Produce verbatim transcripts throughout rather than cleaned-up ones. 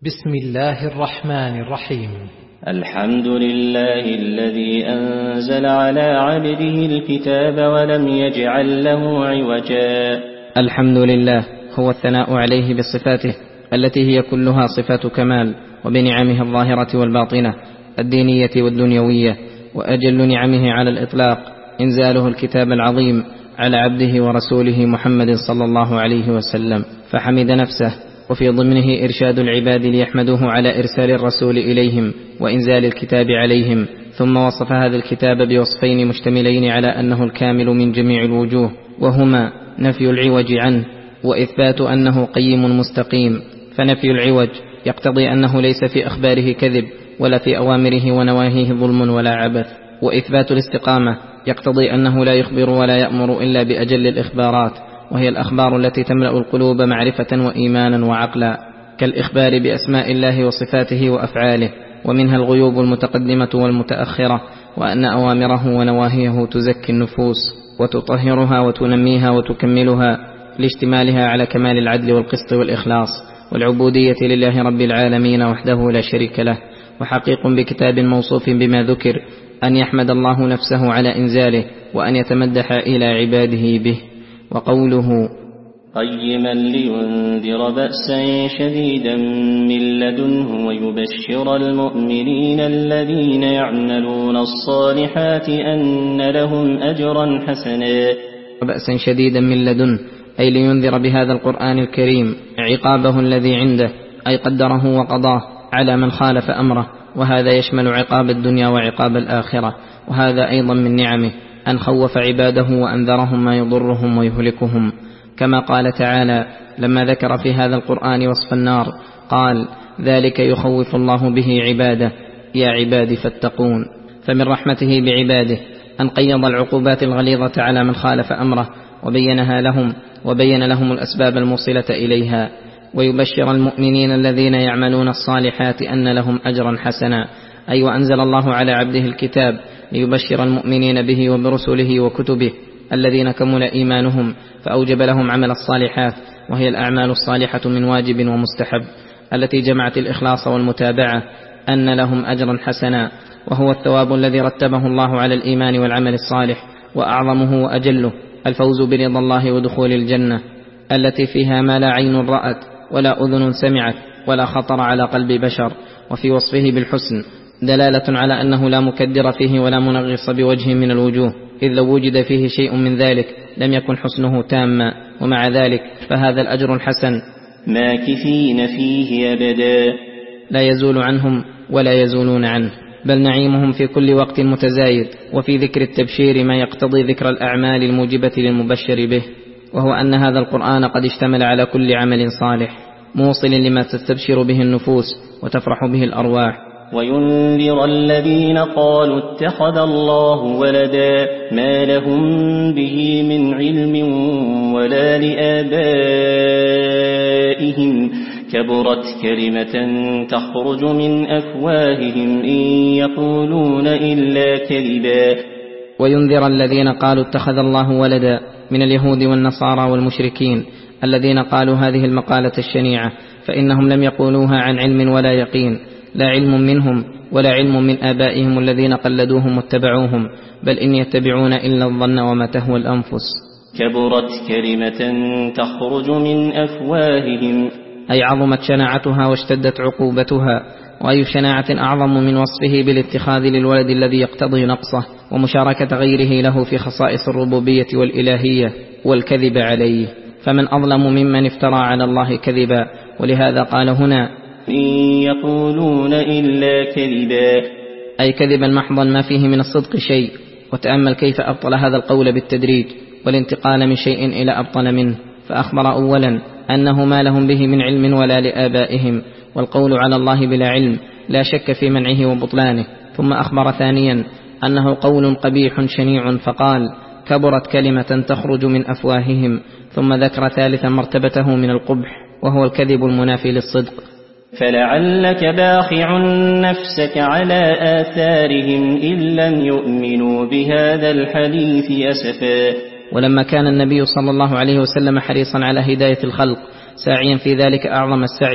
بسم الله الرحمن الرحيم. الحمد لله الذي أنزل على عبده الكتاب ولم يجعل له عوجا. الحمد لله هو الثناء عليه بصفاته التي هي كلها صفات كمال، وبنعمه الظاهرة والباطنة الدينية والدنيوية، وأجل نعمه على الإطلاق إنزاله الكتاب العظيم على عبده ورسوله محمد صلى الله عليه وسلم، فحمد نفسه وفي ضمنه إرشاد العباد ليحمدوه على إرسال الرسول إليهم وإنزال الكتاب عليهم. ثم وصف هذا الكتاب بوصفين مشتملين على أنه الكامل من جميع الوجوه، وهما نفي العوج عنه وإثبات أنه قيم مستقيم. فنفي العوج يقتضي أنه ليس في أخباره كذب ولا في أوامره ونواهيه ظلم ولا عبث، وإثبات الاستقامة يقتضي أنه لا يخبر ولا يأمر إلا بأجل الإخبارات، وهي الأخبار التي تملأ القلوب معرفة وإيمانا وعقلا، كالإخبار بأسماء الله وصفاته وأفعاله، ومنها الغيوب المتقدمة والمتأخرة، وأن أوامره ونواهيه تزكي النفوس وتطهرها وتنميها وتكملها لاشتمالها على كمال العدل والقسط والإخلاص والعبودية لله رب العالمين وحده لا شريك له. وحقيق بكتاب موصوف بما ذكر أن يحمد الله نفسه على إنزاله وأن يتمدح إلى عباده به. وقوله قيما لينذر بأسا شديدا من لدنه ويبشر المؤمنين الذين يعملون الصالحات أن لهم أجرا حسنا. بأسا شديدا من لدنه أي لينذر بهذا القرآن الكريم عقابه الذي عنده، أي قدره وقضاه على من خالف أمره، وهذا يشمل عقاب الدنيا وعقاب الآخرة. وهذا أيضا من نعمه أن خوف عباده وأنذرهم ما يضرهم ويهلكهم، كما قال تعالى لما ذكر في هذا القرآن وصف النار قال ذلك يخوف الله به عباده يا عباد فاتقون. فمن رحمته بعباده أن قيض العقوبات الغليظة على من خالف أمره وبينها لهم وبين لهم الأسباب الموصلة إليها. ويبشر المؤمنين الذين يعملون الصالحات أن لهم أجرا حسنا، أي وأنزل الله على عبده الكتاب ليبشر المؤمنين به وبرسله وكتبه الذين كمل إيمانهم، فأوجب لهم عمل الصالحات، وهي الأعمال الصالحة من واجب ومستحب التي جمعت الإخلاص والمتابعة، أن لهم أجرا حسنا، وهو الثواب الذي رتبه الله على الإيمان والعمل الصالح، وأعظمه وأجله الفوز برضا الله ودخول الجنة التي فيها ما لا عين رأت ولا أذن سمعت ولا خطر على قلب بشر. وفي وصفه بالحسن دلالة على أنه لا مكدر فيه ولا منغص بوجه من الوجوه، إذ لو وجد فيه شيء من ذلك لم يكن حسنه تاما، ومع ذلك فهذا الأجر الحسن ماكثين فيه أبدا لا يزول عنهم ولا يزولون عنه، بل نعيمهم في كل وقت متزايد. وفي ذكر التبشير ما يقتضي ذكر الأعمال الموجبة للمبشر به، وهو أن هذا القرآن قد اشتمل على كل عمل صالح موصل لما تستبشر به النفوس وتفرح به الأرواح. وينذر الذين قالوا اتخذ الله ولدا ما لهم به من علم ولا لآبائهم كبرت كلمة تخرج من أفواههم إن يقولون إلا كذبا. وينذر الذين قالوا اتخذ الله ولدا من اليهود والنصارى والمشركين الذين قالوا هذه المقالة الشنيعة، فإنهم لم يقولوها عن علم ولا يقين، لا علم منهم ولا علم من آبائهم الذين قلدوهم واتبعوهم، بل إن يتبعون إلا الظن وما تهوى الأنفس. كبرت كلمة تخرج من أفواههم أي عظمت شناعتها واشتدت عقوبتها. وأي شناعة أعظم من وصفه بالاتخاذ للولد الذي يقتضي نقصه ومشاركة غيره له في خصائص الربوبية والإلهية والكذب عليه، فمن أظلم ممن افترى على الله كذبا. ولهذا قال هنا إن يقولون إلا كذبا، أي كذبا محضا ما فيه من الصدق شيء. وتأمل كيف أبطل هذا القول بالتدريج والانتقال من شيء إلى أبطل منه، فأخبر أولا أنه ما لهم به من علم ولا لآبائهم، والقول على الله بلا علم لا شك في منعه وبطلانه. ثم أخبر ثانيا أنه قول قبيح شنيع، فقال كبرت كلمة تخرج من أفواههم. ثم ذكر ثالثا مرتبته من القبح، وهو الكذب المنافي للصدق. فلعلك باخع نفسك على آثارهم إن لم يؤمنوا بهذا الحديث أسفا. ولما كان النبي صلى الله عليه وسلم حريصا على هداية الخلق ساعيا في ذلك أعظم السعي،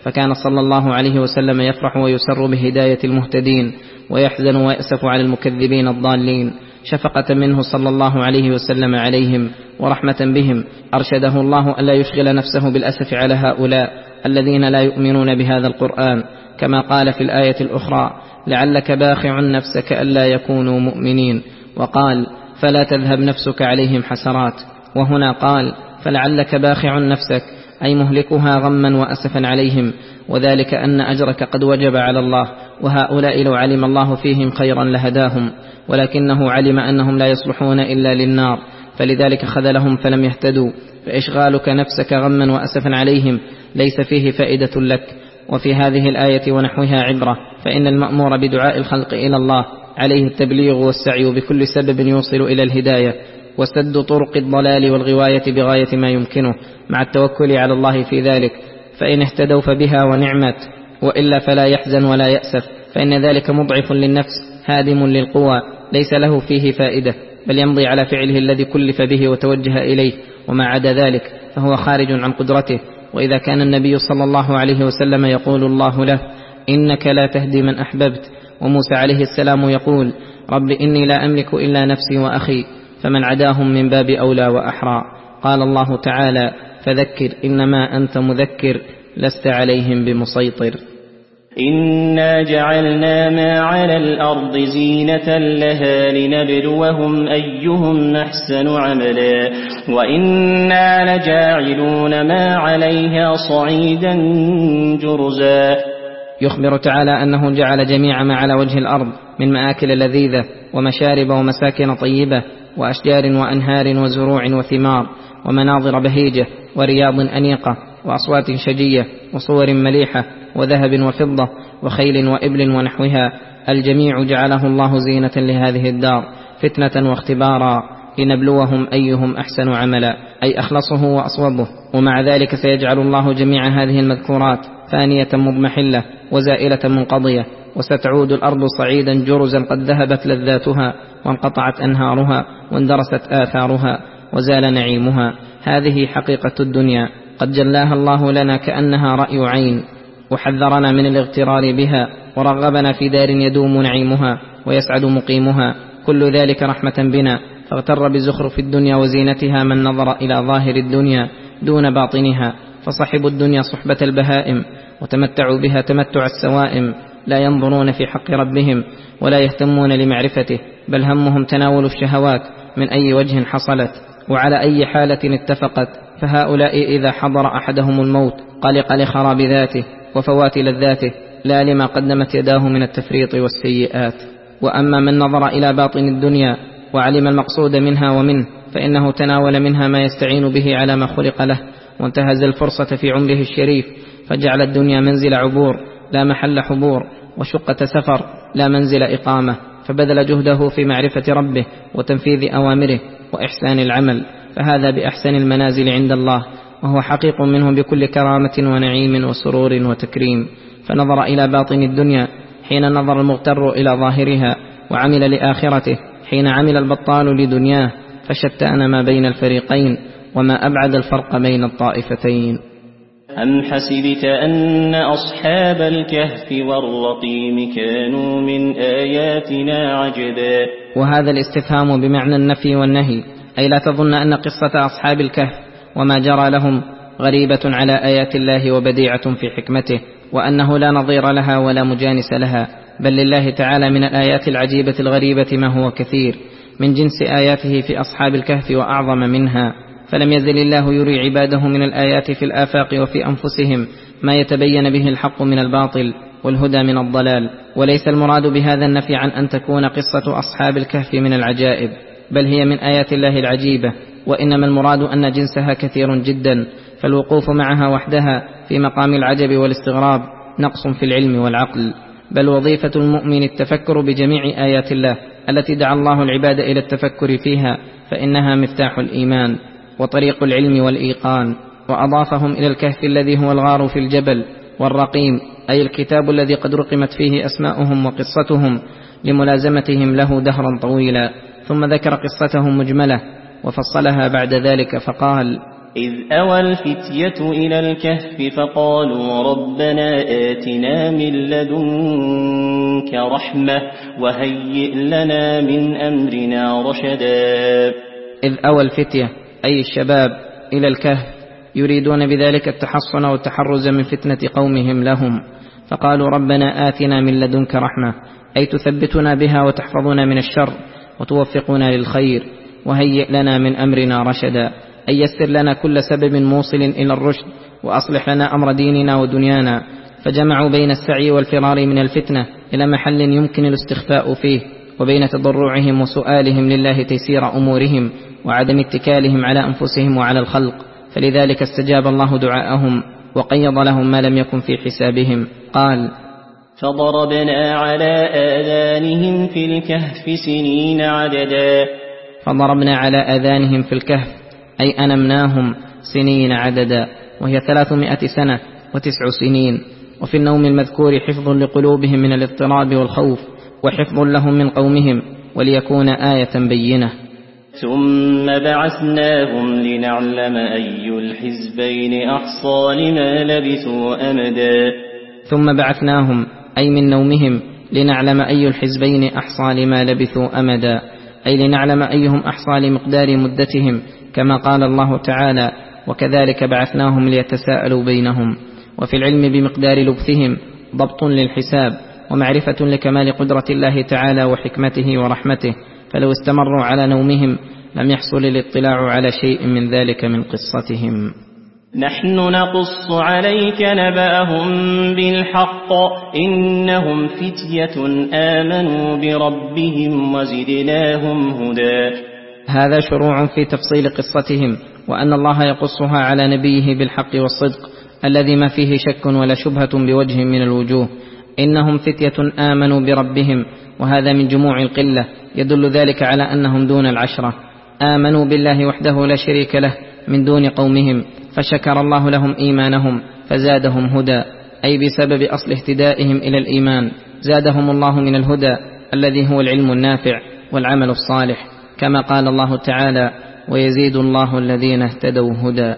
فكان صلى الله عليه وسلم يفرح ويسر بهداية المهتدين ويحزن ويأسف على المكذبين الضالين، شفقة منه صلى الله عليه وسلم عليهم ورحمة بهم أرشده الله ألا يشغل نفسه بالأسف على هؤلاء الذين لا يؤمنون بهذا القرآن، كما قال في الآية الأخرى: لعلك باخع نفسك ألا يكونوا مؤمنين، وقال: فلا تذهب نفسك عليهم حسرات. وهنا قال: فلعلك باخع نفسك، أي مهلكها غما وأسفا عليهم، وذلك أن أجرك قد وجب على الله، وهؤلاء لو علم الله فيهم خيرا لهداهم، ولكنه علم أنهم لا يصلحون إلا للنار، فلذلك خذلهم فلم يهتدوا. فإشغالك نفسك غما وأسفا عليهم ليس فيه فائدة لك. وفي هذه الآية ونحوها عبرة، فإن المأمور بدعاء الخلق إلى الله عليه التبليغ والسعي بكل سبب يوصل إلى الهداية، وسد طرق الضلال والغواية بغاية ما يمكنه، مع التوكل على الله في ذلك، فإن اهتدوا فبها ونعمت، وإلا فلا يحزن ولا يأسف، فإن ذلك مضعف للنفس هادم للقوى، ليس له فيه فائدة، بل يمضي على فعله الذي كلف به وتوجه إليه، وما عدا ذلك فهو خارج عن قدرته. وإذا كان النبي صلى الله عليه وسلم يقول الله له: إنك لا تهدي من أحببت، وموسى عليه السلام يقول: رب إني لا أملك إلا نفسي وأخي، فمن عداهم من باب أولى وأحرى. قال الله تعالى: فذكر إنما أنت مذكر لست عليهم بمسيطر. إنا جعلنا ما على الأرض زينة لها لنبلوهم أيهم أحسن عملا وإنا لجاعلون ما عليها صعيدا جرزا. يخبر تعالى أنه جعل جميع ما على وجه الأرض من مآكل لذيذة ومشارب ومساكن طيبة وأشجار وأنهار وزروع وثمار ومناظر بهيجة ورياض أنيقة وأصوات شجية وصور مليحة وذهب وفضة وخيل وإبل ونحوها، الجميع جعله الله زينة لهذه الدار فتنة واختبارا لنبلوهم أيهم أحسن عملا، أي أخلصه وأصوبه. ومع ذلك سيجعل الله جميع هذه المذكورات فانية مضمحلة وزائلة منقضية، وستعود الأرض صعيدا جرزا قد ذهبت لذاتها وانقطعت أنهارها واندرست آثارها وزال نعيمها. هذه حقيقة الدنيا قد جلاها الله لنا كأنها رأي عين، وحذرنا من الاغترار بها، ورغبنا في دار يدوم نعيمها ويسعد مقيمها، كل ذلك رحمة بنا. فاغتر بزخرف الدنيا وزينتها من نظر إلى ظاهر الدنيا دون باطنها، فصحبوا الدنيا صحبة البهائم وتمتعوا بها تمتع السوائم، لا ينظرون في حق ربهم ولا يهتمون لمعرفته، بل همهم تناول الشهوات من أي وجه حصلت وعلى أي حالة اتفقت. فهؤلاء إذا حضر أحدهم الموت قلق لخراب ذاته وفوات لذاته، لا لما قدمت يداه من التفريط والسيئات. وأما من نظر إلى باطن الدنيا وعلم المقصود منها ومنه، فإنه تناول منها ما يستعين به على ما خلق له، وانتهز الفرصة في عمره الشريف، فجعل الدنيا منزل عبور لا محل حبور، وشقة سفر لا منزل إقامة، فبذل جهده في معرفة ربه وتنفيذ أوامره وإحسان العمل، فهذا بأحسن المنازل عند الله، وهو حقيق منه بكل كرامة ونعيم وسرور وتكريم. فنظر إلى باطن الدنيا حين نظر المغتر إلى ظاهرها، وعمل لآخرته حين عمل البطال لدنياه، فشتان ما بين الفريقين، وما أبعد الفرق بين الطائفتين. أم حسبت أن أصحاب الكهف والرقيم كانوا من آياتنا عجبا. وهذا الاستفهام بمعنى النفي والنهي، أي لا تظن أن قصة أصحاب الكهف وما جرى لهم غريبة على آيات الله وبديعة في حكمته، وأنه لا نظير لها ولا مجانس لها، بل لله تعالى من الآيات العجيبة الغريبة ما هو كثير، من جنس آياته في أصحاب الكهف وأعظم منها. فلم يزل الله يري عباده من الآيات في الآفاق وفي أنفسهم ما يتبين به الحق من الباطل والهدى من الضلال. وليس المراد بهذا النفي عن أن تكون قصة أصحاب الكهف من العجائب، بل هي من آيات الله العجيبة، وإنما المراد أن جنسها كثير جدا، فالوقوف معها وحدها في مقام العجب والاستغراب نقص في العلم والعقل. بل وظيفة المؤمن التفكر بجميع آيات الله التي دعا الله العباد إلى التفكر فيها، فإنها مفتاح الإيمان وطريق العلم والإيقان. وأضافهم إلى الكهف الذي هو الغار في الجبل، والرقيم أي الكتاب الذي قد رقمت فيه أسماؤهم وقصتهم لملازمتهم له دهرا طويلا. ثم ذكر قصتهم مجملة وفصلها بعد ذلك فقال: إذ أوى الفتية إلى الكهف فقالوا ربنا آتنا من لدنك رحمة وهيئ لنا من أمرنا رشدا. إذ أوى الفتية أي الشباب إلى الكهف يريدون بذلك التحصن والتحرز من فتنة قومهم لهم، فقالوا ربنا آتنا من لدنك رحمة أي تثبتنا بها وتحفظنا من الشر وتوفقنا للخير، وهيئ لنا من أمرنا رشدا أي يسر لنا كل سبب موصل إلى الرشد وأصلح لنا أمر ديننا ودنيانا. فجمعوا بين السعي والفرار من الفتنة إلى محل يمكن الاستخفاء فيه، وبين تضرعهم وسؤالهم لله تيسير أمورهم وعدم اتكالهم على أنفسهم وعلى الخلق، فلذلك استجاب الله دعاءهم وقيض لهم ما لم يكن في حسابهم. قال فضربنا على آذانهم في الكهف سنين عددا. فضربنا على آذانهم في الكهف أي أنمناهم سنين عددا، وهي ثلاثمائة سنة وتسع سنين. وفي النوم المذكور حفظ لقلوبهم من الاضطراب والخوف، وحفظ لهم من قومهم وليكون آية بينة. ثم بعثناهم لنعلم أي الحزبين أحصى لما لبثوا أمدا. ثم بعثناهم أي من نومهم لنعلم أي الحزبين أحصى لما لبثوا أمدا، أي لنعلم أيهم أحصى لمقدار مدتهم، كما قال الله تعالى وكذلك بعثناهم ليتساءلوا بينهم. وفي العلم بمقدار لبثهم ضبط للحساب ومعرفة لكمال قدرة الله تعالى وحكمته ورحمته، فلو استمروا على نومهم لم يحصل الاطلاع على شيء من ذلك من قصتهم. نحن نقص عليك نبأهم بالحق إنهم فتية آمنوا بربهم وزدناهم هدى. هذا شروع في تفصيل قصتهم، وأن الله يقصها على نبيه بالحق والصدق الذي ما فيه شك ولا شبهة بوجه من الوجوه. إنهم فتية آمنوا بربهم، وهذا من جموع القلة يدل ذلك على أنهم دون العشرة. آمنوا بالله وحده لا شريك له من دون قومهم، فشكر الله لهم إيمانهم فزادهم هدى، أي بسبب أصل اهتدائهم إلى الإيمان زادهم الله من الهدى الذي هو العلم النافع والعمل الصالح، كما قال الله تعالى ويزيد الله الذين اهتدوا هدى.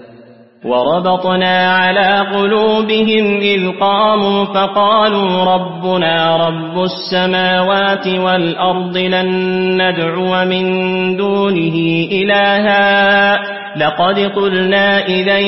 وربطنا على قلوبهم إذ قاموا فقالوا ربنا رب السماوات والأرض لن ندعو من دونه إلها لقد قلنا إذا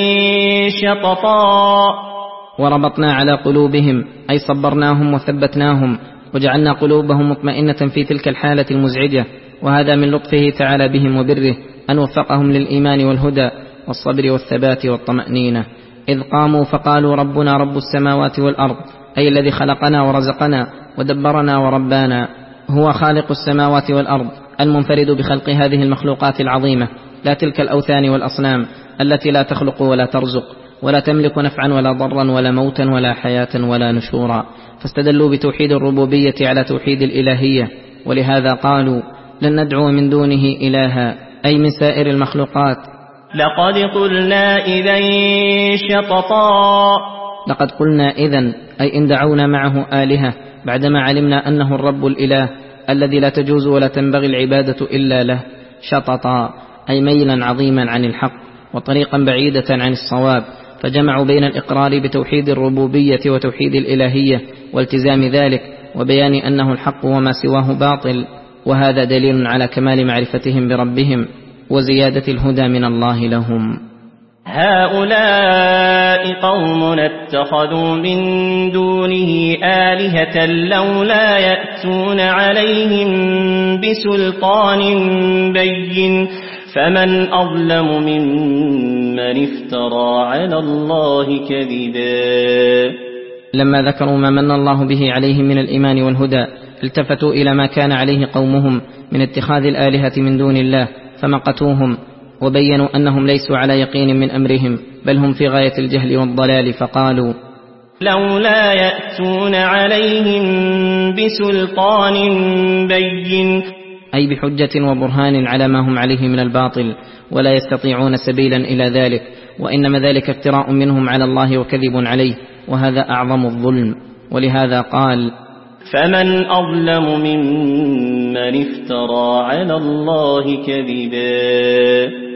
شططا. وربطنا على قلوبهم أي صبرناهم وثبتناهم وجعلنا قلوبهم مطمئنة في تلك الحالة المزعجة، وهذا من لطفه تعالى بهم وبره أن وفقهم للإيمان والهدى والصبر والثبات والطمأنينة. إذ قاموا فقالوا ربنا رب السماوات والأرض، أي الذي خلقنا ورزقنا ودبرنا وربانا، هو خالق السماوات والأرض المنفرد بخلق هذه المخلوقات العظيمة، لا تلك الأوثان والأصنام التي لا تخلق ولا ترزق ولا تملك نفعا ولا ضرا ولا موتا ولا حياة ولا نشورا. فاستدلوا بتوحيد الربوبية على توحيد الإلهية، ولهذا قالوا لن ندعو من دونه إلها، أي من سائر المخلوقات. لقد قلنا إذا شططا. لقد قلنا إذن أي إن دعونا معه آلهة بعدما علمنا أنه الرب الإله الذي لا تجوز ولا تنبغي العبادة إلا له. شططا أي ميلا عظيما عن الحق وطريقا بعيدة عن الصواب، فجمعوا بين الإقرار بتوحيد الربوبية وتوحيد الإلهية والتزام ذلك وبيان أنه الحق وما سواه باطل، وهذا دليل على كمال معرفتهم بربهم وزيادة الهدى من الله لهم. هؤلاء قوم اتخذوا من دونه آلهة لولا يأتون عليهم بسلطان بين فمن أظلم ممن افترى على الله كذبا. لما ذكروا ما من الله به عليهم من الإيمان والهدى التفتوا إلى ما كان عليه قومهم من اتخاذ الآلهة من دون الله فمقتوهم وبينوا أنهم ليسوا على يقين من أمرهم، بل هم في غاية الجهل والضلال، فقالوا لولا يأتون عليهم بسلطان بين، أي بحجة وبرهان على ما هم عليه من الباطل، ولا يستطيعون سبيلا إلى ذلك، وإنما ذلك افتراء منهم على الله وكذب عليه، وهذا أعظم الظلم. ولهذا قال فمن أظلم ممن افترى على الله كذبا.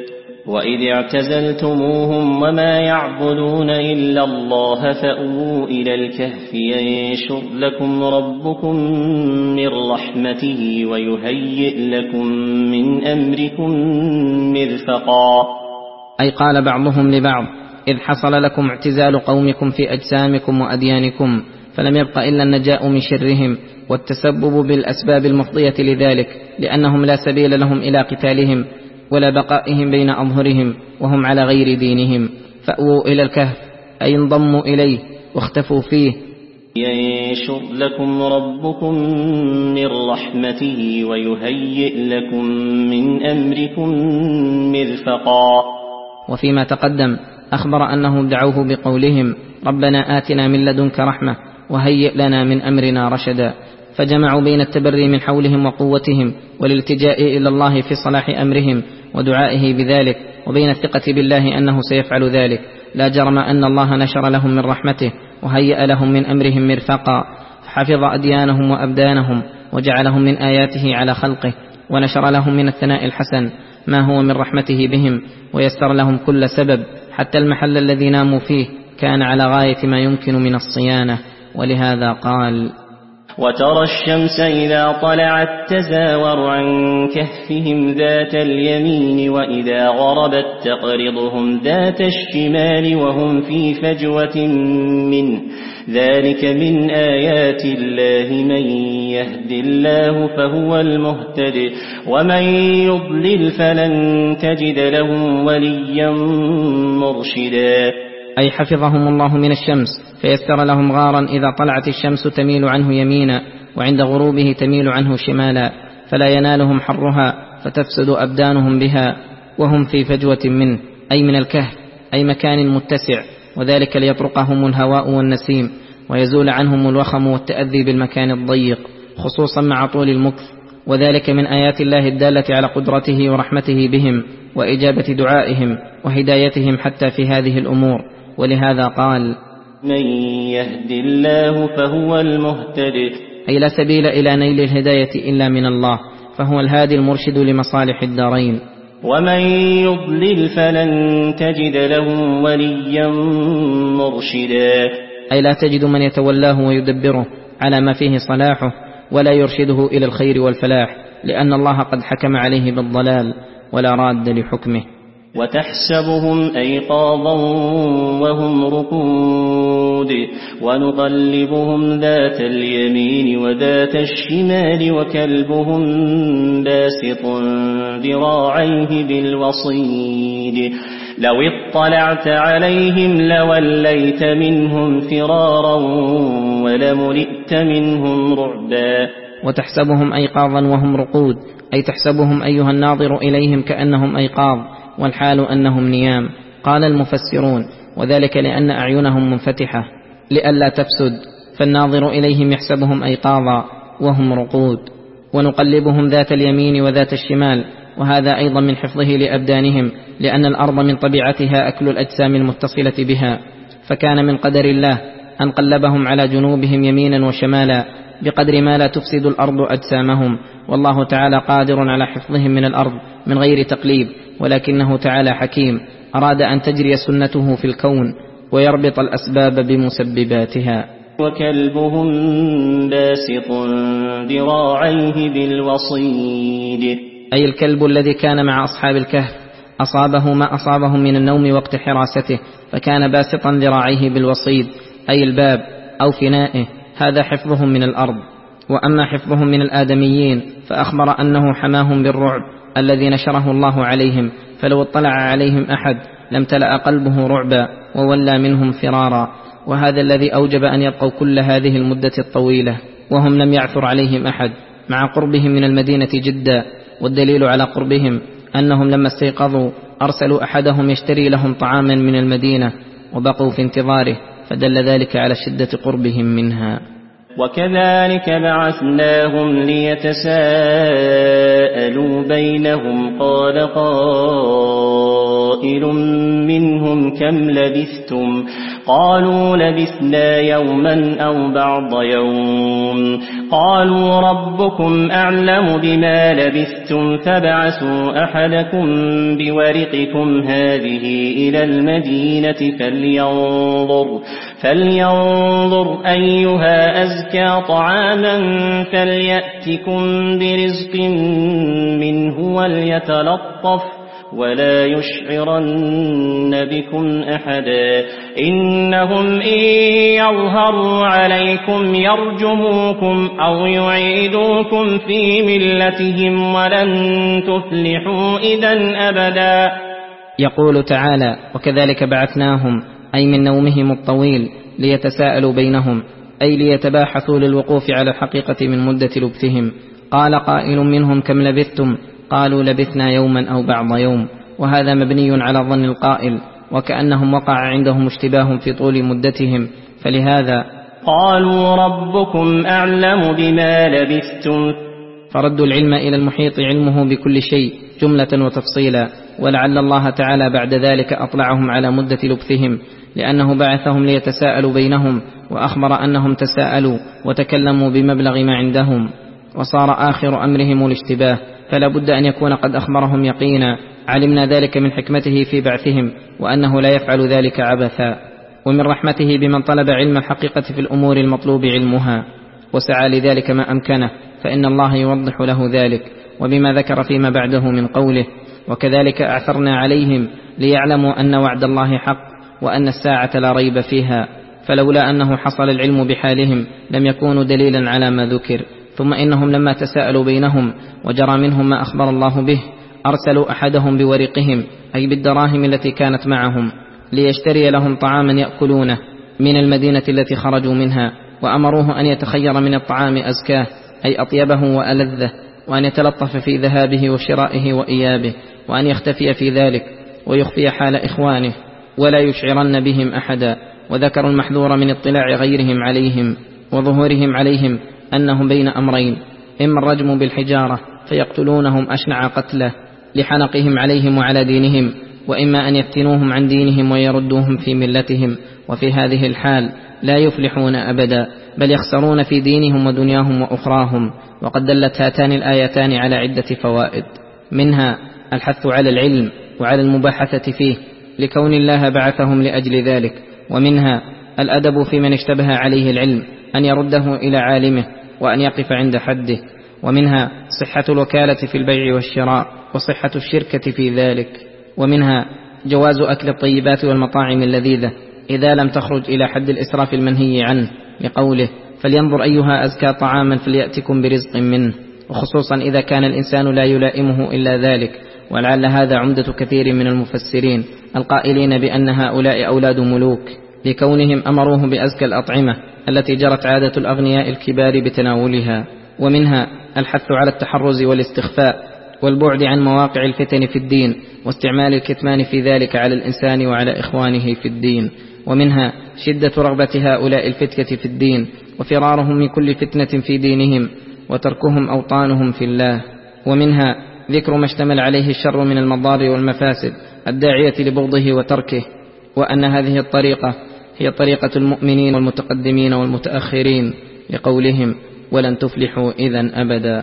وإذ اعتزلتموهم وما يعبدون إلا الله فأووا إلى الكهف ينشر لكم ربكم من رحمته ويهيئ لكم من أمركم مرفقا. أي قال بعضهم لبعض: إذ حصل لكم اعتزال قومكم في أجسامكم وأديانكم فلم يبق إلا النجاء من شرهم والتسبب بالأسباب المفضية لذلك، لأنهم لا سبيل لهم إلى قتالهم ولا بقائهم بين أظهرهم وهم على غير دينهم. فأووا إلى الكهف أي انضموا إليه واختفوا فيه. ينشر لكم ربكم من رحمته ويهيئ لكم من أمركم مرفقا. وفيما تقدم أخبر أنهم دعوه بقولهم: ربنا آتنا من لدنك رحمة وهيئ لنا من أمرنا رشدا، فجمعوا بين التبري من حولهم وقوتهم والالتجاء إلى الله في صلاح أمرهم ودعائه بذلك، وبين الثقة بالله أنه سيفعل ذلك. لا جرم أن الله نشر لهم من رحمته وهيئ لهم من أمرهم مرفقا، فحفظ أديانهم وأبدانهم وجعلهم من آياته على خلقه، ونشر لهم من الثناء الحسن ما هو من رحمته بهم، ويسر لهم كل سبب، حتى المحل الذي ناموا فيه كان على غاية ما يمكن من الصيانة. ولهذا قال: وترى الشمس إذا طلعت تزاور عن كهفهم ذات اليمين وإذا غربت تقرضهم ذات الشمال وهم في فجوة منه، ذلك من آيات الله، من يهد الله فهو المهتد ومن يضلل فلن تجد له وليا مرشدا. أي حفظهم الله من الشمس فيسر لهم غارا إذا طلعت الشمس تميل عنه يمينا وعند غروبه تميل عنه شمالا، فلا ينالهم حرها فتفسد أبدانهم بها وهم في فجوة منه، أي من الكهف، أي مكان متسع، وذلك ليطرقهم الهواء والنسيم ويزول عنهم الوخم والتأذي بالمكان الضيق، خصوصا مع طول المكث. وذلك من آيات الله الدالة على قدرته ورحمته بهم وإجابة دعائهم وهدايتهم حتى في هذه الأمور. ولهذا قال: من يهد الله فهو المهتد، أي لا سبيل إلى نيل الهداية إلا من الله، فهو الهادي المرشد لمصالح الدارين. ومن يضلل فلن تجد له وليا مرشدا، أي لا تجد من يتولاه ويدبره على ما فيه صلاحه ولا يرشده إلى الخير والفلاح، لأن الله قد حكم عليه بالضلال ولا راد لحكمه. وتحسبهم أيقاظا وهم رقود ونقلبهم ذات اليمين وذات الشمال وكلبهم باسط ذراعيه بالوصيد، لو اطلعت عليهم لوليت منهم فرارا ولملئت منهم رعبا. وتحسبهم أيقاظا وهم رقود، أي تحسبهم أيها الناظر إليهم كأنهم أيقاظ والحال أنهم نيام. قال المفسرون: وذلك لأن أعينهم منفتحة لئلا تفسد، فالناظر إليهم يحسبهم أيقاظا وهم رقود. ونقلبهم ذات اليمين وذات الشمال، وهذا أيضا من حفظه لأبدانهم، لأن الأرض من طبيعتها أكل الأجسام المتصلة بها، فكان من قدر الله أن قلبهم على جنوبهم يمينا وشمالا بقدر ما لا تفسد الأرض أجسامهم، والله تعالى قادر على حفظهم من الأرض من غير تقليب، ولكنه تعالى حكيم أراد أن تجري سنته في الكون ويربط الأسباب بمسبباتها. وكلبهم باسط ذراعيه بالوصيد، أي الكلب الذي كان مع أصحاب الكهف أصابه ما أصابهم من النوم وقت حراسته، فكان باسطا ذراعيه بالوصيد أي الباب أو فنائه، هذا حفظهم من الأرض. وأما حفظهم من الآدميين فأخبر أنه حماهم بالرعب الذي نشره الله عليهم، فلو اطلع عليهم أحد لم تلأ قلبه رعبا وولى منهم فرارا، وهذا الذي أوجب أن يبقوا كل هذه المدة الطويلة وهم لم يعثر عليهم أحد، مع قربهم من المدينة جدا. والدليل على قربهم أنهم لما استيقظوا أرسلوا أحدهم يشتري لهم طعاما من المدينة وبقوا في انتظاره، فدل ذلك على شدة قربهم منها. وكذلك بعثناهم ليتساءلوا بينهم، قال قائل منهم كم لبثتم قالوا لبثنا يوما أو بعض يوم قالوا ربكم أعلم بما لبثتم فابعثوا أحدكم بورقكم هذه إلى المدينة فلينظر, فلينظر أيها أزكى طعاما فليأتكم برزق منه وليتلطف ولا يشعرن بكم أحدا إنهم إن يظهروا عليكم يرجموكم أو يعيدوكم في ملتهم ولن تفلحوا إذا أبدا. يقول تعالى: وكذلك بعثناهم، أي من نومهم الطويل ليتساءلوا بينهم، أي ليتباحثوا للوقوف على الحقيقة من مدة لبثهم. قال قائل منهم: كم لبثتم؟ قالوا لبثنا يوما أو بعض يوم، وهذا مبني على ظن القائل، وكأنهم وقع عندهم اشتباه في طول مدتهم، فلهذا قالوا ربكم أعلم بما لبثتم، فردوا العلم إلى المحيط علمه بكل شيء جملة وتفصيلا. ولعل الله تعالى بعد ذلك أطلعهم على مدة لبثهم، لأنه بعثهم ليتساءلوا بينهم، وأخبر أنهم تساءلوا وتكلموا بمبلغ ما عندهم، وصار آخر أمرهم الاشتباه، فلا بد أن يكون قد أخبرهم يقينا. علمنا ذلك من حكمته في بعثهم، وأنه لا يفعل ذلك عبثا، ومن رحمته بمن طلب علم الحقيقة في الأمور المطلوب علمها وسعى لذلك ما أمكنه، فإن الله يوضح له ذلك. وبما ذكر فيما بعده من قوله: وكذلك أعثرنا عليهم ليعلموا أن وعد الله حق وأن الساعة لا ريب فيها، فلولا أنه حصل العلم بحالهم لم يكونوا دليلا على ما ذكر. ثم إنهم لما تساءلوا بينهم وجرى منهم ما أخبر الله به، أرسلوا أحدهم بورقهم، أي بالدراهم التي كانت معهم، ليشتري لهم طعاما يأكلونه من المدينة التي خرجوا منها، وأمروه أن يتخير من الطعام أزكاه، أي أطيبه وألذه، وأن يتلطف في ذهابه وشرائه وإيابه، وأن يختفي في ذلك ويخفي حال إخوانه ولا يشعرن بهم أحدا. وذكروا المحذور من اطلاع غيرهم عليهم وظهورهم عليهم، أنهم بين أمرين: إما الرجم بالحجارة فيقتلونهم أشنع قتله لحنقهم عليهم وعلى دينهم، وإما أن يفتنوهم عن دينهم ويردوهم في ملتهم، وفي هذه الحال لا يفلحون أبدا، بل يخسرون في دينهم ودنياهم وأخراهم. وقد دلت هاتان الآيتان على عدة فوائد، منها الحث على العلم وعلى المباحثة فيه لكون الله بعثهم لأجل ذلك، ومنها الأدب في من اشتبه عليه العلم أن يرده إلى عالمه وأن يقف عند حده، ومنها صحة الوكالة في البيع والشراء وصحة الشركة في ذلك، ومنها جواز أكل الطيبات والمطاعم اللذيذة إذا لم تخرج إلى حد الإسراف المنهي عنه، لقوله: فلينظر أيها أزكى طعاما فليأتكم برزق منه، وخصوصا إذا كان الإنسان لا يلائمه إلا ذلك. ولعل هذا عمدة كثير من المفسرين القائلين بأن هؤلاء أولاد ملوك، لكونهم أمروه بأزكى الأطعمة التي جرت عادة الأغنياء الكبار بتناولها. ومنها الحث على التحرز والاستخفاء والبعد عن مواقع الفتن في الدين، واستعمال الكتمان في ذلك على الإنسان وعلى إخوانه في الدين. ومنها شدة رغبة هؤلاء الفتية في الدين وفرارهم من كل فتنة في دينهم وتركهم أوطانهم في الله. ومنها ذكر ما اشتمل عليه الشر من المضار والمفاسد الداعية لبغضه وتركه، وأن هذه الطريقة هي طريقة المؤمنين والمتقدمين والمتأخرين، لقولهم: ولن تفلحوا إذن أبدا.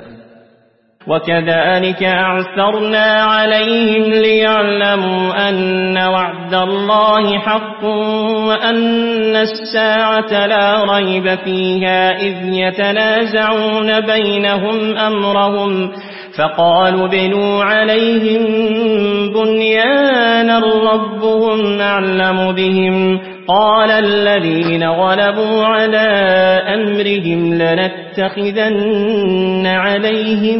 وكذلك أعثرنا عليهم ليعلموا أن وعد الله حق وأن الساعة لا ريب فيها، إذ يتنازعون بينهم أمرهم، فقالوا بنوا عليهم بنيانا ربهم أعلم بهم. قال الذين غلبوا على أمرهم لنتخذن عليهم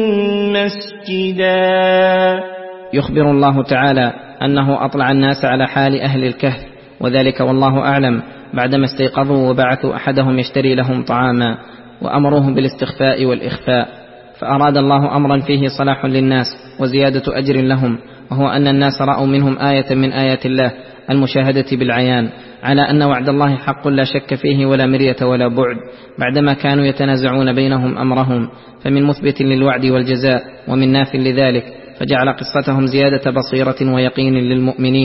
مسجدا. يخبر الله تعالى أنه أطلع الناس على حال أهل الكهف، وذلك والله أعلم بعدما استيقظوا وبعثوا أحدهم يشتري لهم طعاما وأمروه بالاستخفاء والإخفاء، فأراد الله أمرا فيه صلاح للناس وزيادة أجر لهم، وهو أن الناس رأوا منهم آية من آيات الله المشاهدة بالعيان على أن وعد الله حق لا شك فيه ولا مرية ولا بعد، بعدما كانوا يتنازعون بينهم أمرهم، فمن مثبت للوعد والجزاء ومن ناف لذلك، فجعل قصتهم زيادة بصيرة ويقين للمؤمنين،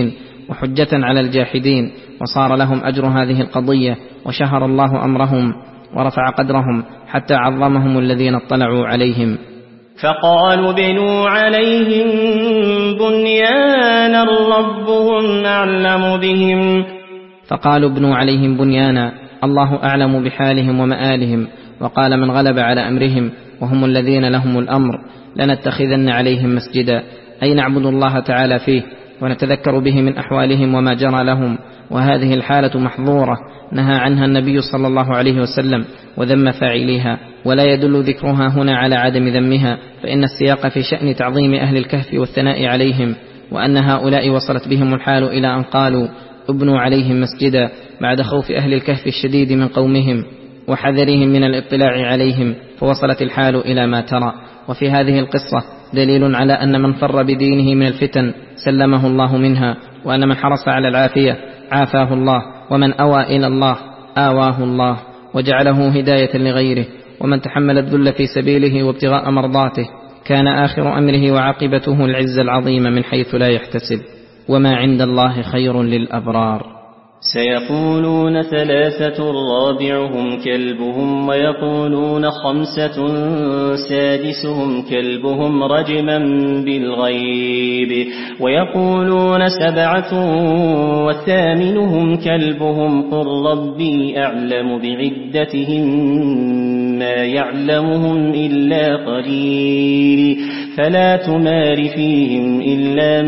وحجة على الجاحدين، وصار لهم أجر هذه القضية، وشهر الله أمرهم ورفع قدرهم حتى عظمهم الذين اطلعوا عليهم. فقالوا بنوا عليهم بنيانا ربهم أعلم بهم فقالوا ابنوا عليهم بنيانا، الله أعلم بحالهم ومآلهم. وقال من غلب على أمرهم وهم الذين لهم الأمر لنتخذن عليهم مسجدا، أي نعبد الله تعالى فيه ونتذكر به من أحوالهم وما جرى لهم. وهذه الحالة محظورة نهى عنها النبي صلى الله عليه وسلم وذم فاعليها، ولا يدل ذكرها هنا على عدم ذمها، فإن السياق في شأن تعظيم أهل الكهف والثناء عليهم، وأن هؤلاء وصلت بهم الحال إلى أن قالوا ابنوا عليهم مسجدا بعد خوف أهل الكهف الشديد من قومهم وحذرهم من الاطلاع عليهم، فوصلت الحال إلى ما ترى. وفي هذه القصة دليل على أن من فر بدينه من الفتن سلمه الله منها، وأن من حرص على العافية عافاه الله، ومن أوى إلى الله آواه الله وجعله هداية لغيره، ومن تحمل الذل في سبيله وابتغاء مرضاته كان آخر أمره وعاقبته العز العظيم من حيث لا يحتسب، وما عند الله خير للأبرار. سيقولون ثلاثة رابعهم كلبهم ويقولون خمسة سادسهم كلبهم رجما بالغيب ويقولون سبعة وثامنهم كلبهم قل ربي أعلم بعدتهم ما يعلمهم إلا قليل فلا تمار فيهم إلا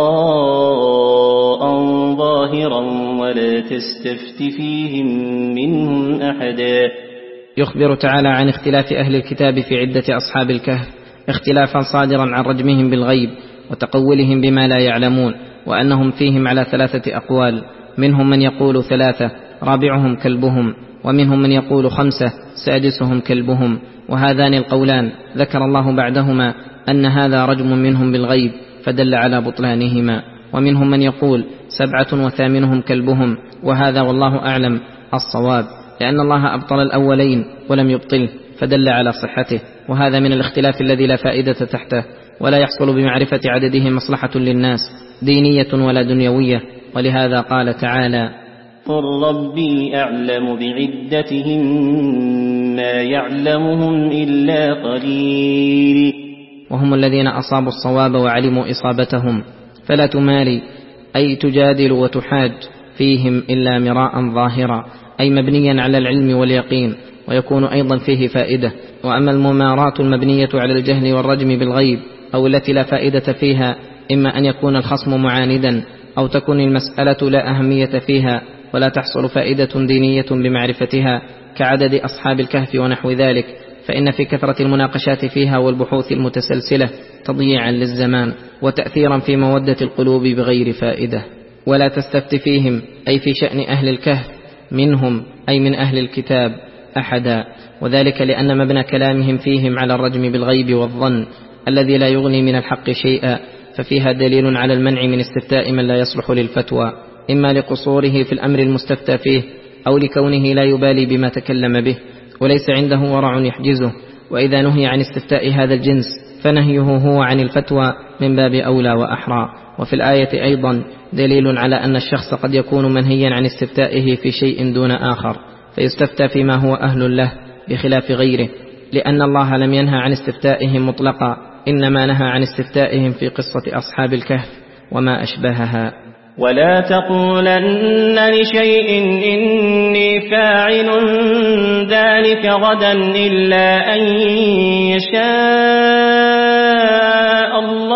مراء ظاهرا ولا تستفت فيهم منهم أحدا. يخبر تعالى عن اختلاف أهل الكتاب في عدة أصحاب الكهف، اختلافا صادرا عن رجمهم بالغيب وتقولهم بما لا يعلمون، وأنهم فيهم على ثلاثة أقوال، منهم من يقول ثلاثة رابعهم كلبهم، ومنهم من يقول خمسة سادسهم كلبهم. وهذان القولان ذكر الله بعدهما أن هذا رجم منهم بالغيب فدل على بطلانهما. ومنهم من يقول سبعة وثامنهم كلبهم، وهذا والله أعلم الصواب، لأن الله أبطل الأولين ولم يبطله فدل على صحته. وهذا من الاختلاف الذي لا فائدة تحته، ولا يحصل بمعرفة عدده مصلحة للناس دينية ولا دنيوية. ولهذا قال تعالى قل ربي أعلم بعدتهم ما يعلمهم إلا قليل. وهم الذين أصابوا الصواب وعلموا إصابتهم، فلا تماري أي تجادل وتحاج فيهم إلا مراء ظاهرا، أي مبنيا على العلم واليقين، ويكون أيضا فيه فائدة. وأما الممارات المبنية على الجهل والرجم بالغيب أو التي لا فائدة فيها، إما أن يكون الخصم معاندا أو تكون المسألة لا أهمية فيها ولا تحصل فائدة دينية بمعرفتها كعدد أصحاب الكهف ونحو ذلك، فإن في كثرة المناقشات فيها والبحوث المتسلسلة تضييعا للزمان وتأثيرا في مودة القلوب بغير فائدة. ولا تستفت فيهم أي في شأن أهل الكهف منهم أي من أهل الكتاب أحدا، وذلك لأن مبنى كلامهم فيهم على الرجم بالغيب والظن الذي لا يغني من الحق شيئا، ففيها دليل على المنع من استفتاء من لا يصلح للفتوى، إما لقصوره في الأمر المستفتى فيه أو لكونه لا يبالي بما تكلم به وليس عنده ورع يحجزه. وإذا نهي عن استفتاء هذا الجنس فنهيه هو عن الفتوى من باب أولى وأحرى. وفي الآية أيضا دليل على أن الشخص قد يكون منهيا عن استفتائه في شيء دون آخر فيستفتى فيما هو أهل له بخلاف غيره، لأن الله لم ينهى عن استفتائهم مطلقا، إنما نهى عن استفتائهم في قصة أصحاب الكهف وما أشبهها. ولا تقولن لشيء إني فاعل ذلك غدا إلا أن يشاء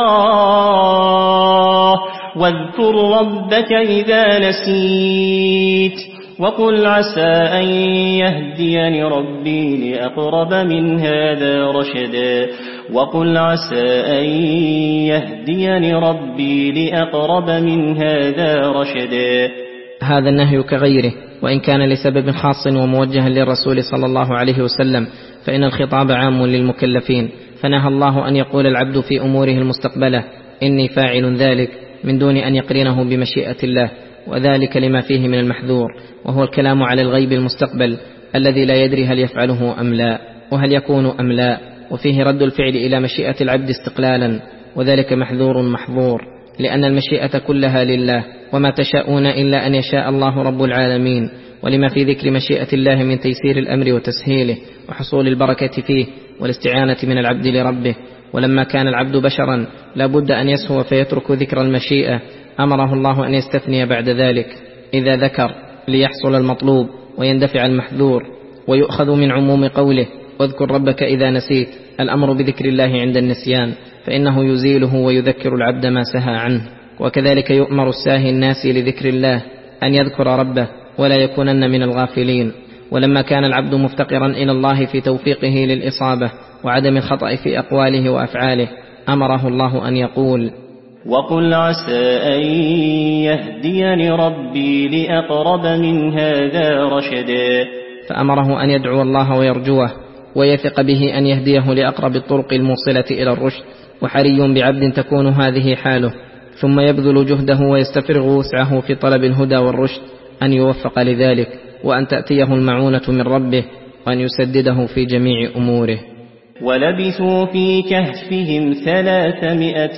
الله واذكر ربك إذا نسيت وقل عسى أن يهديني ربي لأقرب من هذا رشدا وقل عسى أن يهديني ربي لأقرب من هذا رشدا. هذا النهي كغيره وإن كان لسبب خاص وموجها للرسول صلى الله عليه وسلم فإن الخطاب عام للمكلفين، فنهى الله أن يقول العبد في أموره المستقبلة إني فاعل ذلك من دون أن يقرنه بمشيئة الله، وذلك لما فيه من المحذور، وهو الكلام على الغيب المستقبل الذي لا يدري هل يفعله أم لا وهل يكون أم لا، وفيه رد الفعل إلى مشيئة العبد استقلالا، وذلك محذور محظور. لأن المشيئة كلها لله، وما تشاءون إلا أن يشاء الله رب العالمين. ولما في ذكر مشيئة الله من تيسير الأمر وتسهيله وحصول البركة فيه والاستعانة من العبد لربه. ولما كان العبد بشرا لا بد أن يسهو فيترك ذكر المشيئة، أمره الله أن يستثني بعد ذلك إذا ذكر ليحصل المطلوب ويندفع المحذور، ويؤخذ من عموم قوله واذكر ربك إذا نسيت الأمر بذكر الله عند النسيان، فإنه يزيله ويذكر العبد ما سهى عنه. وكذلك يؤمر الساهي الناسي لذكر الله أن يذكر ربه ولا يكونن من الغافلين. ولما كان العبد مفتقرا إلى الله في توفيقه للإصابة وعدم الخطأ في أقواله وأفعاله، أمره الله أن يقول وقل عسى أن يهديني ربي لأقرب من هذا رشدا. فأمره أن يدعو الله ويرجوه ويثق به أن يهديه لأقرب الطرق الموصلة إلى الرشد. وحري بعبد تكون هذه حاله ثم يبذل جهده ويستفرغ وسعه في طلب الهدى والرشد أن يوفق لذلك، وأن تأتيه المعونة من ربه وأن يسدده في جميع أموره. ولبثوا في كهفهم ثلاثمائة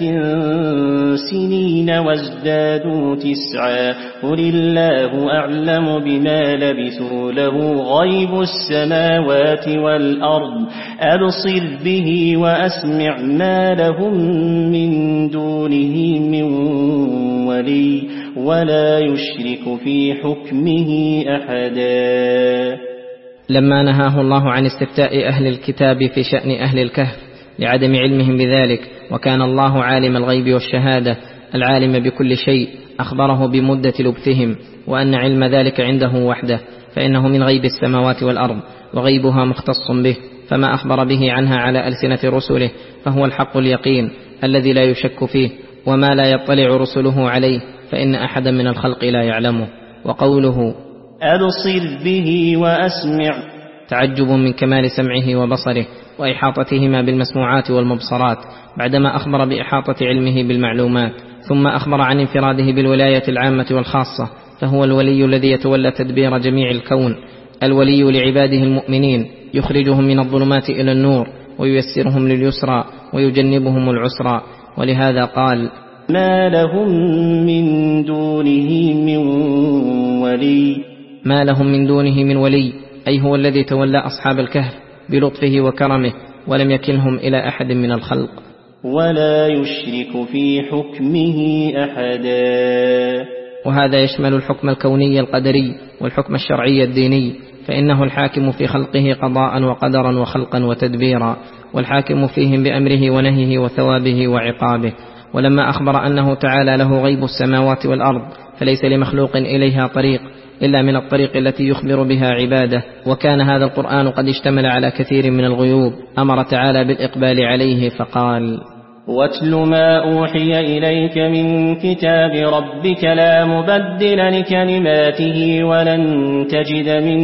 سنين وازدادوا تسعا قل الله أعلم بما لبثوا له غيب السماوات والأرض أبصر به وأسمع ما لهم من دونه من ولي ولا يشرك في حكمه أحدا. لما نهاه الله عن استفتاء أهل الكتاب في شأن أهل الكهف لعدم علمهم بذلك، وكان الله عالم الغيب والشهادة العالم بكل شيء، أخبره بمدة لبثهم وأن علم ذلك عنده وحده، فإنه من غيب السماوات والأرض وغيبها مختص به، فما أخبر به عنها على ألسنة رسله فهو الحق اليقين الذي لا يشك فيه، وما لا يطلع رسله عليه فإن أحدا من الخلق لا يعلمه. وقوله أبصر به وأسمع تعجب من كمال سمعه وبصره وإحاطتهما بالمسموعات والمبصرات، بعدما أخبر بإحاطة علمه بالمعلومات، ثم أخبر عن انفراده بالولاية العامة والخاصة، فهو الولي الذي يتولى تدبير جميع الكون، الولي لعباده المؤمنين، يخرجهم من الظلمات إلى النور وييسرهم لليسرى ويجنبهم العسرى. ولهذا قال ما لهم من دونه من ولي ما لهم من دونه من ولي، أي هو الذي تولى أصحاب الكهف بلطفه وكرمه ولم يكلهم إلى أحد من الخلق. ولا يشرك في حكمه أحدا. وهذا يشمل الحكم الكوني القدري والحكم الشرعي الديني، فإنه الحاكم في خلقه قضاء وقدرا وخلقا وتدبيرا، والحاكم فيهم بأمره ونهيه وثوابه وعقابه. ولما أخبر أنه تعالى له غيب السماوات والأرض فليس لمخلوق إليها طريق إلا من الطريق التي يخبر بها عباده، وكان هذا القرآن قد اشتمل على كثير من الغيوب، أمر تعالى بالإقبال عليه فقال واتل ما أوحي إليك من كتاب ربك لا مبدل لكلماته ولن تجد من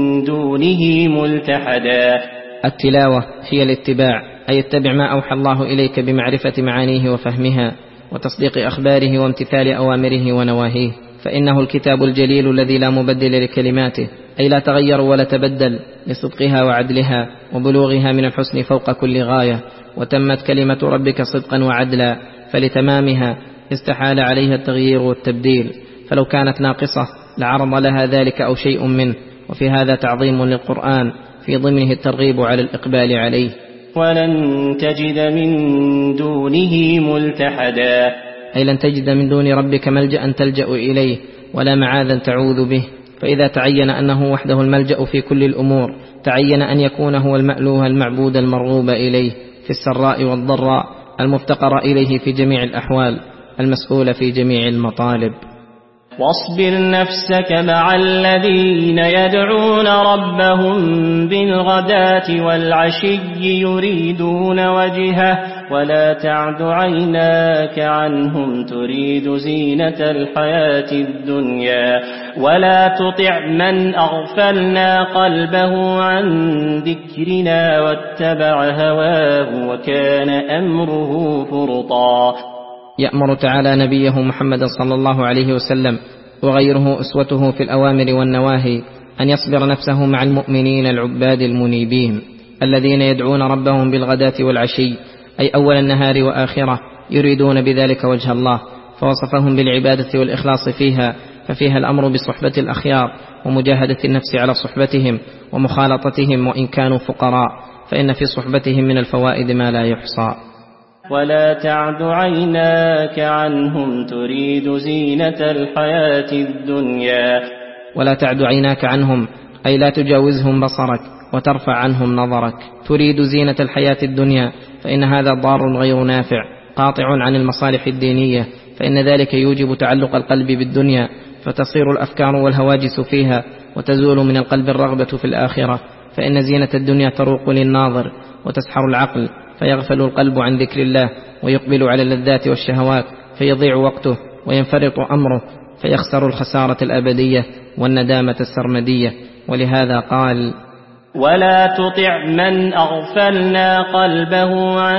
دونه ملتحدا. التلاوة هي الاتباع، أي اتبع ما أوحى الله إليك بمعرفة معانيه وفهمها وتصديق أخباره وامتثال أوامره ونواهيه، فإنه الكتاب الجليل الذي لا مبدل لكلماته، أي لا تغير ولا تبدل لصدقها وعدلها وبلوغها من الحسن فوق كل غاية. وتمت كلمة ربك صدقا وعدلا، فلتمامها استحال عليها التغيير والتبديل، فلو كانت ناقصة لعرض لها ذلك أو شيء منه. وفي هذا تعظيم للقرآن في ضمنه الترغيب على الإقبال عليه. ولن تجد من دونه ملتحدا، أي لن تجد من دون ربك ملجأ تلجأ إليه ولا معاذا تعوذ به. فإذا تعين أنه وحده الملجأ في كل الأمور تعين أن يكون هو المألوه المعبود المرغوب إليه في السراء والضراء، المفتقر إليه في جميع الأحوال، المسؤول في جميع المطالب. واصبر نفسك مع الذين يدعون ربهم بالغداة والعشي يريدون وجهه ولا تعد عيناك عنهم تريد زينة الحياة الدنيا ولا تطع من أغفلنا قلبه عن ذكرنا واتبع هواه وكان أمره فرطا. يأمر تعالى نبيه محمد صلى الله عليه وسلم وغيره أسوته في الأوامر والنواهي أن يصبر نفسه مع المؤمنين العباد المنيبين الذين يدعون ربهم بالغداة والعشي، أي أول النهار وآخرة، يريدون بذلك وجه الله، فوصفهم بالعبادة والإخلاص فيها، ففيها الأمر بصحبة الأخيار ومجاهدة النفس على صحبتهم ومخالطتهم وإن كانوا فقراء، فإن في صحبتهم من الفوائد ما لا يحصى. ولا تعد عيناك عنهم تريد زينة الحياة الدنيا. ولا تعد عيناك عنهم أي لا تجاوزهم بصرك وترفع عنهم نظرك، تريد زينة الحياة الدنيا، فإن هذا ضار غير نافع قاطع عن المصالح الدينية، فإن ذلك يوجب تعلق القلب بالدنيا، فتصير الأفكار والهواجس فيها، وتزول من القلب الرغبة في الآخرة، فإن زينة الدنيا تروق للناظر وتسحر العقل، فيغفل القلب عن ذكر الله ويقبل على اللذات والشهوات، فيضيع وقته وينفرط أمره، فيخسر الخسارة الأبدية والندامة السرمدية. ولهذا قال: ولا تطع من أغفلنا قلبه عن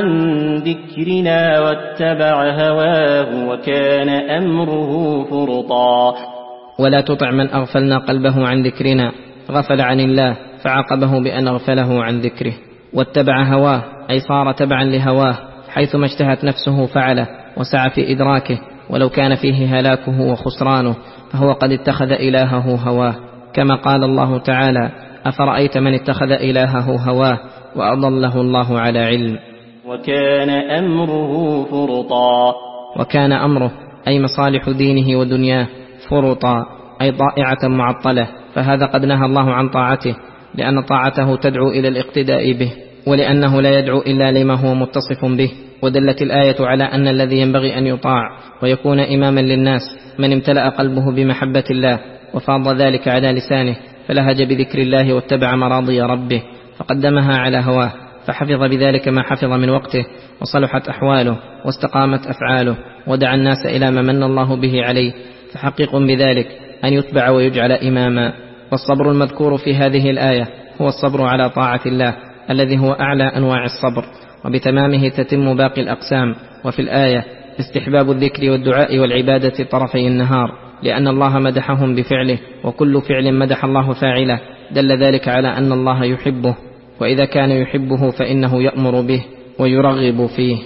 ذكرنا واتبع هواه وكان أمره فرطا. ولا تطع من أغفلنا قلبه عن ذكرنا، غفل عن الله فعاقبه بأن أغفله عن ذكره. واتبع هواه أي صار تبعا لهواه، حيثما اشتهت نفسه فعله وسعى في إدراكه، ولو كان فيه هلاكه وخسرانه، فهو قد اتخذ إلهه هواه، كما قال الله تعالى: أفرأيت من اتخذ إلهه هواه وأضله الله على علم. وكان أمره فرطا. وكان أمره أي مصالح دينه ودنياه فرطا أي ضائعة معطلة، فهذا قد نهى الله عن طاعته، لأن طاعته تدعو إلى الاقتداء به، ولأنه لا يدعو إلا لما هو متصف به. ودلت الآية على أن الذي ينبغي أن يطاع ويكون إماما للناس من امتلأ قلبه بمحبة الله وفاض ذلك على لسانه، فلهج بذكر الله واتبع مراضي ربه، فقدمها على هواه، فحفظ بذلك ما حفظ من وقته، وصلحت أحواله واستقامت أفعاله، ودعا الناس إلى ما من الله به عليه، فحقيق بذلك أن يتبع ويجعل إماما. والصبر المذكور في هذه الآية هو الصبر على طاعة الله، الذي هو أعلى أنواع الصبر، وبتمامه تتم باقي الأقسام. وفي الآية استحباب الذكر والدعاء والعبادة طرفي النهار، لأن الله مدحهم بفعله، وكل فعل مدح الله فاعله، دل ذلك على أن الله يحبه، وإذا كان يحبه فإنه يأمر به ويرغب فيه.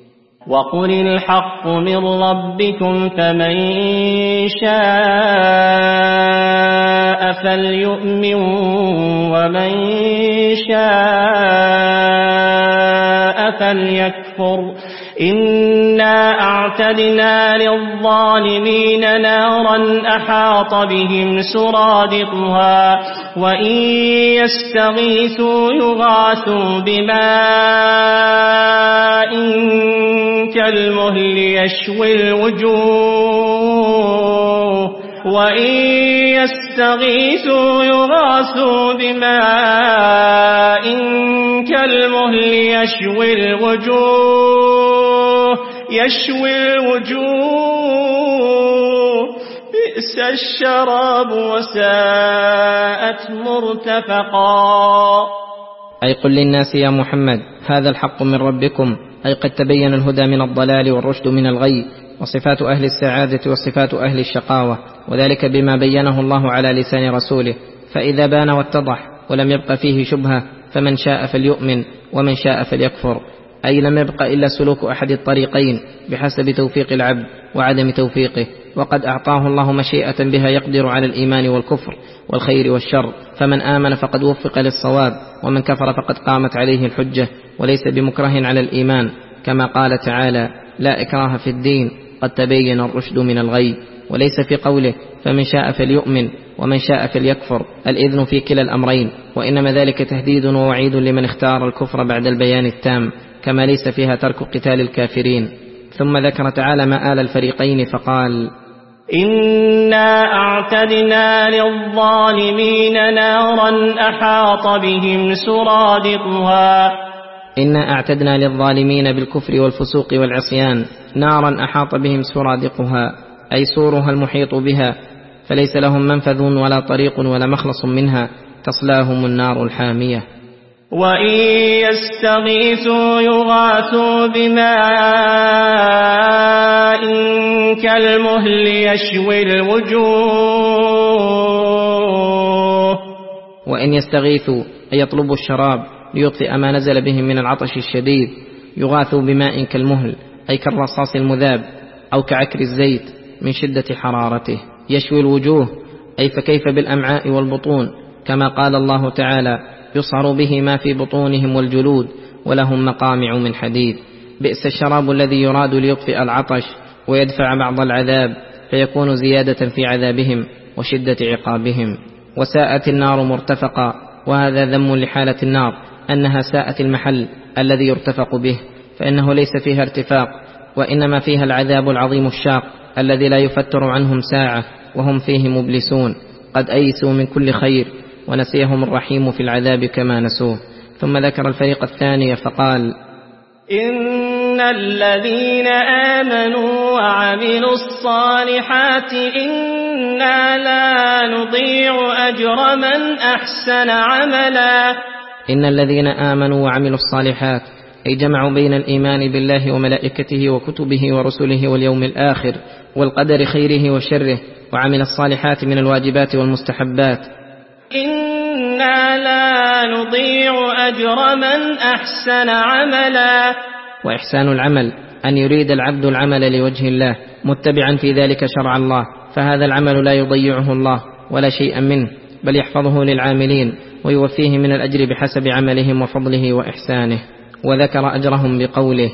وقل الحق من ربكم فمن شاء فليؤمن ومن شاء فليكفر، إنا أعتدنا للظالمين نارا أحاط بهم سرادقها، وإن يستغيثوا يغاثوا بماء كالمهل يشوي الوجوه وإن يستغيثوا يغاثوا بماء كالمهل يشوي الوجوه يشوي الوجوه بئس الشراب وساءت مرتفقا. أي قل للناس يا محمد هذا الحق من ربكم، أي قد تبين الهدى من الضلال والرشد من الغي، وصفات أهل السعادة وصفات أهل الشقاوة، وذلك بما بينه الله على لسان رسوله. فإذا بان واتضح ولم يبق فيه شبهة فمن شاء فليؤمن ومن شاء فليكفر، أي لم يبق إلا سلوك أحد الطريقين بحسب توفيق العبد وعدم توفيقه، وقد أعطاه الله مشيئة بها يقدر على الإيمان والكفر والخير والشر، فمن آمن فقد وفق للصواب، ومن كفر فقد قامت عليه الحجة، وليس بمكره على الإيمان، كما قال تعالى: لا إكراه في الدين قد تبين الرشد من الغي. وليس في قوله فمن شاء فليؤمن ومن شاء فليكفر الإذن في كلا الأمرين، وإنما ذلك تهديد ووعيد لمن اختار الكفر بعد البيان التام، كما ليس فيها ترك قتال الكافرين. ثم ذكر تعالى مآل الفريقين فقال: إنا أعتدنا للظالمين نارا أحاط بهم سرادقها. إنا أعتدنا للظالمين بالكفر والفسوق والعصيان نارا أحاط بهم سرادقها، أي سورها المحيط بها، فليس لهم منفذ ولا طريق ولا مخلص منها، تصلاهم النار الحامية. وإن يستغيثوا يغاثوا بماء كالمهل يشوي الوجوه. وإن يستغيثوا أي يطلبوا الشراب ليطفئ ما نزل بهم من العطش الشديد، يغاثوا بماء كالمهل أي كالرصاص المذاب، أو كعكر الزيت من شدة حرارته. يشوي الوجوه، أي فكيف بالأمعاء والبطون، كما قال الله تعالى: يصهر به ما في بطونهم والجلود ولهم مقامع من حديد. بئس الشراب الذي يراد ليطفئ العطش ويدفع بعض العذاب، فيكون زيادة في عذابهم وشدة عقابهم. وساءت النار مرتفقا، وهذا ذم لحالة النار، أنها ساءت المحل الذي يرتفق به، فإنه ليس فيها ارتفاق، وإنما فيها العذاب العظيم الشاق الذي لا يفتر عنهم ساعة وهم فيه مبلسون، قد أيسوا من كل خير، ونسيهم الرحيم في العذاب كما نسوه. ثم ذكر الفريق الثاني فقال: إن الذين آمنوا وعملوا الصالحات إنا لا نضيع أجر من أحسن عملا. إن الذين آمنوا وعملوا الصالحات، أي جمعوا بين الإيمان بالله وملائكته وكتبه ورسله واليوم الآخر والقدر خيره وشره، وعمل الصالحات من الواجبات والمستحبات. إنا لا نضيع أجر من أحسن عملا. وإحسان العمل أن يريد العبد العمل لوجه الله متبعا في ذلك شرع الله، فهذا العمل لا يضيعه الله ولا شيئا منه، بل يحفظه للعاملين ويوفيه من الأجر بحسب عملهم وفضله وإحسانه. وذكر أجرهم بقوله: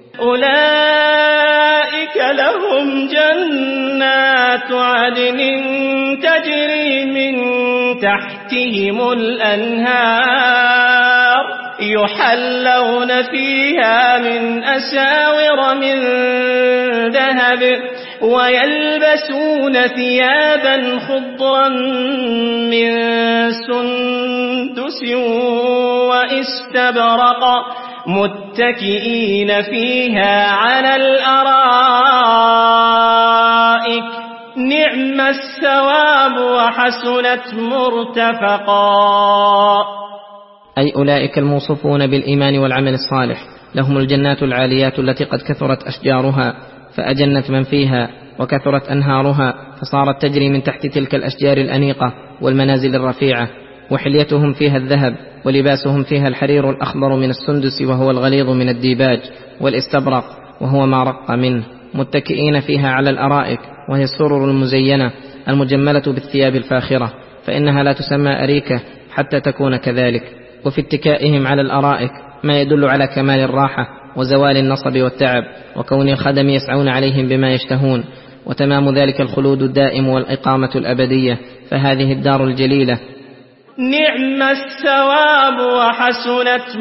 أولئك لهم جنات عدن تجري من تحتهم الأنهار يحلون فيها من أساور من ذهب ويلبسون ثيابا خضرا من سندس واستبرق متكئين فيها على الأرائك نعم الثواب وحسنت مرتفقا. أي أولئك الموصوفون بالإيمان والعمل الصالح لهم الجنات العاليات التي قد كثرت أشجارها فأجنت من فيها، وكثرت أنهارها فصارت تجري من تحت تلك الأشجار الأنيقة والمنازل الرفيعة، وحليتهم فيها الذهب، ولباسهم فيها الحرير الأخضر من السندس وهو الغليظ من الديباج، والاستبرق وهو ما رق منه، متكئين فيها على الأرائك، وهي السرر المزينة المجملة بالثياب الفاخرة، فإنها لا تسمى أريكة حتى تكون كذلك. وفي اتكائهم على الأرائك ما يدل على كمال الراحة وزوال النصب والتعب، وكون الخدم يسعون عليهم بما يشتهون، وتمام ذلك الخلود الدائم والإقامة الأبدية. فهذه الدار الجليلة نعم الثواب وحسنت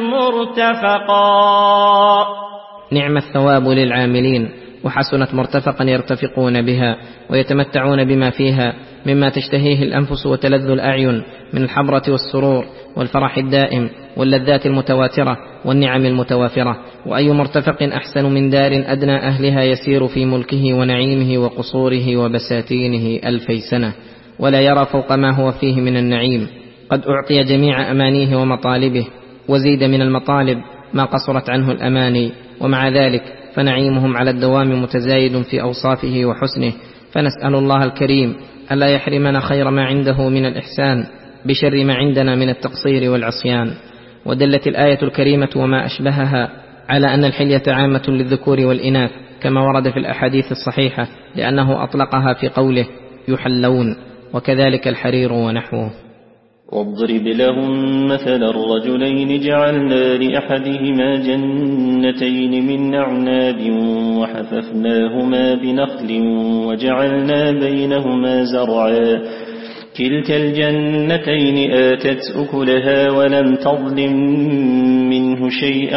مرتفقا. نعم الثواب للعاملين، وحسنت مرتفقا يرتفقون بها ويتمتعون بما فيها مما تشتهيه الأنفس وتلذ الأعين من الحبرة والسرور والفرح الدائم واللذات المتواترة والنعم المتوافرة. وأي مرتفق أحسن من دار أدنى أهلها يسير في ملكه ونعيمه وقصوره وبساتينه ألفي سنة ولا يرى فوق ما هو فيه من النعيم. قد أعطي جميع أمانيه ومطالبه، وزيد من المطالب ما قصرت عنه الأماني، ومع ذلك فنعيمهم على الدوام متزايد في أوصافه وحسنه. فنسأل الله الكريم ألا يحرمنا خير ما عنده من الإحسان بشر ما عندنا من التقصير والعصيان. ودلت الآية الكريمة وما أشبهها على أن الحلية عامة للذكور والإناث كما ورد في الأحاديث الصحيحة، لأنه أطلقها في قوله يحلون، وكذلك الحرير ونحوه. واضرب لهم مثل الرجلين جعلنا لأحدهما جنتين من أعناب وحففناهما بنخل وجعلنا بينهما زرعا كلتا الجنتين آتت أكلها ولم تظلم منه شيئا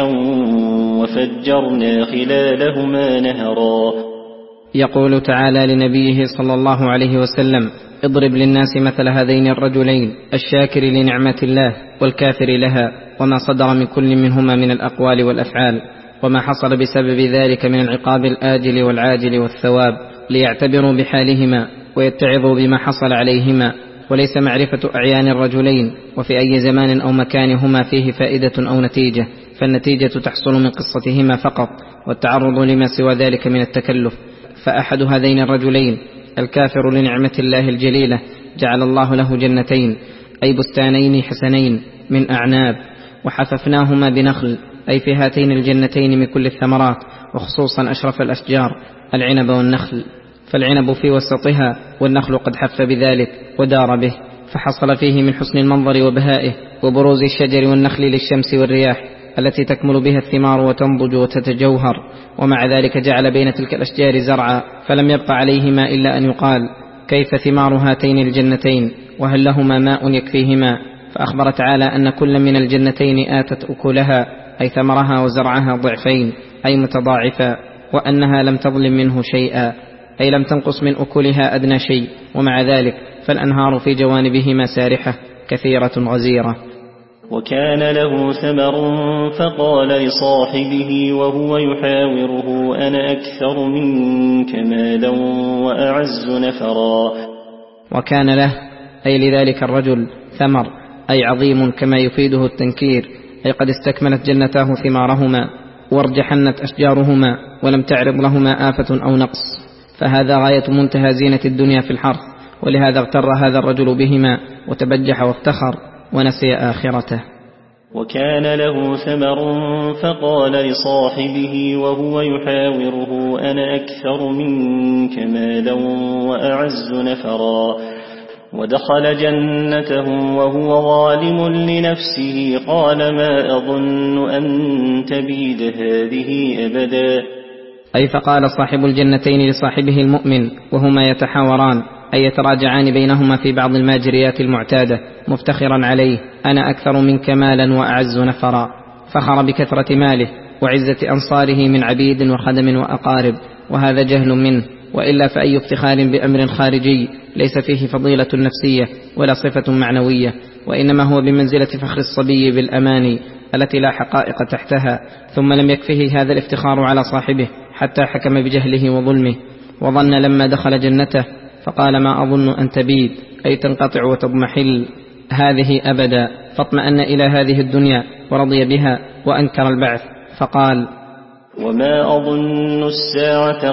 وفجرنا خلالهما نهرا. يقول تعالى لنبيه صلى الله عليه وسلم: اضرب للناس مثل هذين الرجلين، الشاكر لنعمة الله والكافر لها، وما صدر من كل منهما من الأقوال والأفعال، وما حصل بسبب ذلك من العقاب الآجل والعاجل والثواب، ليعتبروا بحالهما ويتعظوا بما حصل عليهما. وليس معرفة أعيان الرجلين وفي أي زمان أو مكان هما فيه فائدة أو نتيجة، فالنتيجة تحصل من قصتهما فقط، والتعرض لما سوى ذلك من التكلف. فأحد هذين الرجلين الكافر لنعمة الله الجليلة جعل الله له جنتين، أي بستانين حسنين من أعناب، وحففناهما بنخل، أي في هاتين الجنتين من كل الثمرات، وخصوصا أشرف الأشجار العنب والنخل، فالعنب في وسطها والنخل قد حف بذلك ودار به، فحصل فيه من حسن المنظر وبهائه وبروز الشجر والنخل للشمس والرياح التي تكمل بها الثمار وتنضج وتتجوهر. ومع ذلك جعل بين تلك الأشجار زرعا، فلم يبق عليهما إلا أن يقال كيف ثمار هاتين الجنتين وهل لهما ماء يكفيهما؟ فأخبر تعالى أن كل من الجنتين آتت أكلها أي ثمرها وزرعها ضعفين أي متضاعفا، وأنها لم تظلم منه شيئا أي لم تنقص من أكلها أدنى شيء. ومع ذلك فالأنهار في جوانبهما سارحة كثيرة غزيرة. وكان له ثمر فقال لصاحبه وهو يحاوره أنا أكثر منك مالا وأعز نفرا. وكان له أي لذلك الرجل ثمر أي عظيم كما يفيده التنكير، أي قد استكملت جنتاه ثمارهما وارجحنت أشجارهما ولم تعرض لهما آفة أو نقص، فهذا غاية منتهى زينة الدنيا في الحرث، ولهذا اغتر هذا الرجل بهما وتبجح وافتخر ونسي آخرته. وكان له ثمر فقال لصاحبه وهو يحاوره أنا أكثر منك مالا وأعز نفرا. ودخل جنته وهو ظالم لنفسه قال ما أظن أن تبيد هذه أبدا. أي فقال صاحب الجنتين لصاحبه المؤمن وهما يتحاوران أي يتراجعان بينهما في بعض الماجريات المعتادة مفتخرا عليه أنا أكثر منك مالا وأعز نفرا، فخر بكثرة ماله وعزة أنصاره من عبيد وخدم وأقارب، وهذا جهل منه، وإلا فأي افتخار بأمر خارجي ليس فيه فضيلة نفسية ولا صفة معنوية، وإنما هو بمنزلة فخر الصبي بالأماني التي لا حقائق تحتها. ثم لم يكفه هذا الافتخار على صاحبه حتى حكم بجهله وظلمه، وظن لما دخل جنته فقال ما أظن أن تبيد أي تنقطع وتضمحل هذه أبدا، فاطمأن إلى هذه الدنيا ورضي بها وأنكر البعث، فقال وما أظن الساعة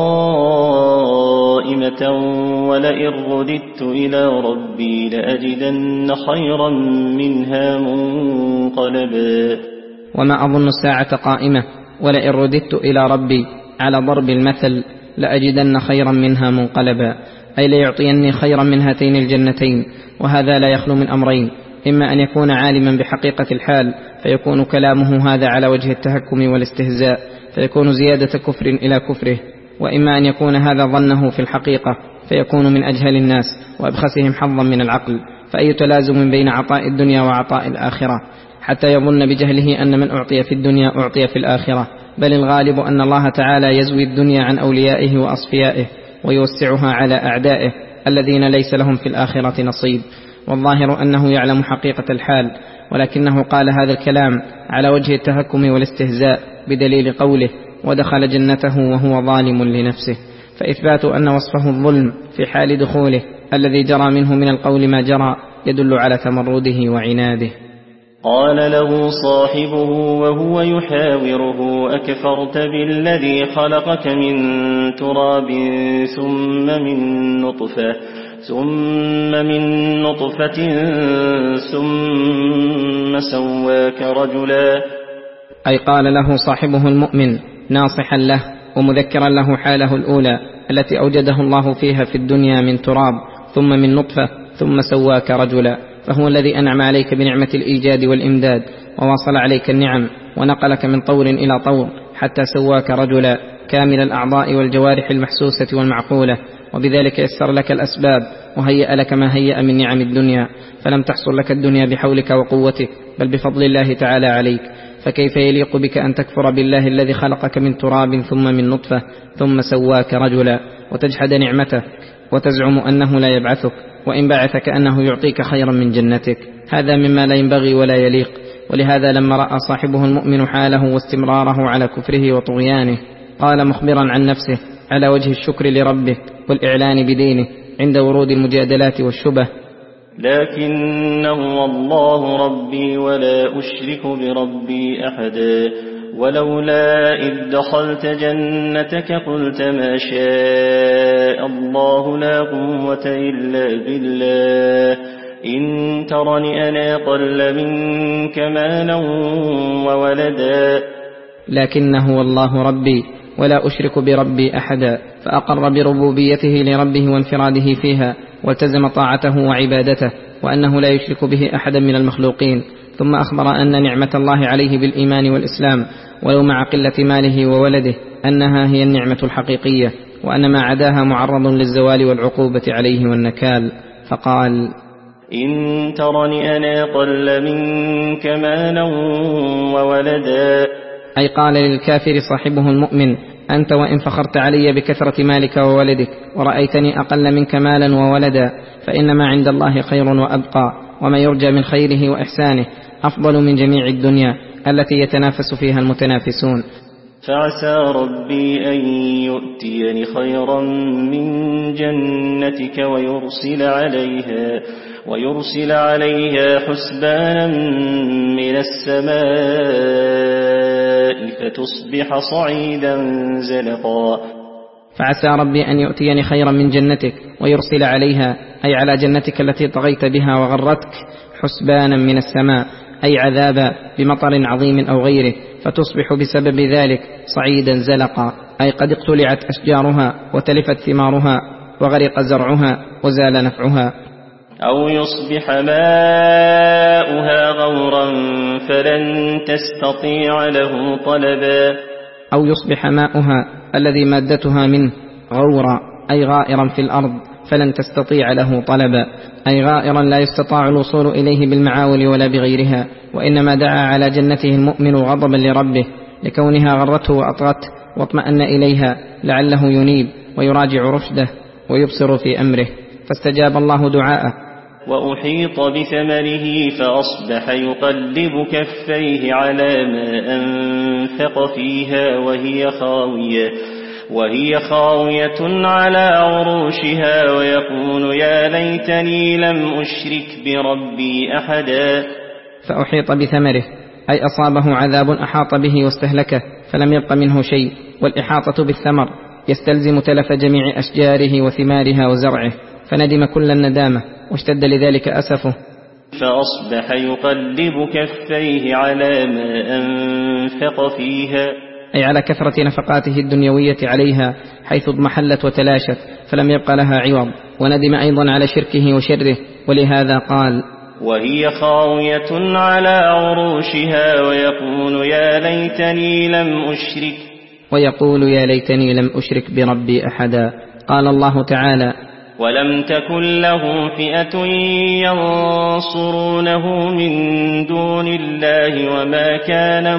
قائمة ولئن رددت إلى ربي لأجدن خيرا منها منقلبا. وما أظن الساعة قائمة ولئن رددت إلى ربي على ضرب المثل لأجدن خيرا منها منقلبا، أي ليعطيني خيرا من هاتين الجنتين. وهذا لا يخلو من أمرين، إما أن يكون عالما بحقيقة الحال فيكون كلامه هذا على وجه التهكم والاستهزاء فيكون زيادة كفر إلى كفره، وإما أن يكون هذا ظنه في الحقيقة فيكون من أجهل الناس وأبخسهم حظا من العقل. فأي تلازم بين عطاء الدنيا وعطاء الآخرة حتى يظن بجهله أن من أعطي في الدنيا أعطي في الآخرة، بل الغالب أن الله تعالى يزوي الدنيا عن أوليائه وأصفيائه ويوسعها على أعدائه الذين ليس لهم في الآخرة نصيب. والظاهر أنه يعلم حقيقة الحال، ولكنه قال هذا الكلام على وجه التهكم والاستهزاء بدليل قوله ودخل جنته وهو ظالم لنفسه، فإثبات أن وصفه الظلم في حال دخوله الذي جرى منه من القول ما جرى يدل على تمرده وعناده. قال له صاحبه وهو يحاوره أكفرت بالذي خلقك من تراب ثم من نطفة ثم من نطفة ثم سواك رجلا. أي قال له صاحبه المؤمن ناصحا له ومذكرا له حاله الأولى التي أوجده الله فيها في الدنيا من تراب ثم من نطفة ثم سواك رجلا، فهو الذي أنعم عليك بنعمة الإيجاد والإمداد وواصل عليك النعم ونقلك من طور إلى طور حتى سواك رجلا كامل الأعضاء والجوارح المحسوسة والمعقولة، وبذلك يسر لك الأسباب وهيأ لك ما هيأ من نعم الدنيا، فلم تحصل لك الدنيا بحولك وقوتك بل بفضل الله تعالى عليك. فكيف يليق بك أن تكفر بالله الذي خلقك من تراب ثم من نطفة ثم سواك رجلا وتجحد نعمته وتزعم أنه لا يبعثك، وإن بعثك أنه يعطيك خيرا من جنتك؟ هذا مما لا ينبغي ولا يليق. ولهذا لما رأى صاحبه المؤمن حاله واستمراره على كفره وطغيانه قال مخبرا عن نفسه على وجه الشكر لربه والإعلان بدينه عند ورود المجادلات والشبه لكن هو الله ربي ولا أشرك بربي أحدا ولولا إذ دخلت جنتك قلت ما شاء الله لا قوة إلا بالله إن ترني أنا أقل منك مالا وولدا. لكنه والله ربي ولا أشرك بربي أحدا، فأقر بربوبيته لربه وانفراده فيها، والتزم طاعته وعبادته، وأنه لا يشرك به أحدا من المخلوقين. ثم أخبر أن نعمة الله عليه بالإيمان والإسلام ولو مع قلة ماله وولده أنها هي النعمة الحقيقية، وأن ما عداها معرض للزوال والعقوبة عليه والنكال. فقال: إن ترني أنا أقل منك مالا وولدا، أي قال للكافر صاحبه المؤمن: أنت وإن فخرت علي بكثرة مالك وولدك ورأيتني أقل منك مالا وولدا، فإنما عند الله خير وأبقى، وما يرجى من خيره وإحسانه أفضل من جميع الدنيا التي يتنافس فيها المتنافسون. فعسى ربي أن يؤتيني خيرا من جنتك ويرسل عليها, ويرسل عليها حسبانا من السماء فتصبح صعيدا زلقا. فعسى ربي أن يؤتيني خيرا من جنتك ويرسل عليها، أي على جنتك التي طغيت بها وغرتك، حسبانا من السماء، أي عذابا بمطر عظيم أو غيره، فتصبح بسبب ذلك صعيدا زلقا، أي قد اقتلعت أشجارها وتلفت ثمارها وغرق زرعها وزال نفعها. أو يصبح ماؤها غورا فلن تستطيع له طلبا. أو يصبح ماؤها الذي مادتها منه غورا، أي غائرا في الأرض، فلن تستطيع له طلبا، أي غائرا لا يستطاع الوصول إليه بالمعاول ولا بغيرها. وإنما دعا على جنته المؤمن غضبا لربه لكونها غرته وأطغته، واطمأن إليها لعله ينيب ويراجع رشده ويبصر في أمره، فاستجاب الله دعاءه. وأحيط بثمره فأصبح يقلب كفيه على ما أنفق فيها وهي خاوية وهي خاوية على عروشها، ويقول يا ليتني لم أشرك بربي أحدا. فأحيط بثمره، أي أصابه عذاب أحاط به واستهلكه فلم يبق منه شيء. والإحاطة بالثمر يستلزم تلف جميع أشجاره وثمارها وزرعه، فندم كل الندامة واشتد لذلك أسفه. فأصبح يقلب كفيه على ما أنفق فيها، أي على كثرة نفقاته الدنيوية عليها، حيث اضمحلت وتلاشت فلم يبق لها عوض. وندم أيضا على شركه وشره، ولهذا قال وهي خاوية على عروشها ويقول يا ليتني لم أشرك ويقول يا ليتني لم أشرك بربي أحدا. قال الله تعالى ولم تكن له فئة ينصرونه من دون الله وما كان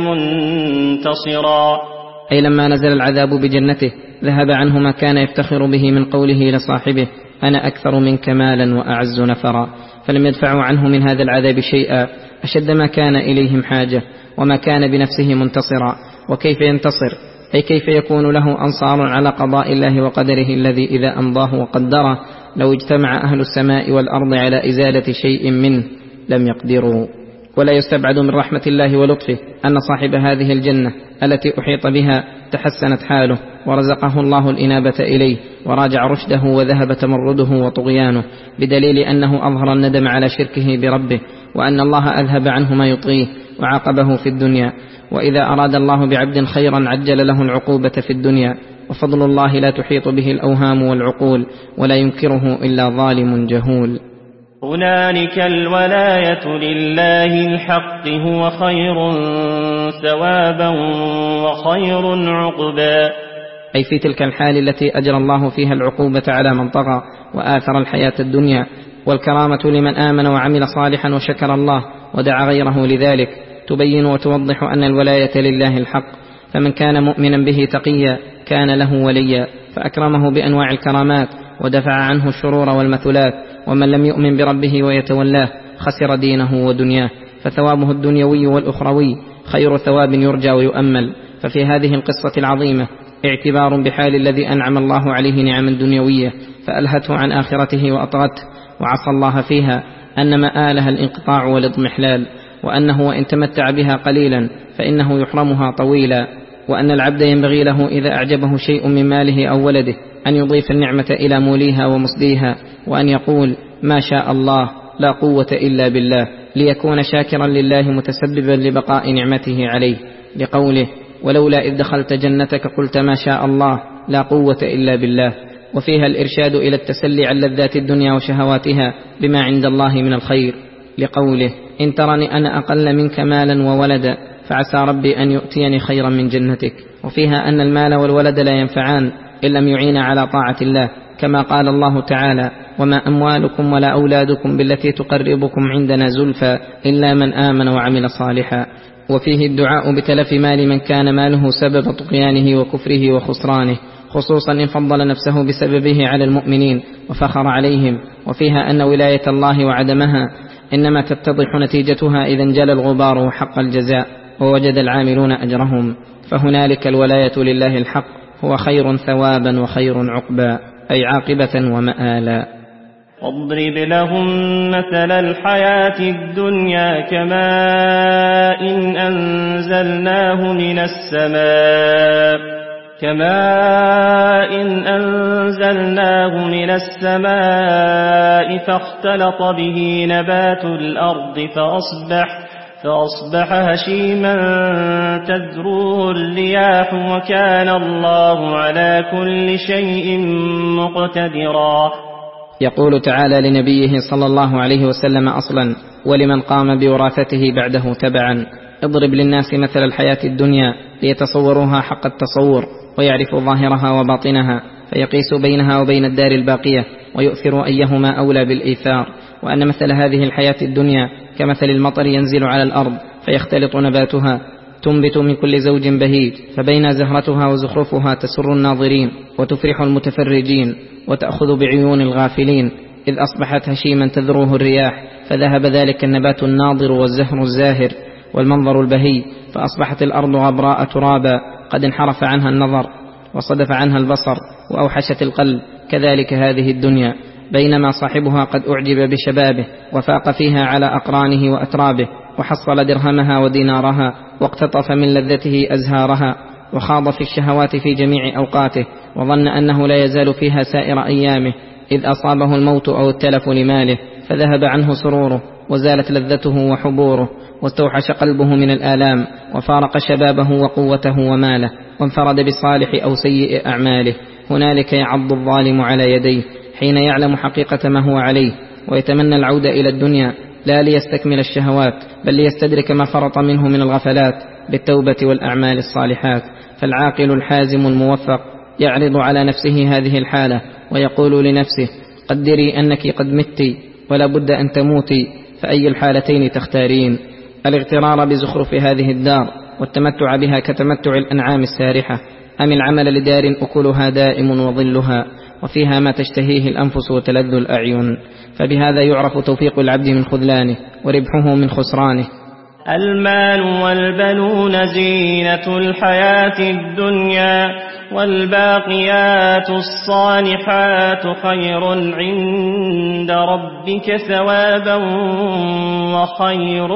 منتصرا. أي لما نزل العذاب بجنته ذهب عنه ما كان يفتخر به من قوله لصاحبه أنا أكثر منك مالا وأعز نفرا، فلم يدفعوا عنه من هذا العذاب شيئا أشد ما كان إليهم حاجة، وما كان بنفسه منتصرا. وكيف ينتصر؟ أي كيف يكون له أنصار على قضاء الله وقدره الذي إذا أمضاه وقدره لو اجتمع أهل السماء والأرض على إزالة شيء منه لم يقدروا. ولا يستبعد من رحمة الله ولطفه أن صاحب هذه الجنة التي أحيط بها تحسنت حاله ورزقه الله الإنابة إليه وراجع رشده وذهب تمرده وطغيانه، بدليل أنه أظهر الندم على شركه بربه، وأن الله أذهب عنه ما يطغيه وعاقبه في الدنيا. وإذا أراد الله بعبد خيرا عجل له العقوبة في الدنيا، وفضل الله لا تحيط به الأوهام والعقول، ولا ينكره إلا ظالم جهول. هنالك الولاية لله الحق هو خير ثوابا وخير عقبا. أي في تلك الحال التي أجرى الله فيها العقوبة على من طغى وآثر الحياة الدنيا، والكرامة لمن آمن وعمل صالحا وشكر الله ودعا غيره لذلك، تبين وتوضح أن الولاية لله الحق. فمن كان مؤمنا به تقيا كان له وليا، فأكرمه بأنواع الكرامات ودفع عنه الشرور والمثلات. ومن لم يؤمن بربه ويتولاه خسر دينه ودنياه، فثوابه الدنيوي والأخروي خير ثواب يرجى ويؤمل. ففي هذه القصة العظيمة اعتبار بحال الذي أنعم الله عليه نعما دنيوية فألهته عن آخرته وأطغته وعصى الله فيها، أن مآلها الانقطاع والاضمحلال، وأنه وإن تمتع بها قليلا فإنه يحرمها طويلا. وأن العبد ينبغي له إذا أعجبه شيء من ماله أو ولده أن يضيف النعمة إلى موليها ومسديها، وأن يقول ما شاء الله لا قوة إلا بالله، ليكون شاكرا لله متسببا لبقاء نعمته عليه، لقوله ولولا إذ دخلت جنتك قلت ما شاء الله لا قوة إلا بالله. وفيها الإرشاد إلى التسلي عن لذات الدنيا وشهواتها بما عند الله من الخير، لقوله إن ترني أنا أقل منك مالا وولدا فعسى ربي أن يؤتيني خيرا من جنتك. وفيها أن المال والولد لا ينفعان إن لم يعين على طاعة الله، كما قال الله تعالى وما أموالكم ولا أولادكم بالتي تقربكم عندنا زلفى إلا من آمن وعمل صالحا. وفيه الدعاء بتلف مال من كان ماله سبب طغيانه وكفره وخسرانه، خصوصا إن فضل نفسه بسببه على المؤمنين وفخر عليهم. وفيها أن ولاية الله وعدمها إنما تتضح نتيجتها إذا انجلى الغبار وحق الجزاء ووجد العاملون أجرهم، فهنالك الولاية لله الحق هو خير ثوابا وخير عقبا، أي عاقبة ومآلا. واضرب لهم مثل الحياة الدنيا كماء إن أنزلناه من السماء كماء إن أنزلناه من السماء فاختلط به نبات الأرض فأصبح فأصبح هشيما تذروه الرياح وكان الله على كل شيء مقتدرا. يقول تعالى لنبيه صلى الله عليه وسلم أصلا ولمن قام بوراثته بعده تبعا: اضرب للناس مثل الحياة الدنيا ليتصوروها حق التصور ويعرفوا ظاهرها وباطنها، فيقيسوا بينها وبين الدار الباقية ويؤثروا أيهما أولى بالإيثار. وأن مثل هذه الحياة الدنيا كمثل المطر ينزل على الأرض فيختلط نباتها، تنبت من كل زوج بهيج، فبين زهرتها وزخرفها تسر الناظرين وتفرح المتفرجين وتأخذ بعيون الغافلين، إذ أصبحت هشيما تذروه الرياح، فذهب ذلك النبات الناظر والزهر الزاهر والمنظر البهي، فأصبحت الأرض غبراء ترابا قد انحرف عنها النظر وصدف عنها البصر وأوحشت القلب. كذلك هذه الدنيا بينما صاحبها قد أعجب بشبابه وفاق فيها على أقرانه وأترابه، وحصل درهمها ودينارها واقتطف من لذته أزهارها، وخاض في الشهوات في جميع أوقاته، وظن أنه لا يزال فيها سائر أيامه، إذ أصابه الموت أو التلف لماله فذهب عنه سروره وزالت لذته وحبوره، واستوحش قلبه من الآلام، وفارق شبابه وقوته وماله، وانفرد بصالح أو سيء أعماله. هنالك يعض الظالم على يديه حين يعلم حقيقة ما هو عليه، ويتمنى العودة إلى الدنيا لا ليستكمل الشهوات بل ليستدرك ما فرط منه من الغفلات بالتوبة والأعمال الصالحات. فالعاقل الحازم الموفق يعرض على نفسه هذه الحالة ويقول لنفسه: قدري أنك قد مت ولا بد أن تموتي، فأي الحالتين تختارين؟ الاغترار بزخرف هذه الدار والتمتع بها كتمتع الأنعام السارحة، أم العمل لدار أكلها دائم وظلها وفيها ما تشتهيه الأنفس وتلذ الأعين؟ فبهذا يعرف توفيق العبد من خذلانه وربحه من خسرانه. المال والبنون زينة الحياة الدنيا والباقيات الصالحات خير عند ربك ثوابا وخير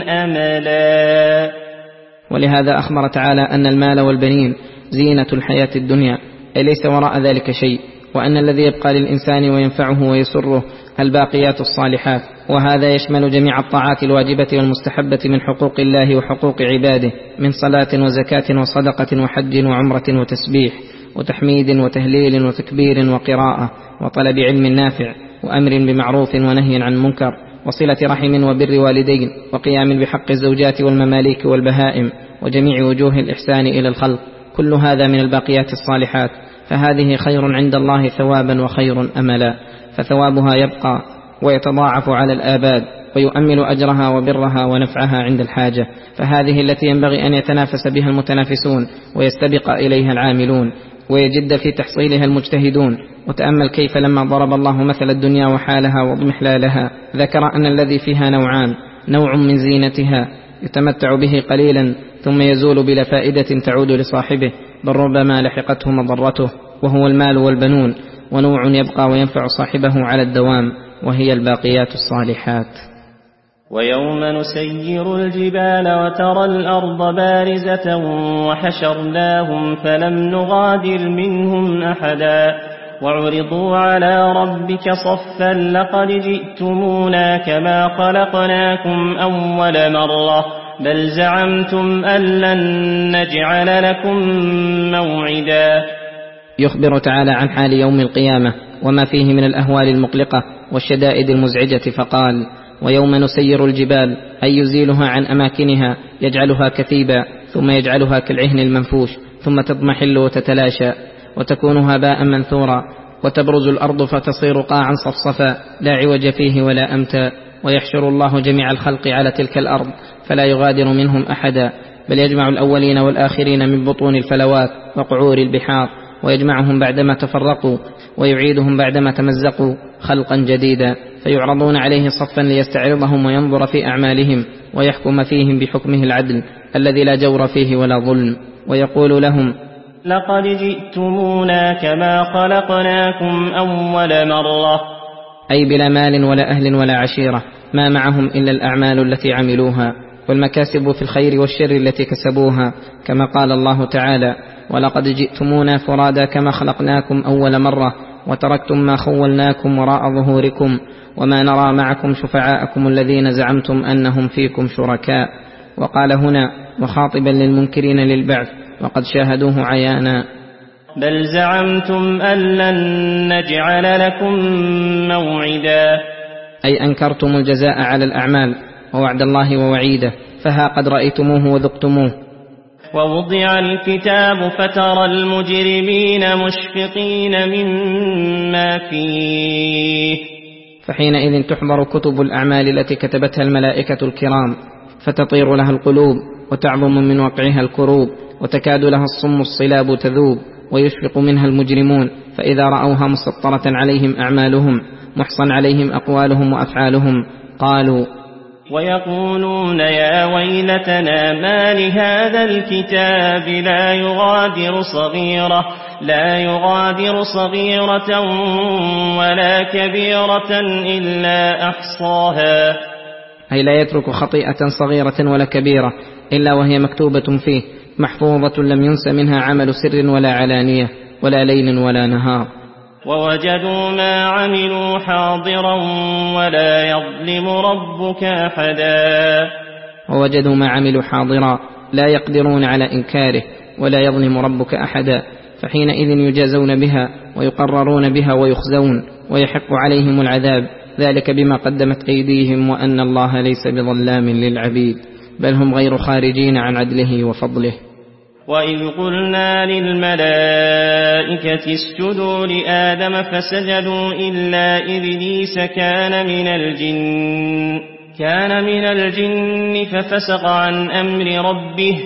أملا. ولهذا أخبر تعالى أن المال والبنين زينة الحياة الدنيا، أي ليس وراء ذلك شيء، وأن الذي يبقى للإنسان وينفعه ويسره الباقيات الصالحات، وهذا يشمل جميع الطاعات الواجبة والمستحبة من حقوق الله وحقوق عباده، من صلاة وزكاة وصدقة وحج وعمرة وتسبيح وتحميد وتهليل وتكبير وقراءة وطلب علم نافع وأمر بمعروف ونهي عن منكر وصلة رحم وبر والدين وقيام بحق الزوجات والمماليك والبهائم وجميع وجوه الإحسان إلى الخلق. كل هذا من الباقيات الصالحات، فهذه خير عند الله ثوابا وخير أملا، فثوابها يبقى ويتضاعف على الآباد ويؤمل أجرها وبرها ونفعها عند الحاجة، فهذه التي ينبغي أن يتنافس بها المتنافسون ويستبق إليها العاملون ويجد في تحصيلها المجتهدون. وتأمل كيف لما ضرب الله مثل الدنيا وحالها واضمحلالها ذكر أن الذي فيها نوعان: نوع من زينتها يتمتع به قليلا ثم يزول بلا فائدة تعود لصاحبه بل ربما لحقته مضرته وهو المال والبنون، ونوع يبقى وينفع صاحبه على الدوام وهي الباقيات الصالحات. ويوم نسير الجبال وترى الأرض بارزة وحشرناهم فلم نغادر منهم أحدا وعرضوا على ربك صفا لقد جئتمونا كما خلقناكم أول مرة بل زعمتم أن لن نجعل لكم موعدا. يخبر تعالى عن حال يوم القيامة وما فيه من الأهوال المقلقة والشدائد المزعجة فقال: ويوم نسير الجبال، أي يزيلها عن أماكنها، يجعلها كثيبا، ثم يجعلها كالعهن المنفوش، ثم تضمحل وتتلاشى وتكون هباء منثورا، وتبرز الأرض فتصير قاعا صفصفا لا عوج فيه ولا أمتا، ويحشر الله جميع الخلق على تلك الأرض فلا يغادر منهم أحدا، بل يجمع الأولين والآخرين من بطون الفلوات وقعور البحار، ويجمعهم بعدما تفرقوا ويعيدهم بعدما تمزقوا خلقا جديدا، فيعرضون عليه صفا ليستعرضهم وينظر في أعمالهم ويحكم فيهم بحكمه العدل الذي لا جور فيه ولا ظلم، ويقول لهم: لقد جئتمونا كما خلقناكم أول مرة، أي بلا مال ولا أهل ولا عشيرة، ما معهم إلا الأعمال التي عملوها والمكاسب في الخير والشر التي كسبوها، كما قال الله تعالى: ولقد جئتمونا فرادا كما خلقناكم أول مرة وتركتم ما خولناكم وراء ظهوركم وما نرى معكم شفعاءكم الذين زعمتم أنهم فيكم شركاء. وقال هنا مخاطبا للمنكرين للبعث وقد شاهدوه عيانا: بل زعمتم أن لن نجعل لكم موعدا، أي أنكرتم الجزاء على الأعمال ووعد الله ووعيده، فها قد رأيتموه وذقتموه. ووضع الكتاب فترى المجرمين مشفقين مما فيه، فحينئذ تحضر كتب الأعمال التي كتبتها الملائكة الكرام فتطير لها القلوب وتعظم من وقعها الكروب، وتكاد لها الصم الصلاب تذوب، ويشفق منها المجرمون، فإذا رأوها مسطرة عليهم أعمالهم محصن عليهم أقوالهم وأفعالهم قالوا: ويقولون يا ويلتنا ما لهذا الكتاب لا يغادر صغيرة لا يغادر صغيرة ولا كبيرة إلا أحصاها، أي لا يترك خطيئة صغيرة ولا كبيرة إلا وهي مكتوبة فيه محفوظة لم ينس منها عمل سر ولا علانية ولا ليل ولا نهار. ووجدوا ما عملوا حاضرا ولا يظلم ربك أحدا، ووجدوا ما عملوا حاضرا لا يقدرون على إنكاره ولا يظلم ربك أحدا، فحينئذ يجازون بها ويقررون بها ويخزون ويحق عليهم العذاب، ذلك بما قدمت أيديهم وأن الله ليس بظلام للعبيد، بل هم غير خارجين عن عدله وفضله. وإذ قلنا للملائكة اسجدوا لآدم فسجدوا إلا إبليس كان من الجن كان من الجن ففسق عن أمر ربه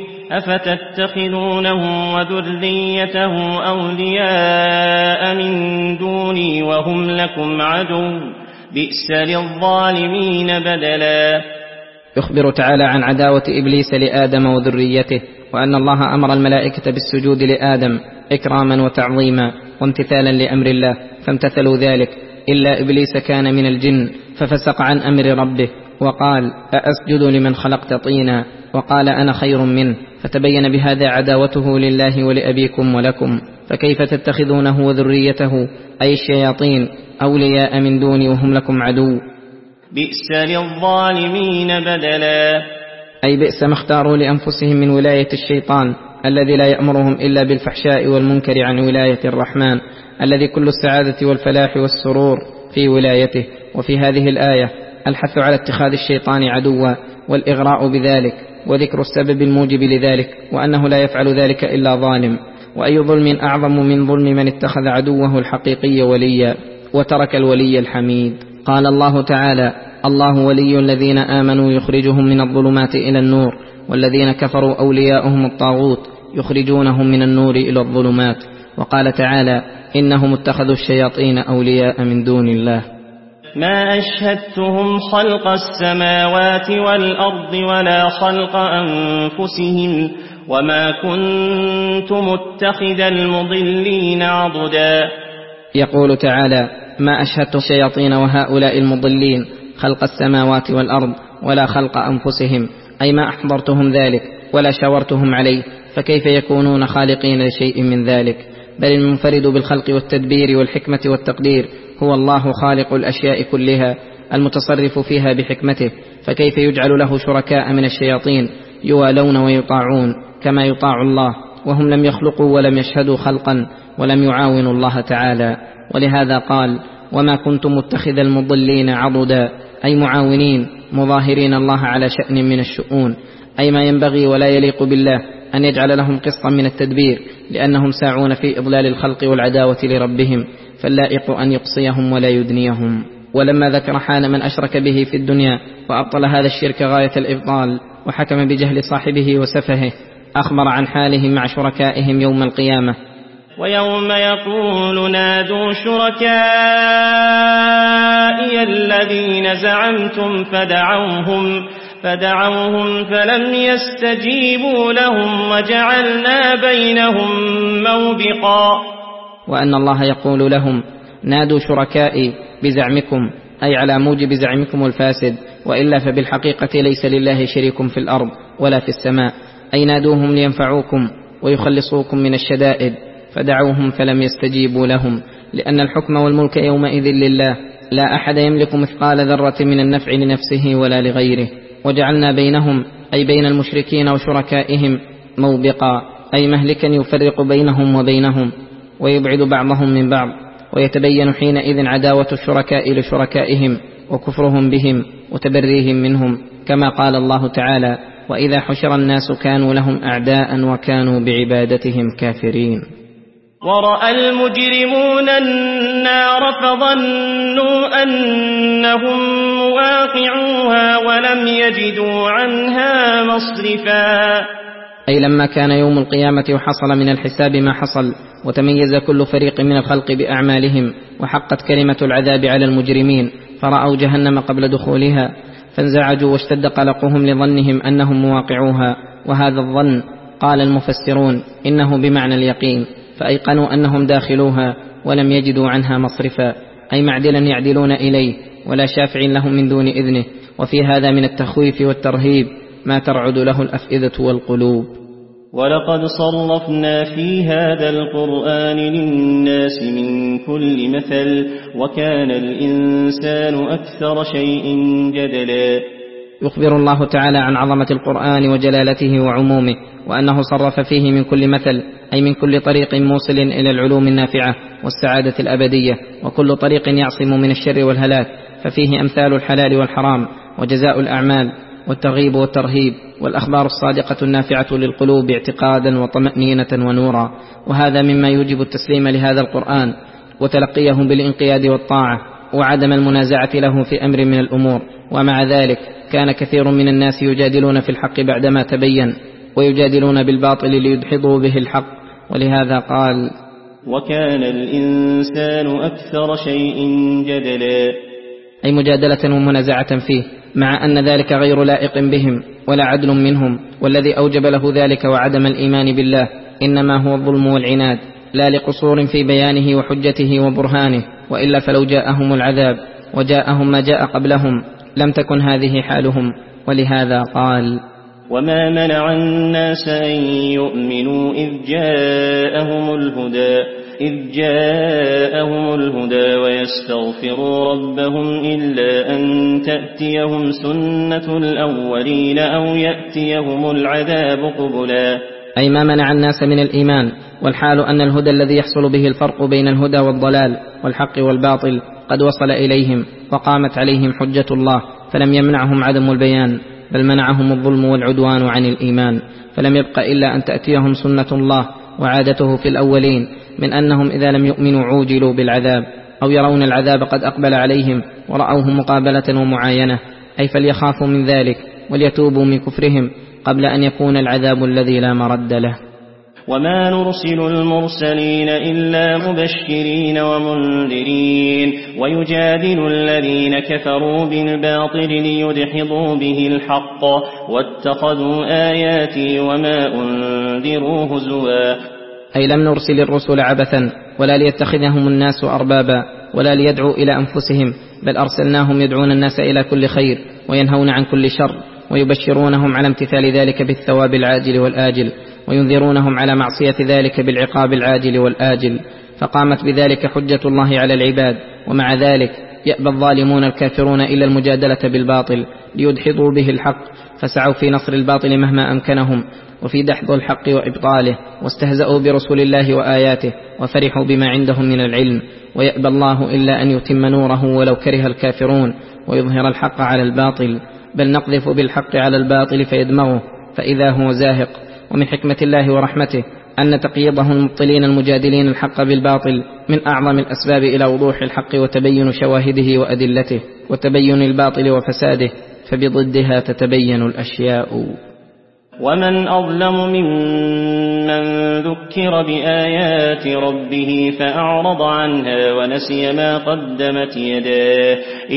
أفتتخذونه وذريته أولياء من دوني وهم لكم عدو بئس للظالمين بدلا. يخبر تعالى عن عداوة إبليس لآدم وذريته، وأن الله أمر الملائكة بالسجود لآدم إكراما وتعظيما وامتثالا لأمر الله، فامتثلوا ذلك، إلا إبليس كان من الجن ففسق عن أمر ربه وقال: أأسجد لمن خلقت طينا، وقال أنا خير منه، فتبين بهذا عداوته لله ولأبيكم ولكم. فكيف تتخذونه وذريته أي الشياطين أولياء من دوني وهم لكم عدو، بئس للظالمين بدلا، أي بئس ما اختاروا لأنفسهم من ولاية الشيطان الذي لا يأمرهم إلا بالفحشاء والمنكر عن ولاية الرحمن الذي كل السعادة والفلاح والسرور في ولايته. وفي هذه الآية الحث على اتخاذ الشيطان عدوا والإغراء بذلك وذكر السبب الموجب لذلك، وأنه لا يفعل ذلك إلا ظالم، وأي ظلم أعظم من ظلم من اتخذ عدوه الحقيقي وليا وترك الولي الحميد. قال الله تعالى: الله ولي الذين آمنوا يخرجهم من الظلمات إلى النور، والذين كفروا أولياؤهم الطاغوت يخرجونهم من النور إلى الظلمات. وقال تعالى: إنهم اتخذوا الشياطين أولياء من دون الله. ما أشهدتهم خلق السماوات والأرض ولا خلق أنفسهم وما كنت متخذ المضلين عضدا. يقول تعالى: ما أشهدت الشياطين وهؤلاء المضلين خلق السماوات والأرض ولا خلق أنفسهم، أي ما أحضرتهم ذلك ولا شاورتهم عليه، فكيف يكونون خالقين لشيء من ذلك؟ بل المنفرد بالخلق والتدبير والحكمة والتقدير هو الله خالق الأشياء كلها، المتصرف فيها بحكمته، فكيف يجعل له شركاء من الشياطين يوالون ويطاعون كما يطاع الله، وهم لم يخلقوا ولم يشهدوا خلقا ولم يعاونوا الله تعالى. ولهذا قال: وما كنت متخذ المضلين عضدا، أي معاونين مظاهرين الله على شأن من الشؤون، أي ما ينبغي ولا يليق بالله أن يجعل لهم قسطا من التدبير، لأنهم ساعون في إضلال الخلق والعداوة لربهم، فاللائق أن يقصيهم ولا يدنيهم. ولما ذكر حال من أشرك به في الدنيا وأبطل هذا الشرك غاية الإبطال وحكم بجهل صاحبه وسفهه، أخبر عن حالهم مع شركائهم يوم القيامة: ويوم يقول نادوا شركائي الذين زعمتم فدعوهم فدعوهم فلم يستجيبوا لهم وجعلنا بينهم موبقا. وأن الله يقول لهم: نادوا شركائي بزعمكم، أي على موجب زعمكم الفاسد، وإلا فبالحقيقة ليس لله شريك في الأرض ولا في السماء، أي نادوهم لينفعوكم ويخلصوكم من الشدائد، فدعوهم فلم يستجيبوا لهم، لأن الحكم والملك يومئذ لله، لا أحد يملك مثقال ذرة من النفع لنفسه ولا لغيره. وجعلنا بينهم، أي بين المشركين وشركائهم، موبقا، أي مهلكا يفرق بينهم وبينهم ويبعد بعضهم من بعض، ويتبين حينئذ عداوة الشركاء لشركائهم وكفرهم بهم وتبريهم منهم، كما قال الله تعالى: وإذا حشر الناس كانوا لهم أعداء وكانوا بعبادتهم كافرين. ورأى المجرمون النار فظنوا أنهم مواقعوها ولم يجدوا عنها مصرفا. أي لما كان يوم القيامة وحصل من الحساب ما حصل، وتميز كل فريق من الخلق بأعمالهم، وحقت كلمة العذاب على المجرمين، فرأوا جهنم قبل دخولها فانزعجوا واشتد قلقهم لظنهم أنهم مواقعوها. وهذا الظن قال المفسرون إنه بمعنى اليقين، فأيقنوا أنهم داخلوها ولم يجدوا عنها مصرفا، أي معدلا يعدلون إليه ولا شافع لهم من دون إذنه. وفي هذا من التخويف والترهيب ما ترعد له الأفئدة والقلوب. ولقد صرفنا في هذا القرآن للناس من كل مثل وكان الإنسان أكثر شيء جدلا. يخبر الله تعالى عن عظمة القرآن وجلالته وعمومه، وأنه صرف فيه من كل مثل، أي من كل طريق موصل إلى العلوم النافعة والسعادة الأبدية، وكل طريق يعصم من الشر والهلاك، ففيه أمثال الحلال والحرام وجزاء الأعمال والترغيب والترهيب والأخبار الصادقة النافعة للقلوب اعتقادا وطمأنينة ونورا. وهذا مما يوجب التسليم لهذا القرآن وتلقيه بالانقياد والطاعة وعدم المنازعة له في أمر من الأمور. ومع ذلك كان كثير من الناس يجادلون في الحق بعدما تبين، ويجادلون بالباطل ليدحضوا به الحق. ولهذا قال: وكان الإنسان أكثر شيء جدلا، أي مجادلة ومنازعة فيه، مع أن ذلك غير لائق بهم ولا عدل منهم، والذي أوجب له ذلك وعدم الإيمان بالله إنما هو الظلم والعناد، لا لقصور في بيانه وحجته وبرهانه، وإلا فلو جاءهم العذاب وجاءهم ما جاء قبلهم لم تكن هذه حالهم. ولهذا قال: وما منع الناس أن يؤمنوا إذ جاءهم الهدى إذ جاءهم الهدى ويستغفروا ربهم إلا أن تأتيهم سنة الأولين أو يأتيهم العذاب قبلا، أي ما منع الناس من الإيمان، والحال أن الهدى الذي يحصل به الفرق بين الهدى والضلال والحق والباطل قد وصل إليهم وقامت عليهم حجة الله، فلم يمنعهم عدم البيان، بل منعهم الظلم والعدوان عن الإيمان. فلم يبق إلا أن تأتيهم سنة الله وعادته في الأولين من أنهم إذا لم يؤمنوا عوجلوا بالعذاب، أو يرون العذاب قد أقبل عليهم ورأوه مقابلة ومعاينة، أي فليخافوا من ذلك وليتوبوا من كفرهم قبل أن يكون العذاب الذي لا مرد له. وما نرسل المرسلين إلا مبشرين ومنذرين ويجادل الذين كفروا بالباطل ليدحضوا به الحق واتخذوا آياتي وما أنذروا هزوا، أي لم نرسل الرسل عبثا ولا ليتخذهم الناس أربابا ولا ليدعوا إلى أنفسهم، بل أرسلناهم يدعون الناس إلى كل خير وينهون عن كل شر، ويبشرونهم على امتثال ذلك بالثواب العاجل والآجل، وينذرونهم على معصية ذلك بالعقاب العاجل والآجل، فقامت بذلك حجة الله على العباد. ومع ذلك يأبى الظالمون الكافرون إلا المجادلة بالباطل ليدحضوا به الحق، فسعوا في نصر الباطل مهما أمكنهم وفي دحض الحق وإبطاله، واستهزأوا برسول الله وآياته وفرحوا بما عندهم من العلم. ويأبى الله إلا أن يتم نوره ولو كره الكافرون ويظهر الحق على الباطل، بل نقذف بالحق على الباطل فيدمغه فإذا هو زاهق. ومن حكمة الله ورحمته أن تقييضه المبطلين المجادلين الحق بالباطل من أعظم الأسباب إلى وضوح الحق وتبين شواهده وأدلته وتبين الباطل وفساده، فبضدها تتبين الأشياء. ومن أظلم ممن ذكر بآيات ربه فأعرض عنها ونسي ما قدمت يداه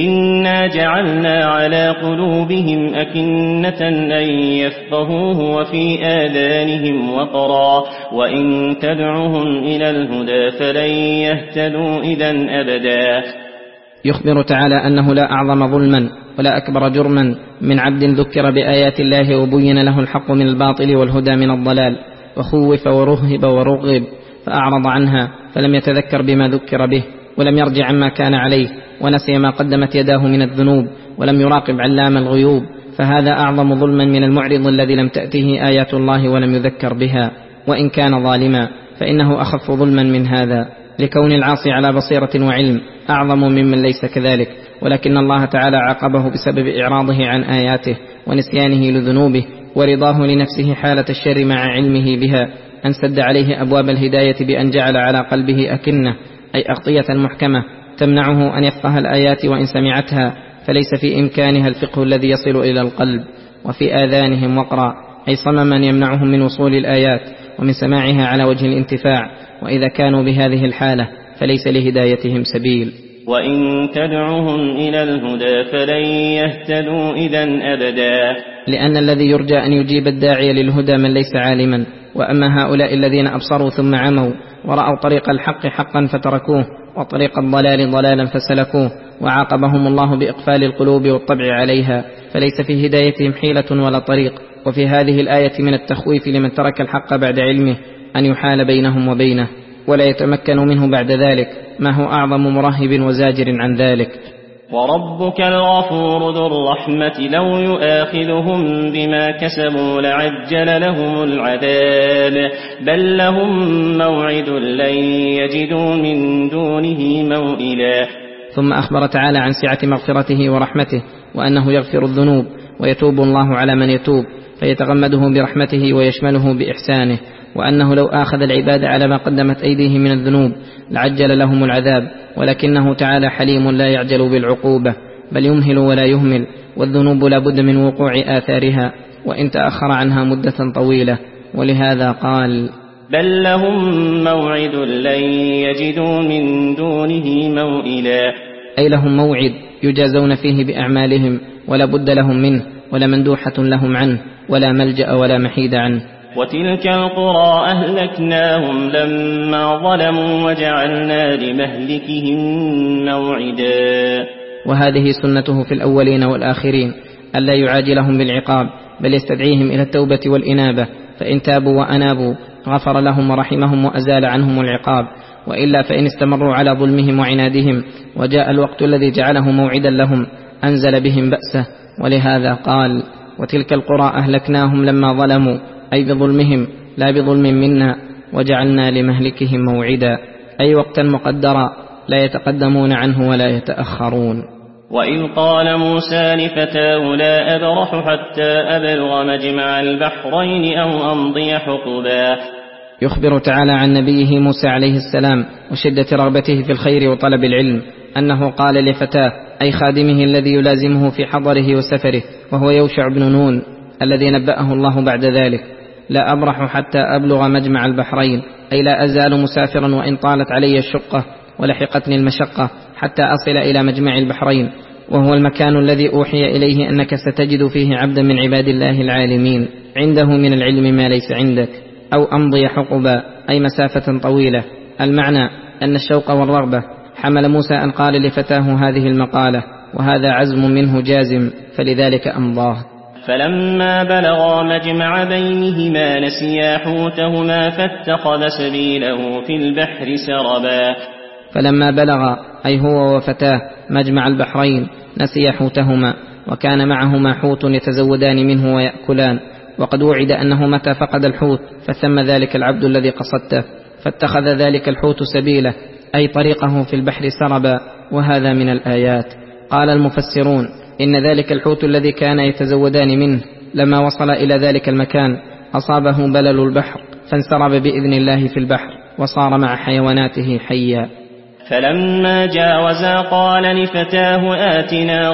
إنا جعلنا على قلوبهم أكنة أن يفقهوه وفي آذانهم وقرا وإن تدعهم إلى الهدى فلن يهتدوا إذا أبدا. يخبر تعالى أنه لا أعظم ظلما ولا أكبر جرما من عبد ذكر بآيات الله وبين له الحق من الباطل والهدى من الضلال، وخوف ورهب ورغب فأعرض عنها فلم يتذكر بما ذكر به ولم يرجع عما كان عليه، ونسي ما قدمت يداه من الذنوب ولم يراقب علام الغيوب، فهذا أعظم ظلما من المعرض الذي لم تأته آيات الله ولم يذكر بها. وإن كان ظالما فإنه أخف ظلما من هذا، لكون العاصي على بصيرة وعلم أعظم ممن ليس كذلك، ولكن الله تعالى عاقبه بسبب إعراضه عن آياته ونسيانه لذنوبه ورضاه لنفسه حالة الشر مع علمه بها، أن سد عليه أبواب الهداية بأن جعل على قلبه أكنة أي أغطية محكمة تمنعه أن يفقه الآيات، وإن سمعتها فليس في إمكانها الفقه الذي يصل إلى القلب، وفي آذانهم وقرا أي صمما يمنعهم من وصول الآيات ومن سماعها على وجه الانتفاع، وإذا كانوا بهذه الحالة فليس لهدايتهم سبيل. وإن تدعهم إلى الهدى فلن يهتدوا إذا أبدا، لأن الذي يرجى أن يجيب الداعي للهدى من ليس عالما، وأما هؤلاء الذين أبصروا ثم عموا ورأوا طريق الحق حقا فتركوه وطريق الضلال ضلالا فسلكوه، وعاقبهم الله بإقفال القلوب والطبع عليها، فليس في هدايتهم حيلة ولا طريق. وفي هذه الآية من التخويف لمن ترك الحق بعد علمه أن يحال بينهم وبينه ولا يتمكن منه بعد ذلك، ما هو أعظم مرهب وزاجر عن ذلك. وربك الغفور ذو الرحمة لو يؤاخذهم بما كسبوا لعجل لهم العذاب بل لهم موعد لن يجدوا من دونه موئلا. ثم أخبر تعالى عن سعة مغفرته ورحمته، وأنه يغفر الذنوب ويتوب الله على من يتوب فيتغمده برحمته ويشمله بإحسانه، وأنه لو آخذ العباد على ما قدمت أيديهم من الذنوب لعجل لهم العذاب، ولكنه تعالى حليم لا يعجل بالعقوبة بل يمهل ولا يهمل، والذنوب لا بد من وقوع آثارها وإن تأخر عنها مدة طويلة، ولهذا قال بل لهم موعد لن يجدوا من دونه موئلا، أي لهم موعد يجازون فيه بأعمالهم ولا بد لهم منه ولا مندوحة لهم عنه ولا ملجأ ولا محيد عنه. وتلك القرى أهلكناهم لما ظلموا وجعلنا لمهلكهم موعدا. وهذه سنته في الأولين والآخرين ألا يعاجلهم بالعقاب بل يستدعيهم إلى التوبة والإنابة، فإن تابوا وأنابوا غفر لهم ورحمهم وأزال عنهم العقاب، وإلا فإن استمروا على ظلمهم وعنادهم وجاء الوقت الذي جعله موعدا لهم أنزل بهم بأسه. ولهذا قال وتلك القرى أهلكناهم لما ظلموا، أي بظلمهم لا بظلم منا، وجعلنا لمهلكهم موعدا، أي وقتا مقدرا لا يتقدمون عنه ولا يتأخرون. وإذ قال موسى لفتاه لا أبرح حتى أبلغ مجمع البحرين أو أمضي حقبا. يخبر تعالى عن نبيه موسى عليه السلام وشدة رغبته في الخير وطلب العلم أنه قال لفتاه أي خادمه الذي يلازمه في حضره وسفره وهو يوشع بن نون الذي نبأه الله بعد ذلك لا أبرح حتى أبلغ مجمع البحرين، أي لا أزال مسافرا وإن طالت علي الشقة ولحقتني المشقة حتى أصل إلى مجمع البحرين، وهو المكان الذي أوحي إليه أنك ستجد فيه عبدا من عباد الله العالمين عنده من العلم ما ليس عندك، أو أمضي حقبا أي مسافة طويلة. المعنى أن الشوق والرغبة حمل موسى أن قال لفتاه هذه المقالة، وهذا عزم منه جازم فلذلك أمضاه. فلما بلغا مجمع بينهما نسيا حوتهما فاتخذ سبيله في البحر سربا. فلما بلغ أي هو وفتاه مجمع البحرين نسي حوتهما، وكان معهما حوت يتزودان منه ويأكلان، وقد وعد أنه متى فقد الحوت فثم ذلك العبد الذي قصدته، فاتخذ ذلك الحوت سبيله أي طريقه في البحر سربا، وهذا من الآيات. قال المفسرون إن ذلك الحوت الذي كان يتزودان منه لما وصل إلى ذلك المكان أصابه بلل البحر فانسرب بإذن الله في البحر وصار مع حيواناته حيا. فلما جاوزا قال لفتاه آتنا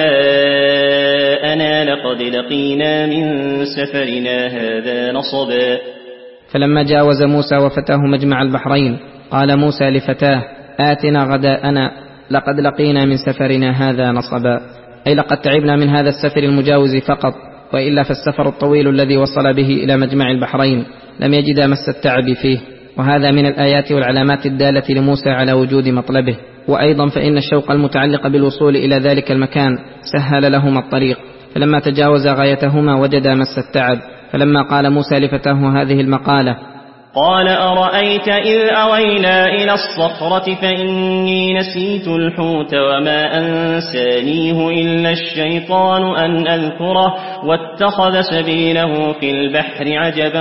غداءنا لقد لقينا من سفرنا هذا نصبا. فلما جاوز موسى وفتاه مجمع البحرين قال موسى لفتاه آتنا غداءنا لقد لقينا من سفرنا هذا نصبا، أي لقد تعبنا من هذا السفر المجاوز فقط، وإلا فالسفر الطويل الذي وصل به إلى مجمع البحرين لم يجد مس التعب فيه. وهذا من الآيات والعلامات الدالة لموسى على وجود مطلبه. وأيضا فإن الشوق المتعلق بالوصول إلى ذلك المكان سهل لهما الطريق، فلما تجاوز غايتهما وجد مس التعب. فلما قال موسى لفتاه هذه المقالة قال أرأيت إذ أوينا إلى الصخرة فإني نسيت الحوت وما أنسانيه إلا الشيطان أن أذكره واتخذ سبيله في البحر عجبا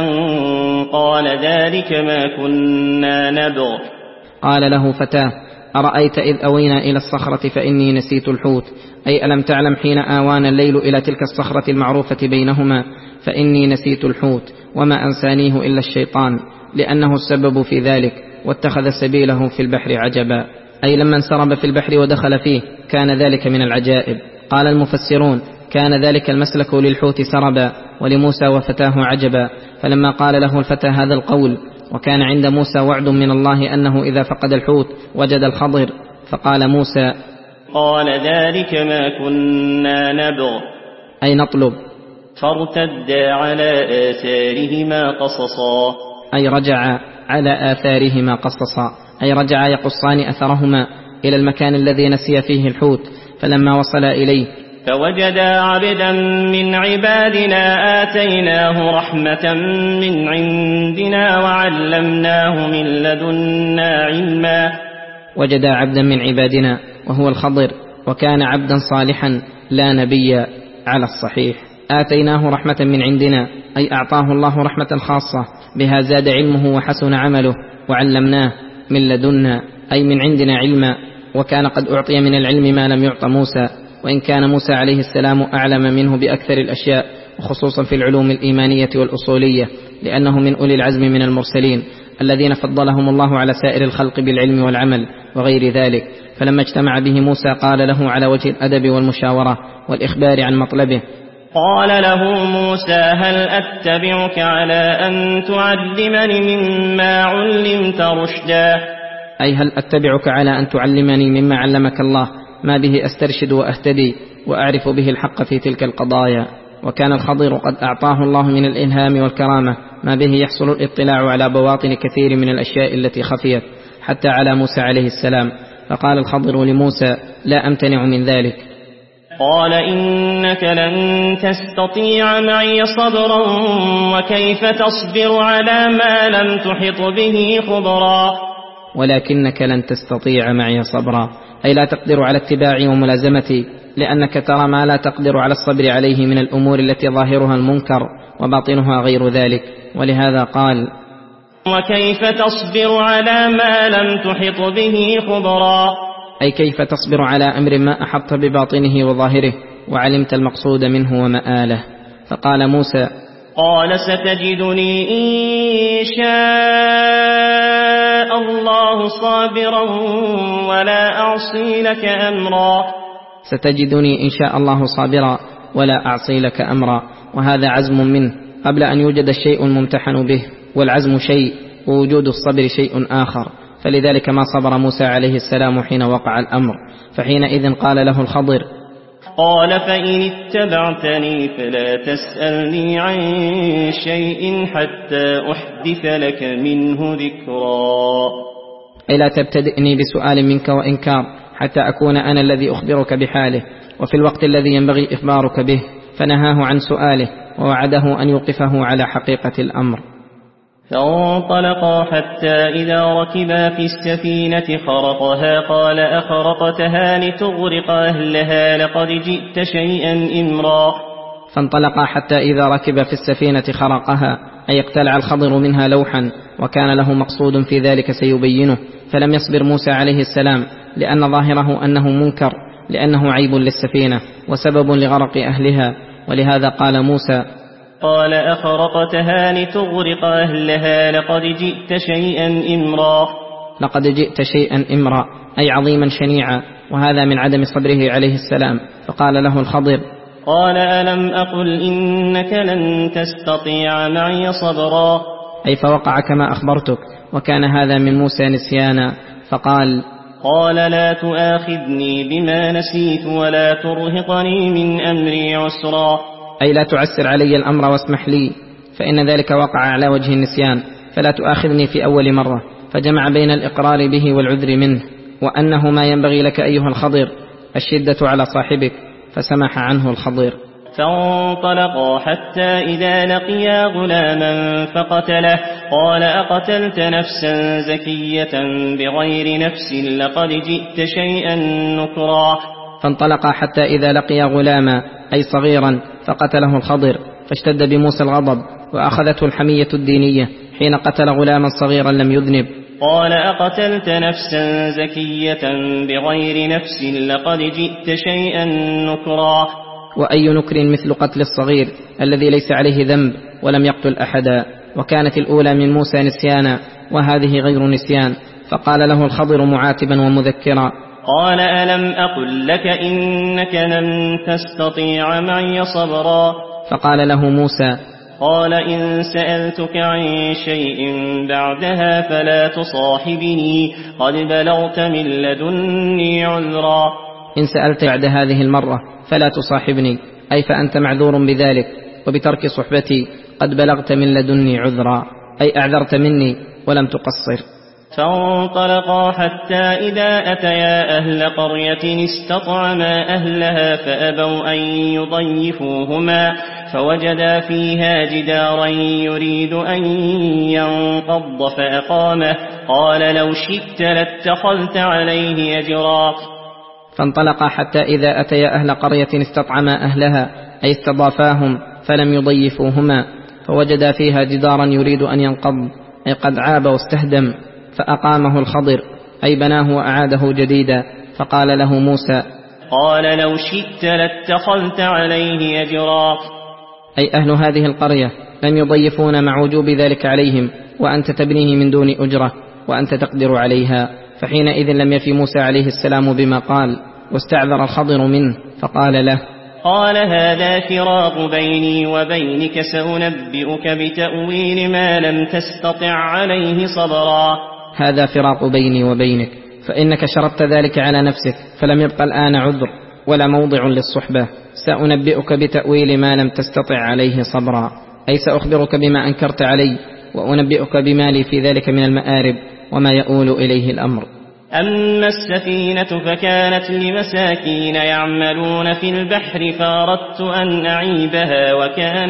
قال ذلك ما كنا نبغ. قال له فتاه أرأيت إذ أوينا إلى الصخرة فإني نسيت الحوت، أي ألم تعلم حين آوانا الليل إلى تلك الصخرة المعروفة بينهما فإني نسيت الحوت وما أنسانيه إلا الشيطان، لأنه السبب في ذلك، واتخذ سبيله في البحر عجبا، أي لما انسرب في البحر ودخل فيه كان ذلك من العجائب. قال المفسرون كان ذلك المسلك للحوت سربا ولموسى وفتاه عجبا. فلما قال له الفتى هذا القول وكان عند موسى وعد من الله أنه إذا فقد الحوت وجد الخضر، فقال موسى قال ذلك ما كنا نبغ أي نطلب. فارتدا على آثارهما قصصا أي رجع على آثارهما قصصا، أي رجع يقصان أثرهما إلى المكان الذي نسي فيه الحوت. فلما وصل إليه فوجدا عبدا من عبادنا آتيناه رحمة من عندنا وعلمناه من لدنا علما. وجدا عبدا من عبادنا وهو الخضر، وكان عبدا صالحا لا نبي على الصحيح. آتيناه رحمة من عندنا أي أعطاه الله رحمة خاصة بها زاد علمه وحسن عمله، وعلمناه من لدنا أي من عندنا علما، وكان قد أعطي من العلم ما لم يعط موسى، وإن كان موسى عليه السلام أعلم منه بأكثر الأشياء، وخصوصا في العلوم الإيمانية والأصولية، لأنه من أولي العزم من المرسلين الذين فضلهم الله على سائر الخلق بالعلم والعمل وغير ذلك. فلما اجتمع به موسى قال له على وجه الأدب والمشاورة والإخبار عن مطلبه قال له موسى هل أتبعك على أن تعلمني مما علمت رشدا، أي هل أتبعك على أن تعلمني مما علمك الله ما به أسترشد وأهتدي وأعرف به الحق في تلك القضايا. وكان الخضر قد أعطاه الله من الإلهام والكرامة ما به يحصل الاطلاع على بواطن كثير من الأشياء التي خفيت حتى على موسى عليه السلام. فقال الخضر لموسى لا أمتنع من ذلك. قال إنك لن تستطيع معي صبرا وكيف تصبر على ما لم تحط به خبرا. ولكنك لن تستطيع معي صبرا أي لا تقدر على اتباعي وملازمتي، لأنك ترى ما لا تقدر على الصبر عليه من الأمور التي ظاهرها المنكر وباطنها غير ذلك. ولهذا قال وكيف تصبر على ما لم تحط به خبرا، أي كيف تصبر على أمر ما أحط بباطنه وظاهره وعلمت المقصود منه ومآله. فقال موسى قال ستجدني إن شاء الله صابرا ولا أعصي لك أمرا. ستجدني إن شاء الله صابرا ولا أعصي لك أمرا، وهذا عزم منه قبل أن يوجد الشيء الممتحن به، والعزم شيء ووجود الصبر شيء آخر. فلذلك ما صبر موسى عليه السلام حين وقع الأمر، فحينئذ قال له الخضر قال فإن اتبعتني فلا تسألني عن شيء حتى أحدث لك منه ذكرا، أي لا تبتدئني بسؤال منك وإنكار حتى أكون أنا الذي أخبرك بحاله وفي الوقت الذي ينبغي إخبارك به. فنهاه عن سؤاله ووعده أن يوقفه على حقيقة الأمر. فانطلقا حتى إذا ركبا في السفينة خرقها قال أخرقتها لتغرق أهلها لقد جئت شيئا إمرا. فانطلقا حتى إذا ركب في السفينة خرقها، أي اقتلع الخضر منها لوحا، وكان له مقصود في ذلك سيبينه، فلم يصبر موسى عليه السلام لأن ظاهره أنه منكر، لأنه عيب للسفينة وسبب لغرق أهلها، ولهذا قال موسى قال أخرقتها لتغرق أهلها لقد جئت شيئا إمرا. لقد جئت شيئا إمرا أي عظيما شنيعا، وهذا من عدم صبره عليه السلام. فقال له الخضر قال ألم أقل إنك لن تستطيع معي صبرا، أي فوقع كما أخبرتك، وكان هذا من موسى نسيانا. فقال قال لا تؤاخذني بما نسيت ولا ترهقني من أمري عسرا، أي لا تعسر علي الأمر واسمح لي، فإن ذلك وقع على وجه النسيان، فلا تؤاخذني في أول مرة. فجمع بين الإقرار به والعذر منه، وأنه ما ينبغي لك أيها الخضر الشدة على صاحبك، فسمح عنه الخضر. فانطلقا حتى إذا لقيا غلاما فقتله قال أقتلت نفسا زكية بغير نفس لقد جئت شيئا نكرا. فانطلقا حتى إذا لقيا غلاما أي صغيرا فقتله الخضر، فاشتد بموسى الغضب وأخذته الحمية الدينية حين قتل غلاما صغيرا لم يذنب. قال أقتلت نفسا زكية بغير نفس لقد جئت شيئا نكرا. وأي نكر مثل قتل الصغير الذي ليس عليه ذنب ولم يقتل أحدا، وكانت الأولى من موسى نسيانا وهذه غير نسيان. فقال له الخضر معاتبا ومذكرا قال ألم أقل لك إنك لن تستطيع معي صبرا. فقال له موسى قال إن سألتك عن شيء بعدها فلا تصاحبني قد بلغت من لدني عذرا. إن سألت بعد هذه المرة فلا تصاحبني، أي فأنت معذور بذلك وبترك صحبتي، قد بلغت من لدني عذرا، أي أعذرت مني ولم تقصر. فانطلقا حتى إذا أتيا أهل قرية استطعما أهلها فأبوا أن يضيفوهما فوجدا فيها جدارا يريد أن ينقض فأقامه قال لو شئت لاتخذت عليه أجرا. فانطلقا حتى إذا أتيا أهل قرية استطعما أهلها أي استضافاهم فلم يضيفوهما، فوجدا فيها جدارا يريد أن ينقض أي قد عاب واستهدم، فأقامه الخضر أي بناه وأعاده جديدا. فقال له موسى قال لو شئت لاتخذت عليه أجرا، أي أهل هذه القرية لم يضيفون مع وجوب ذلك عليهم، وأنت تبنيه من دون أجرة وأنت تقدر عليها. فحينئذ لم يفي موسى عليه السلام بما قال، واستعذر الخضر منه فقال له قال هذا فراق بيني وبينك سأنبئك بتأويل ما لم تستطع عليه صبرا. هذا فراق بيني وبينك، فإنك شرطت ذلك على نفسك، فلم يبقى الآن عذر ولا موضع للصحبة. سأنبئك بتأويل ما لم تستطع عليه صبرا، أي سأخبرك بما أنكرت علي، وأنبئك بما لي في ذلك من المآرب وما يؤول إليه الأمر. أما السفينة فكانت لمساكين يعملون في البحر فأردت أن أعيبها وكان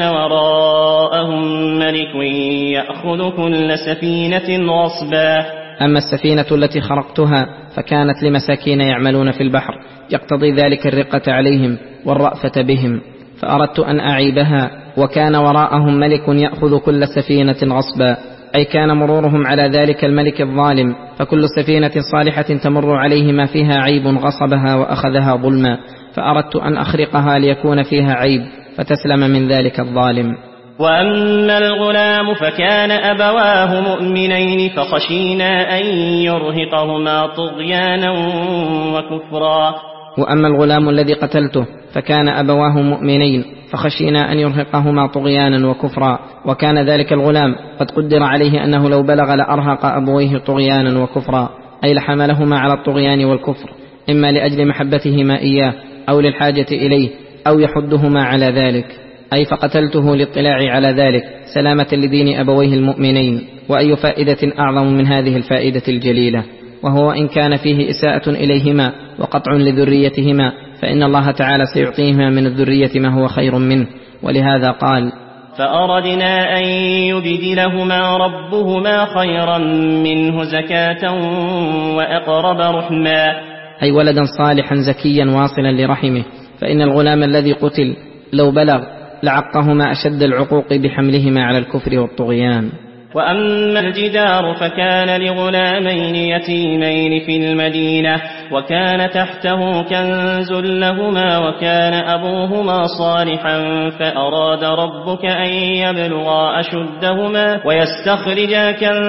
وراءهم ملك يأخذ كل سفينة غصبا. أما السفينة التي خرقتها فكانت لمساكين يعملون في البحر، يقتضي ذلك الرقة عليهم والرأفة بهم، فأردت أن أعيبها وكان وراءهم ملك يأخذ كل سفينة غصبا، أي كان مرورهم على ذلك الملك الظالم، فكل سفينة صالحة تمر عليه ما فيها عيب غصبها وأخذها ظلما، فأردت أن أخرقها ليكون فيها عيب فتسلم من ذلك الظالم. وأما الغلام فكان أبواه مؤمنين فخشينا أن يرهقهما طغيانا وكفرا. وأما الغلام الذي قتلته فكان أبواه مؤمنين فخشينا أن يرهقهما طغيانا وكفرا، وكان ذلك الغلام قد قدر عليه أنه لو بلغ لأرهق أبويه طغيانا وكفرا، أي لحملهما على الطغيان والكفر، إما لأجل محبتهما إياه أو للحاجة إليه أو يحدهما على ذلك، أي فقتلته للاطلاع على ذلك سلامة لدين أبويه المؤمنين. وأي فائدة أعظم من هذه الفائدة الجليلة، وهو إن كان فيه إساءة إليهما وقطع لذريتهما، فإن الله تعالى سيعطيهما من الذرية ما هو خير منه، ولهذا قال فأردنا أن يبدلهما ربهما خيرا منه زكاة وأقرب رحما، أي ولدا صالحا زكيا واصلا لرحمه، فإن الغلام الذي قتل لو بلغ لعقهما أشد العقوق بحملهما على الكفر والطغيان. وأما الجدار فكان لغلامين يتيمين في المدينة وكان تحته كنز لهما وكان أبوهما صالحا فأراد ربك أن يبلغا أشدهما ويستخرجا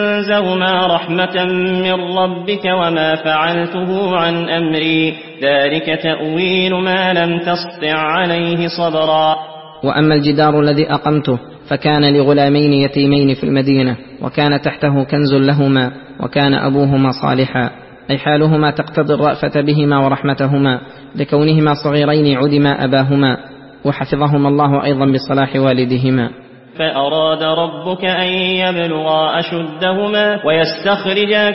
كنزهما رحمة من ربك وما فعلته عن أمري ذلك تأويل ما لم تسطع عليه صبرا. وأما الجدار الذي أقمته فكان لغلامين يتيمين في المدينة وكان تحته كنز لهما وكان أبوهما صالحا، أي حالهما تقتضي الرأفة بهما ورحمتهما لكونهما صغيرين عدما أباهما وحفظهما الله أيضا بصلاح والدهما. فأراد ربك أن يبلغا أشدهما ويستخرجا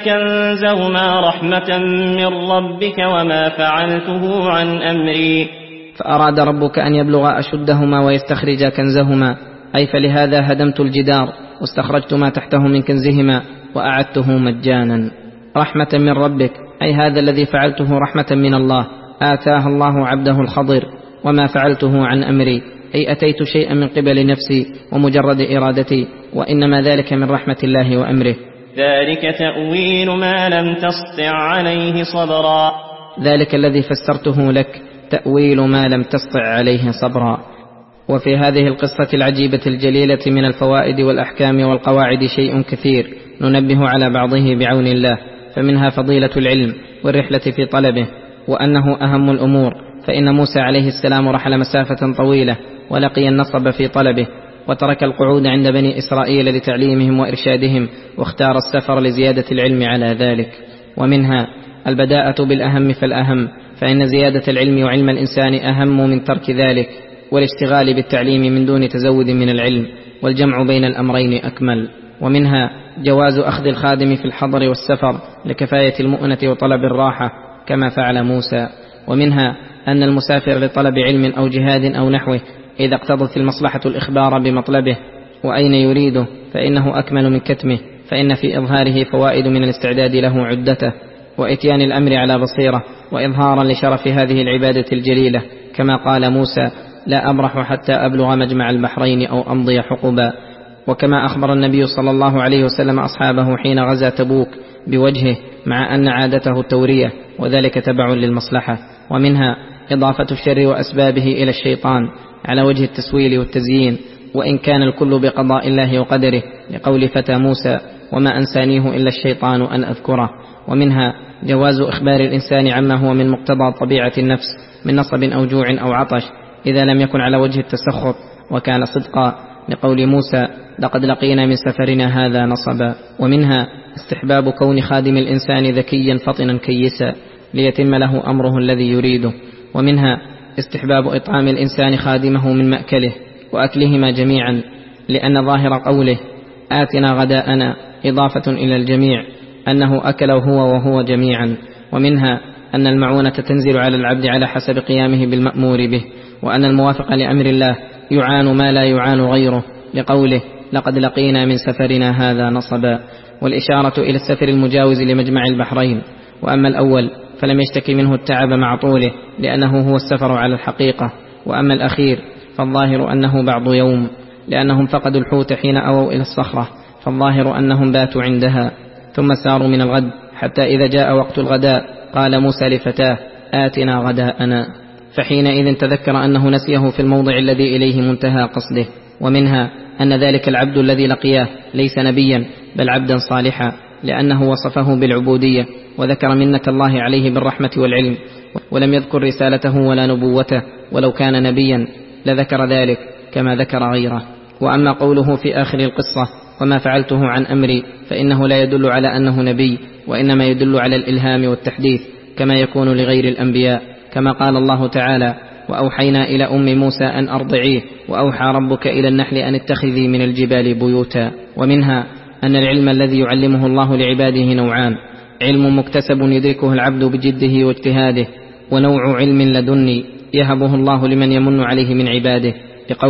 كنزهما رحمة من ربك وما فعلته عن أمري. فأراد ربك أن يبلغا أشدهما ويستخرجا كنزهما، أي فلهذا هدمت الجدار واستخرجت ما تحته من كنزهما وأعدته مجانا رحمة من ربك، أي هذا الذي فعلته رحمة من الله آتاها الله عبده الخضر، وما فعلته عن أمري أي أتيت شيئا من قبل نفسي ومجرد إرادتي، وإنما ذلك من رحمة الله وأمره. ذلك تأويل ما لم تسطع عليه صبرا. ذلك الذي فسرته لك تأويل ما لم تسطع عليه صبرا. وفي هذه القصة العجيبة الجليلة من الفوائد والأحكام والقواعد شيء كثير ننبه على بعضه بعون الله، فمنها فضيلة العلم والرحلة في طلبه وأنه أهم الأمور، فإن موسى عليه السلام رحل مسافة طويلة ولقي النصب في طلبه وترك القعود عند بني إسرائيل لتعليمهم وإرشادهم واختار السفر لزيادة العلم على ذلك. ومنها البداءة بالأهم فالأهم، فإن زيادة العلم وعلم الإنسان أهم من ترك ذلك، والاشتغال بالتعليم من دون تزود من العلم، والجمع بين الأمرين أكمل. ومنها جواز أخذ الخادم في الحضر والسفر لكفاية المؤنة وطلب الراحة كما فعل موسى. ومنها أن المسافر لطلب علم أو جهاد أو نحوه إذا اقتضت المصلحة الإخبار بمطلبه وأين يريده فإنه أكمل من كتمه، فإن في إظهاره فوائد من الاستعداد له عدته وإتيان الأمر على بصيرة وإظهارا لشرف هذه العبادة الجليلة، كما قال موسى لا أبرح حتى أبلغ مجمع البحرين أو أمضي حقبا. وكما أخبر النبي صلى الله عليه وسلم أصحابه حين غزا تبوك بوجهه مع أن عادته التورية وذلك تبع للمصلحة. ومنها إضافة الشر وأسبابه إلى الشيطان على وجه التسويل والتزيين، وإن كان الكل بقضاء الله وقدره، لقول فتى موسى وما أنسانيه إلا الشيطان أن أذكره. ومنها جواز إخبار الإنسان عما هو من مقتضى طبيعة النفس من نصب أو جوع أو عطش إذا لم يكن على وجه التسخط وكان صدقا، لقول موسى لقد لقينا من سفرنا هذا نصبا. ومنها استحباب كون خادم الإنسان ذكيا فطنا كيسا ليتم له أمره الذي يريده. ومنها استحباب إطعام الإنسان خادمه من مأكله وأكلهما جميعا، لأن ظاهر قوله آتنا غداءنا إضافة إلى الجميع أنه أكله هو وهو جميعا. ومنها أن المعونة تنزل على العبد على حسب قيامه بالمأمور به، وأن الموافق لأمر الله يعان ما لا يعان غيره، لقوله لقد لقينا من سفرنا هذا نصبا، والإشارة إلى السفر المجاوز لمجمع البحرين. وأما الأول فلم يشتكي منه التعب مع طوله لأنه هو السفر على الحقيقة، وأما الأخير فالظاهر أنه بعض يوم لأنهم فقدوا الحوت حين أووا إلى الصخرة، فالظاهر أنهم باتوا عندها ثم ساروا من الغد حتى إذا جاء وقت الغداء قال موسى لفتاه آتنا غداءنا، فحينئذ تذكر أنه نسيه في الموضع الذي إليه منتهى قصده. ومنها أن ذلك العبد الذي لقياه ليس نبيا بل عبدا صالحا، لأنه وصفه بالعبودية وذكر منة الله عليه بالرحمة والعلم، ولم يذكر رسالته ولا نبوته، ولو كان نبيا لذكر ذلك كما ذكر غيره. وأما قوله في آخر القصة وما فعلته عن أمري فإنه لا يدل على أنه نبي، وإنما يدل على الإلهام والتحديث كما يكون لغير الأنبياء، كما قال الله تعالى وأوحينا إلى أم موسى أن أرضعيه وأوحى ربك إلى النحل أن اتخذي من الجبال بيوتا. ومنها أن العلم الذي يعلمه الله لعباده نوعان: علم مكتسب يدركه العبد بجده واجتهاده، ونوع علم لدني يهبه الله لمن يمن عليه من عباده، لقوله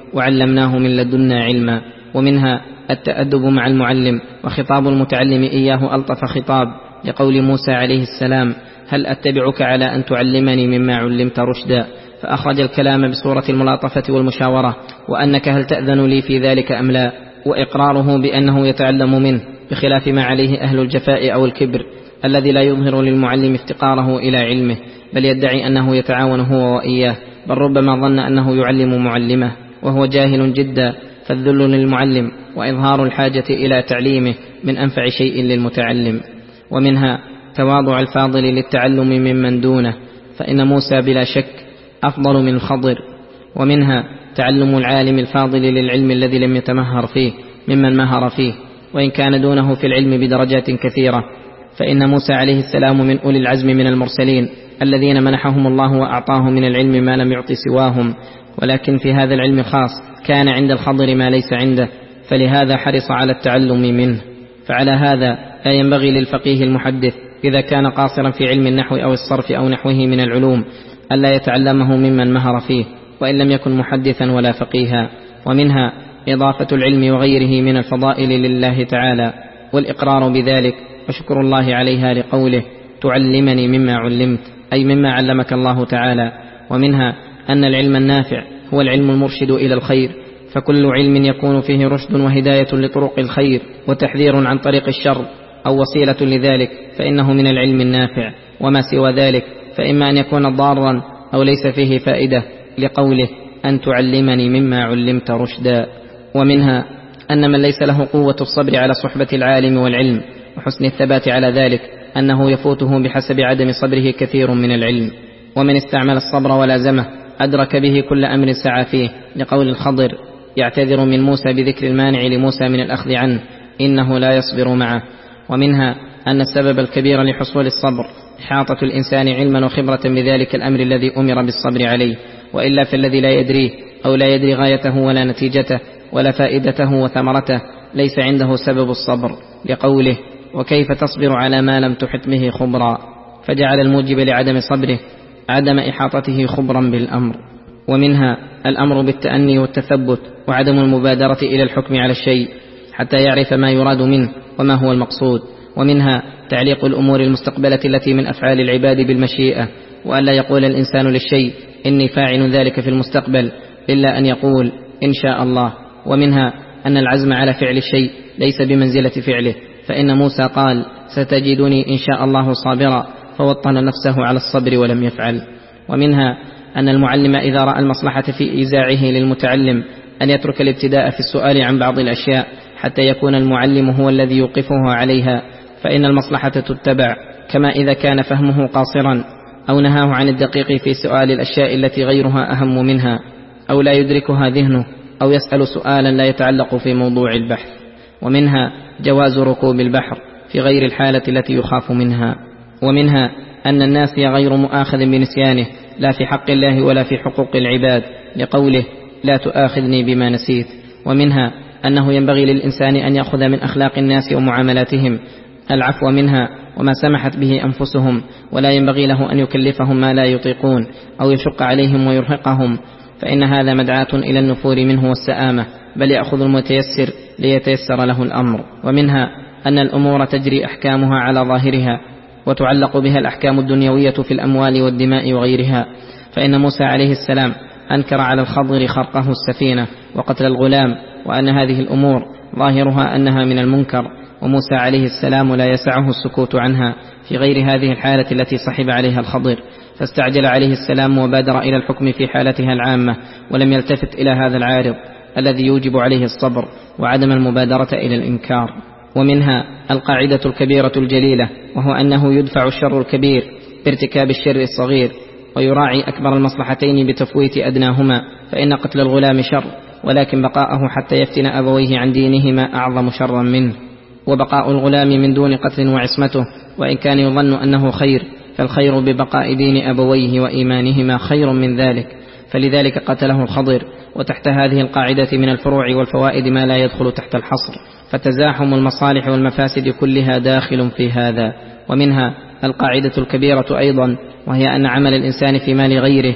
وعلمناه من لدنا علما. ومنها التأدب مع المعلم، وخطاب المتعلم إياه ألطف خطاب، لقول موسى عليه السلام: هل أتبعك على أن تعلمني مما علمت رشدا؟ فأخرج الكلام بصورة الملاطفة والمشاورة، وأنك هل تأذن لي في ذلك أم لا؟ وإقراره بأنه يتعلم منه، بخلاف ما عليه أهل الجفاء أو الكبر الذي لا يظهر للمعلم افتقاره إلى علمه، بل يدعي أنه يتعاون هو وإياه، بل ربما ظن أنه يعلم معلمه وهو جاهل جدا. فالذل للمعلم وإظهار الحاجة إلى تعليمه من أنفع شيء للمتعلم. ومنها تواضع الفاضل للتعلم ممن دونه، فإن موسى بلا شك أفضل من الخضر. ومنها تعلم العالم الفاضل للعلم الذي لم يتمهر فيه ممن مهر فيه، وإن كان دونه في العلم بدرجات كثيرة. فإن موسى عليه السلام من أولي العزم من المرسلين الذين منحهم الله وأعطاهم من العلم ما لم يعط سواهم، ولكن في هذا العلم الخاص كان عند الخضر ما ليس عنده، فلهذا حرص على التعلم منه. فعلى هذا لا ينبغي للفقيه المحدث إذا كان قاصرا في علم النحو أو الصرف أو نحوه من العلوم ألا يتعلمه ممن مهر فيه، وإن لم يكن محدثا ولا فقيها. ومنها إضافة العلم وغيره من الفضائل لله تعالى، والإقرار بذلك وشكر الله عليها، لقوله: تعلمني مما علمت، أي مما علمك الله تعالى. ومنها أن العلم النافع هو العلم المرشد إلى الخير، فكل علم يكون فيه رشد وهداية لطرق الخير وتحذير عن طريق الشر أو وسيلة لذلك فإنه من العلم النافع، وما سوى ذلك فإما أن يكون ضارا أو ليس فيه فائدة، لقوله: أن تعلمني مما علمت رشدا. ومنها أن من ليس له قوة الصبر على صحبة العالم والعلم وحسن الثبات على ذلك أنه يفوته بحسب عدم صبره كثير من العلم. ومن استعمل الصبر ولازمه أدرك به كل أمر سعى فيه، لقول الخضر يعتذر من موسى بذكر المانع لموسى من الأخذ عنه: إنه لا يصبر معه. ومنها أن السبب الكبير لحصول الصبر إحاطة الإنسان علما وخبرة بذلك الأمر الذي أمر بالصبر عليه، وإلا فالذي لا يدريه أو لا يدري غايته ولا نتيجته ولا فائدته وثمرته ليس عنده سبب الصبر، لقوله: وكيف تصبر على ما لم تحط به خبرا؟ فجعل الموجب لعدم صبره عدم إحاطته خبرا بالأمر. ومنها الأمر بالتأني والتثبت وعدم المبادرة إلى الحكم على الشيء حتى يعرف ما يراد منه وما هو المقصود. ومنها تعليق الأمور المستقبلة التي من أفعال العباد بالمشيئة، وألا يقول الإنسان للشيء إني فاعل ذلك في المستقبل إلا أن يقول إن شاء الله. ومنها أن العزم على فعل الشيء ليس بمنزلة فعله، فإن موسى قال: ستجدني إن شاء الله صابرا، فوطن نفسه على الصبر ولم يفعل. ومنها أن المعلم إذا رأى المصلحة في إيزاعه للمتعلم أن يترك الابتداء في السؤال عن بعض الأشياء حتى يكون المعلم هو الذي يوقفه عليها، فإن المصلحة تتبع، كما إذا كان فهمه قاصرا أو نهاه عن الدقيق في سؤال الأشياء التي غيرها أهم منها، أو لا يدركها ذهنه، أو يسأل سؤالا لا يتعلق في موضوع البحث. ومنها جواز ركوب البحر في غير الحالة التي يخاف منها. ومنها أن الناس غير مؤاخذ بنسيانه لا في حق الله ولا في حقوق العباد، لقوله: لا تؤاخذني بما نسيت. ومنها أنه ينبغي للإنسان أن يأخذ من أخلاق الناس ومعاملاتهم العفو منها وما سمحت به أنفسهم، ولا ينبغي له أن يكلفهم ما لا يطيقون أو يشق عليهم ويرهقهم، فإن هذا مدعاة إلى النفور منه والسآمة، بل يأخذ المتيسر ليتيسر له الأمر. ومنها أن الأمور تجري أحكامها على ظاهرها، وتعلق بها الأحكام الدنيوية في الأموال والدماء وغيرها، فإن موسى عليه السلام أنكر على الخضر خرقه السفينة وقتل الغلام، وأن هذه الأمور ظاهرها أنها من المنكر، وموسى عليه السلام لا يسعه السكوت عنها في غير هذه الحالة التي صحب عليها الخضر، فاستعجل عليه السلام وبادر إلى الحكم في حالتها العامة، ولم يلتفت إلى هذا العارض الذي يوجب عليه الصبر وعدم المبادرة إلى الإنكار. ومنها القاعدة الكبيرة الجليلة، وهو أنه يدفع الشر الكبير بارتكاب الشر الصغير، ويراعي أكبر المصلحتين بتفويت أدناهما، فإن قتل الغلام شر، ولكن بقاءه حتى يفتن أبويه عن دينهما أعظم شرا منه، وبقاء الغلام من دون قتل وعصمته وإن كان يظن أنه خير، فالخير ببقاء دين أبويه وإيمانهما خير من ذلك، فلذلك قتله الخضر. وتحت هذه القاعدة من الفروع والفوائد ما لا يدخل تحت الحصر، فتزاحم المصالح والمفاسد كلها داخل في هذا. ومنها القاعدة الكبيرة أيضا، وهي أن عمل الإنسان في مال غيره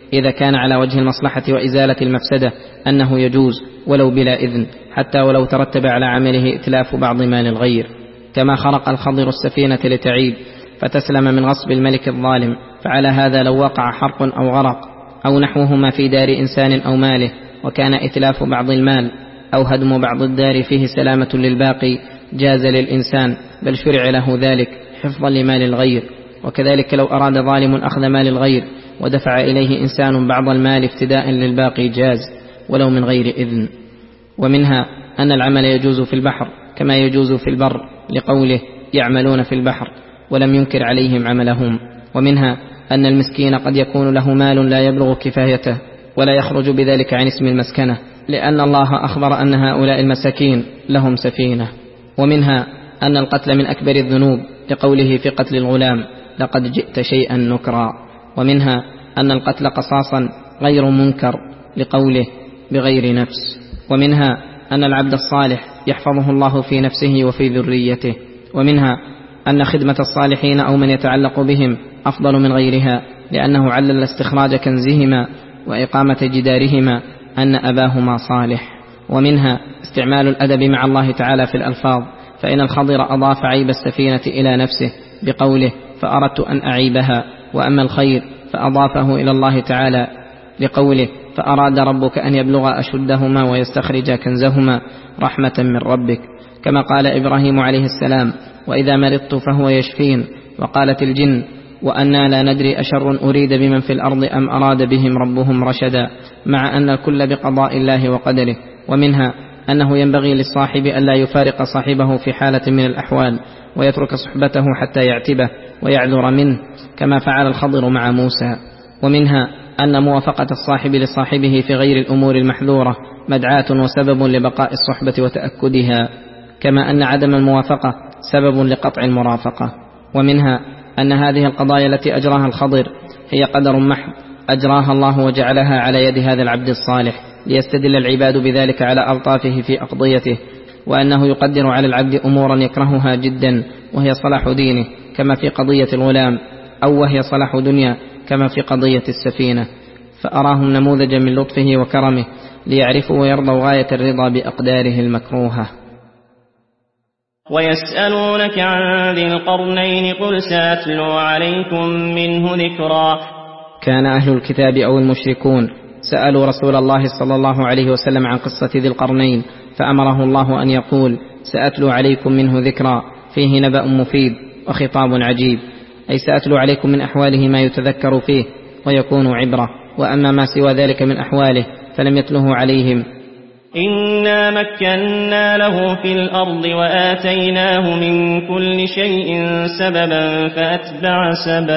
إذا كان على وجه المصلحة وإزالة المفسدة أنه يجوز ولو بلا إذن، حتى ولو ترتب على عمله إتلاف بعض مال الغير، كما خرق الخضر السفينة لتعيب فتسلم من غصب الملك الظالم، فعلى هذا لو وقع حرق أو غرق أو نحوهما في دار إنسان أو ماله وكان إتلاف بعض المال أو هدم بعض الدار فيه سلامة للباقي جاز للإنسان، بل شرع له ذلك حفظا لمال الغير. وكذلك لو أراد ظالم أخذ مال الغير ودفع إليه إنسان بعض المال افتداء للباقي جاز ولو من غير إذن. ومنها أن العمل يجوز في البحر كما يجوز في البر، لقوله يعملون في البحر ولم ينكر عليهم عملهم. ومنها أن المسكين قد يكون له مال لا يبلغ كفايته ولا يخرج بذلك عن اسم المسكنة، لأن الله أخبر أن هؤلاء المساكين لهم سفينة. ومنها أن القتل من أكبر الذنوب، لقوله في قتل الغلام لقد جئت شيئا نكرا. ومنها أن القتل قصاصا غير منكر، لقوله بغير نفس. ومنها أن العبد الصالح يحفظه الله في نفسه وفي ذريته. ومنها أن خدمة الصالحين أو من يتعلق بهم أفضل من غيرها، لأنه علل استخراج كنزهما وإقامة جدارهما أن أباهما صالح. ومنها استعمال الأدب مع الله تعالى في الألفاظ، فإن الخضر أضاف عيب السفينة إلى نفسه بقوله فأردت أن أعيبها، وأما الخير فأضافه إلى الله تعالى لقوله فأراد ربك أن يبلغ أشدهما ويستخرج كنزهما رحمة من ربك، كما قال إبراهيم عليه السلام وإذا مرضت فهو يشفين. وقالت الجن وأنا لا ندري أشر أريد بمن في الأرض أم أراد بهم ربهم رشدا، مع أن الكل بقضاء الله وقدره. ومنها أنه ينبغي للصاحب ألا يفارق صاحبه في حالة من الأحوال ويترك صحبته حتى يعتبه ويعذر منه، كما فعل الخضر مع موسى. ومنها أن موافقة الصاحب لصاحبه في غير الأمور المحذورة مدعاة وسبب لبقاء الصحبة وتأكدها، كما أن عدم الموافقة سبب لقطع المرافقة. ومنها أن هذه القضايا التي أجراها الخضر هي قدر محض أجراها الله وجعلها على يد هذا العبد الصالح ليستدل العباد بذلك على ألطافه في أقضيته، وأنه يقدر على العبد أمورا يكرهها جدا وهي صلاح دينه كما في قضية الغلام، أو وهي صلاح دنيا كما في قضية السفينة، فأراهم نموذجا من لطفه وكرمه ليعرفوا ويرضوا غاية الرضا بأقداره المكروهة. ويسألونك عن ذي القرنين قل سأتلو عليكم منه ذكرا. كان أهل الكتاب أو المشركون سألوا رسول الله صلى الله عليه وسلم عن قصة ذي القرنين، فأمره الله أن يقول سأتلو عليكم منه ذكرا، فيه نبأ مفيد وخطاب عجيب، أي سأتلو عليكم من أحواله ما يتذكر فيه ويكون عبرة، وأما ما سوى ذلك من أحواله فلم يتله عليهم. إنا مكنا له في الأرض وآتيناه من كل شيء سببا فأتبع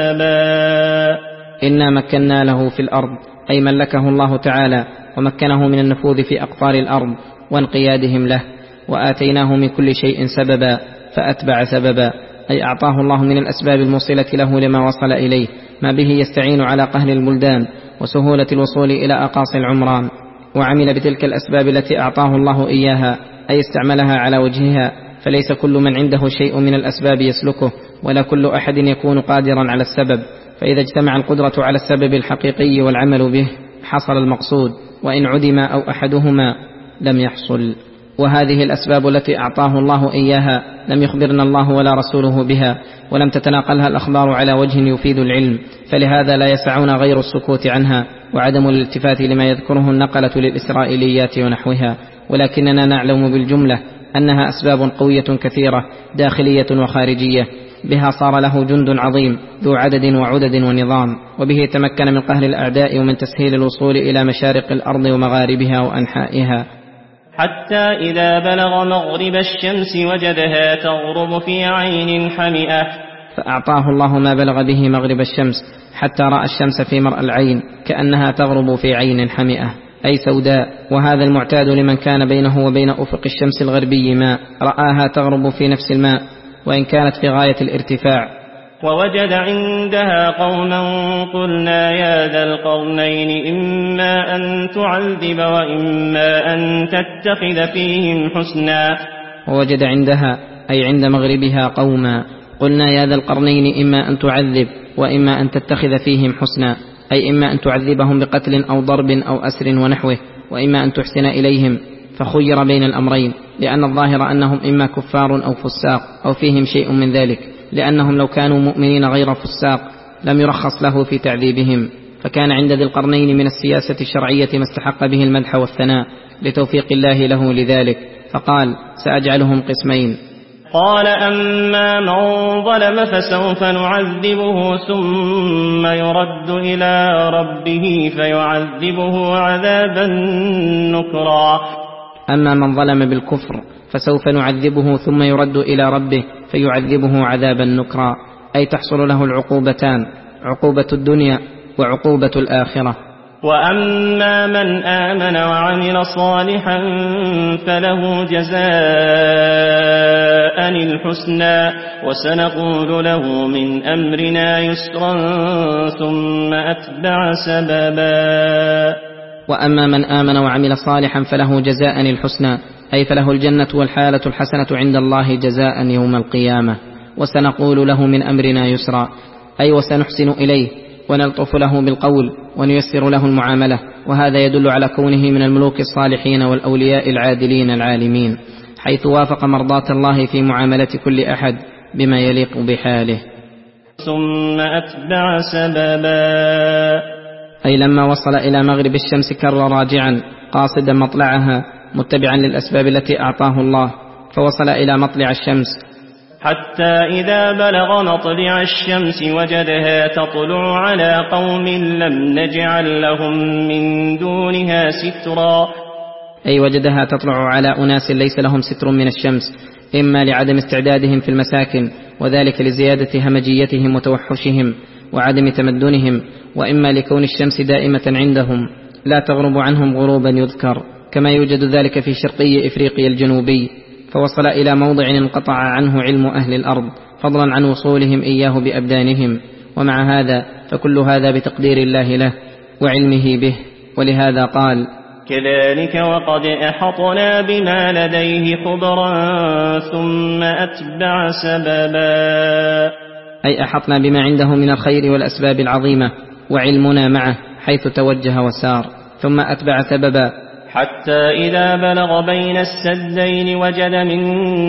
سببا. إنا مكنا له في الأرض أي ملكه الله تعالى ومكنه من النفوذ في أقطار الأرض وانقيادهم له، وآتيناه من كل شيء سببا فأتبع سببا، أي أعطاه الله من الأسباب الموصلة له لما وصل إليه ما به يستعين على قهر البلدان وسهولة الوصول إلى أقاصي العمران، وعمل بتلك الأسباب التي أعطاه الله إياها، أي استعملها على وجهها، فليس كل من عنده شيء من الأسباب يسلكه، ولا كل أحد يكون قادرا على السبب، فإذا اجتمع القدرة على السبب الحقيقي والعمل به حصل المقصود، وإن عدم أو أحدهما لم يحصل. وهذه الأسباب التي أعطاه الله إياها لم يخبرنا الله ولا رسوله بها، ولم تتناقلها الأخبار على وجه يفيد العلم، فلهذا لا يسعنا غير السكوت عنها وعدم الالتفات لما يذكره النقلة للإسرائيليات ونحوها، ولكننا نعلم بالجملة أنها أسباب قوية كثيرة داخلية وخارجية، بها صار له جند عظيم ذو عدد وعدد ونظام، وبه تمكن من قهر الأعداء ومن تسهيل الوصول إلى مشارق الأرض ومغاربها وأنحائها، حتى إذا بلغ مغرب الشمس وجدها تغرب في عين حمئة، فأعطاه الله ما بلغ به مغرب الشمس حتى رأى الشمس في مرء العين كأنها تغرب في عين حمئة أي سوداء، وهذا المعتاد لمن كان بينه وبين أفق الشمس الغربي ماء، رآها تغرب في نفس الماء وإن كانت في غاية الارتفاع. ووجد عندها قوما قلنا يا ذا القرنين إما أن تعذب وإما أن تتخذ فيهم حسنا. ووجد عندها أي عند مغربها قوما قلنا يا ذا القرنين إما أن تعذب وإما أن تتخذ فيهم حسنا، أي إما أن تعذبهم بقتل أو ضرب أو أسر ونحوه، وإما أن تحسن إليهم، فخير بين الأمرين، لأن الظاهر أنهم إما كفار أو فساق أو فيهم شيء من ذلك، لأنهم لو كانوا مؤمنين غير فساق لم يرخص له في تعذيبهم. فكان عند ذي القرنين من السياسة الشرعية ما استحق به المدح والثناء لتوفيق الله له لذلك، فقال: سأجعلهم قسمين. قال: أما من ظلم فسوف نعذبه ثم يرد إلى ربه فيعذبه عذابا نكرا. أما من ظلم بالكفر فسوف نعذبه ثم يرد إلى ربه فيعذبه عذابا نكرا، أي تحصل له العقوبتان، عقوبة الدنيا وعقوبة الآخرة. وأما من آمن وعمل صالحا فله جزاء الحسنى وسنقول له من أمرنا يسرا ثم أتبع سببا. وأما من آمن وعمل صالحا فله جزاء الحسنى، أي فله الجنة والحالة الحسنة عند الله جزاء يوم القيامة، وسنقول له من أمرنا يسرا، أي وسنحسن إليه ونلطف له بالقول ونيسر له المعاملة، وهذا يدل على كونه من الملوك الصالحين والأولياء العادلين العالمين، حيث وافق مرضاة الله في معاملة كل أحد بما يليق بحاله. ثم أتبع سببا، أي لما وصل إلى مغرب الشمس كر راجعا قاصدا مطلعها متبعا للأسباب التي أعطاه الله، فوصل إلى مطلع الشمس حتى إذا بلغ مطلع الشمس وجدها تطلع على قوم لم نجعل لهم من دونها سترا، أي وجدها تطلع على أناس ليس لهم ستر من الشمس، إما لعدم استعدادهم في المساكن وذلك لزيادة همجيتهم وتوحشهم وعدم تمدنهم، وإما لكون الشمس دائمة عندهم لا تغرب عنهم غروبا يذكر، كما يوجد ذلك في شرقي إفريقيا الجنوبي. فوصل إلى موضع انقطع عنه علم أهل الأرض فضلا عن وصولهم إياه بأبدانهم، ومع هذا فكل هذا بتقدير الله له وعلمه به، ولهذا قال: كذلك وقد أحطنا بما لديه خبرا ثم أتبع سببا، أي أحطنا بما عنده من الخير والأسباب العظيمة وعلمنا معه حيث توجه وسار، ثم أتبع سببا حتى إذا بلغ بين السدين وجد من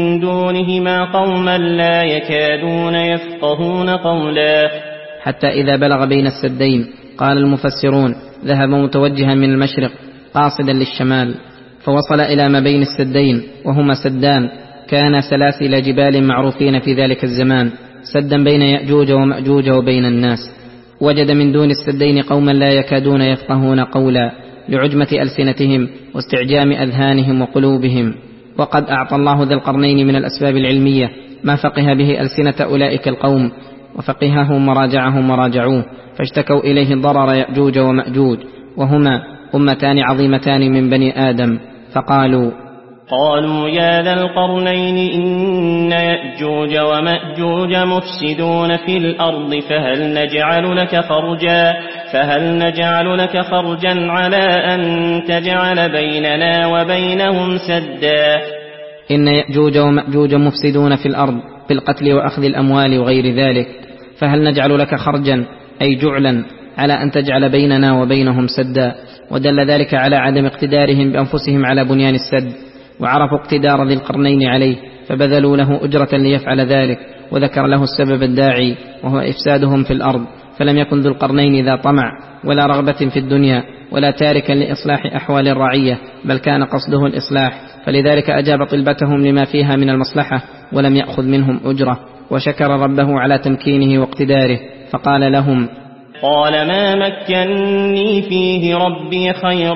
دونهما قوما لا يكادون يفقهون قولا. حتى إذا بلغ بين السدين، قال المفسرون ذهب متوجها من المشرق قاصدا للشمال، فوصل إلى ما بين السدين وهما سدان كان سلاسل جبال معروفين في ذلك الزمان، سدا بين يأجوج ومأجوج وبين الناس. وجد من دون السدين قوما لا يكادون يفقهون قولا لعجمة ألسنتهم واستعجام أذهانهم وقلوبهم، وقد أعطى الله ذا القرنين من الأسباب العلمية ما فقه به ألسنة أولئك القوم، وفقههم وراجعهم وراجعوه، فاشتكوا إليه ضرر يأجوج ومأجوج، وهما أمتان عظيمتان من بني آدم، فقالوا قالوا يا ذا القرنين إن يأجوج ومأجوج مفسدون في الأرض فهل نجعل لك خرجا فهل نجعل لك خرجا على أن تجعل بيننا وبينهم سدا. إن يأجوج ومأجوج مفسدون في الأرض بالقتل وأخذ الأموال وغير ذلك، فهل نجعل لك خرجا أي جعلا على أن تجعل بيننا وبينهم سدا. ودل ذلك على عدم اقتدارهم بأنفسهم على بنيان السد، وعرفوا اقتدار ذي القرنين عليه فبذلوا له أجرة ليفعل ذلك، وذكر له السبب الداعي وهو إفسادهم في الأرض، فلم يكن ذو القرنين ذا طمع ولا رغبة في الدنيا ولا تاركا لإصلاح أحوال الرعية، بل كان قصده الإصلاح، فلذلك أجاب طلبتهم لما فيها من المصلحة ولم يأخذ منهم أجرة، وشكر ربه على تمكينه واقتداره، فقال لهم قال ما مكنني فيه ربي خير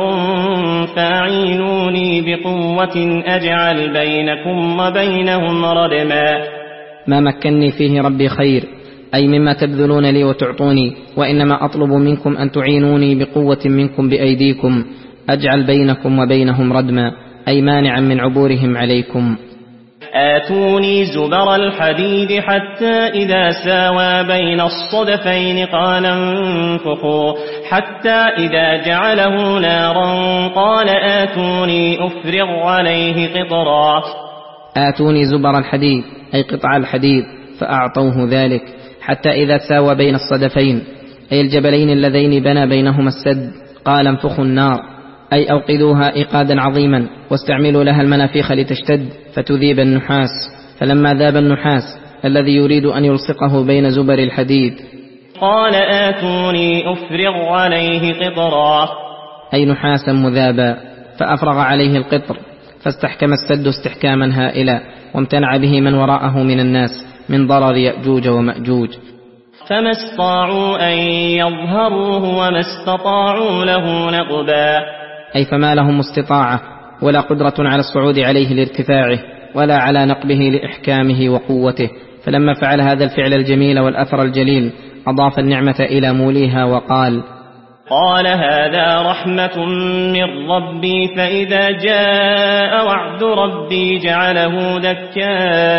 فأعينوني بقوة أجعل بينكم وبينهم ردما. ما مكنني فيه ربي خير أي مما تبذلون لي وتعطوني، وإنما أطلب منكم أن تعينوني بقوة منكم بأيديكم أجعل بينكم وبينهم ردما، أي مانعا من عبورهم عليكم. آتوني زبر الحديد حتى إذا ساوى بين الصدفين قال انفخوا حتى إذا جعله نارا قال آتوني أفرغ عليه قطرا. آتوني زبر الحديد أي قطع الحديد، فأعطوه ذلك حتى إذا ساوى بين الصدفين، أي الجبلين اللذين بنى بينهما السد. قال انفخوا النار أي أوقدوها إيقادا عظيما واستعملوا لها المنافيخ لتشتد فتذيب النحاس. فلما ذاب النحاس الذي يريد أن يلصقه بين زبر الحديد قال آتوني أفرغ عليه قطرا أي نحاسا مذابا، فأفرغ عليه القطر فاستحكم السد استحكاما هائلا، وامتنع به من وراءه من الناس من ضرر يأجوج ومأجوج. فما استطاعوا أن يظهروه وما استطاعوا له نقبا أي فما لهم استطاعة ولا قدرة على الصعود عليه لارتفاعه ولا على نقبه لإحكامه وقوته. فلما فعل هذا الفعل الجميل والأثر الجليل أضاف النعمة إلى موليها وقال قال هذا رحمة من ربي فإذا جاء وعد ربي جعله دكاء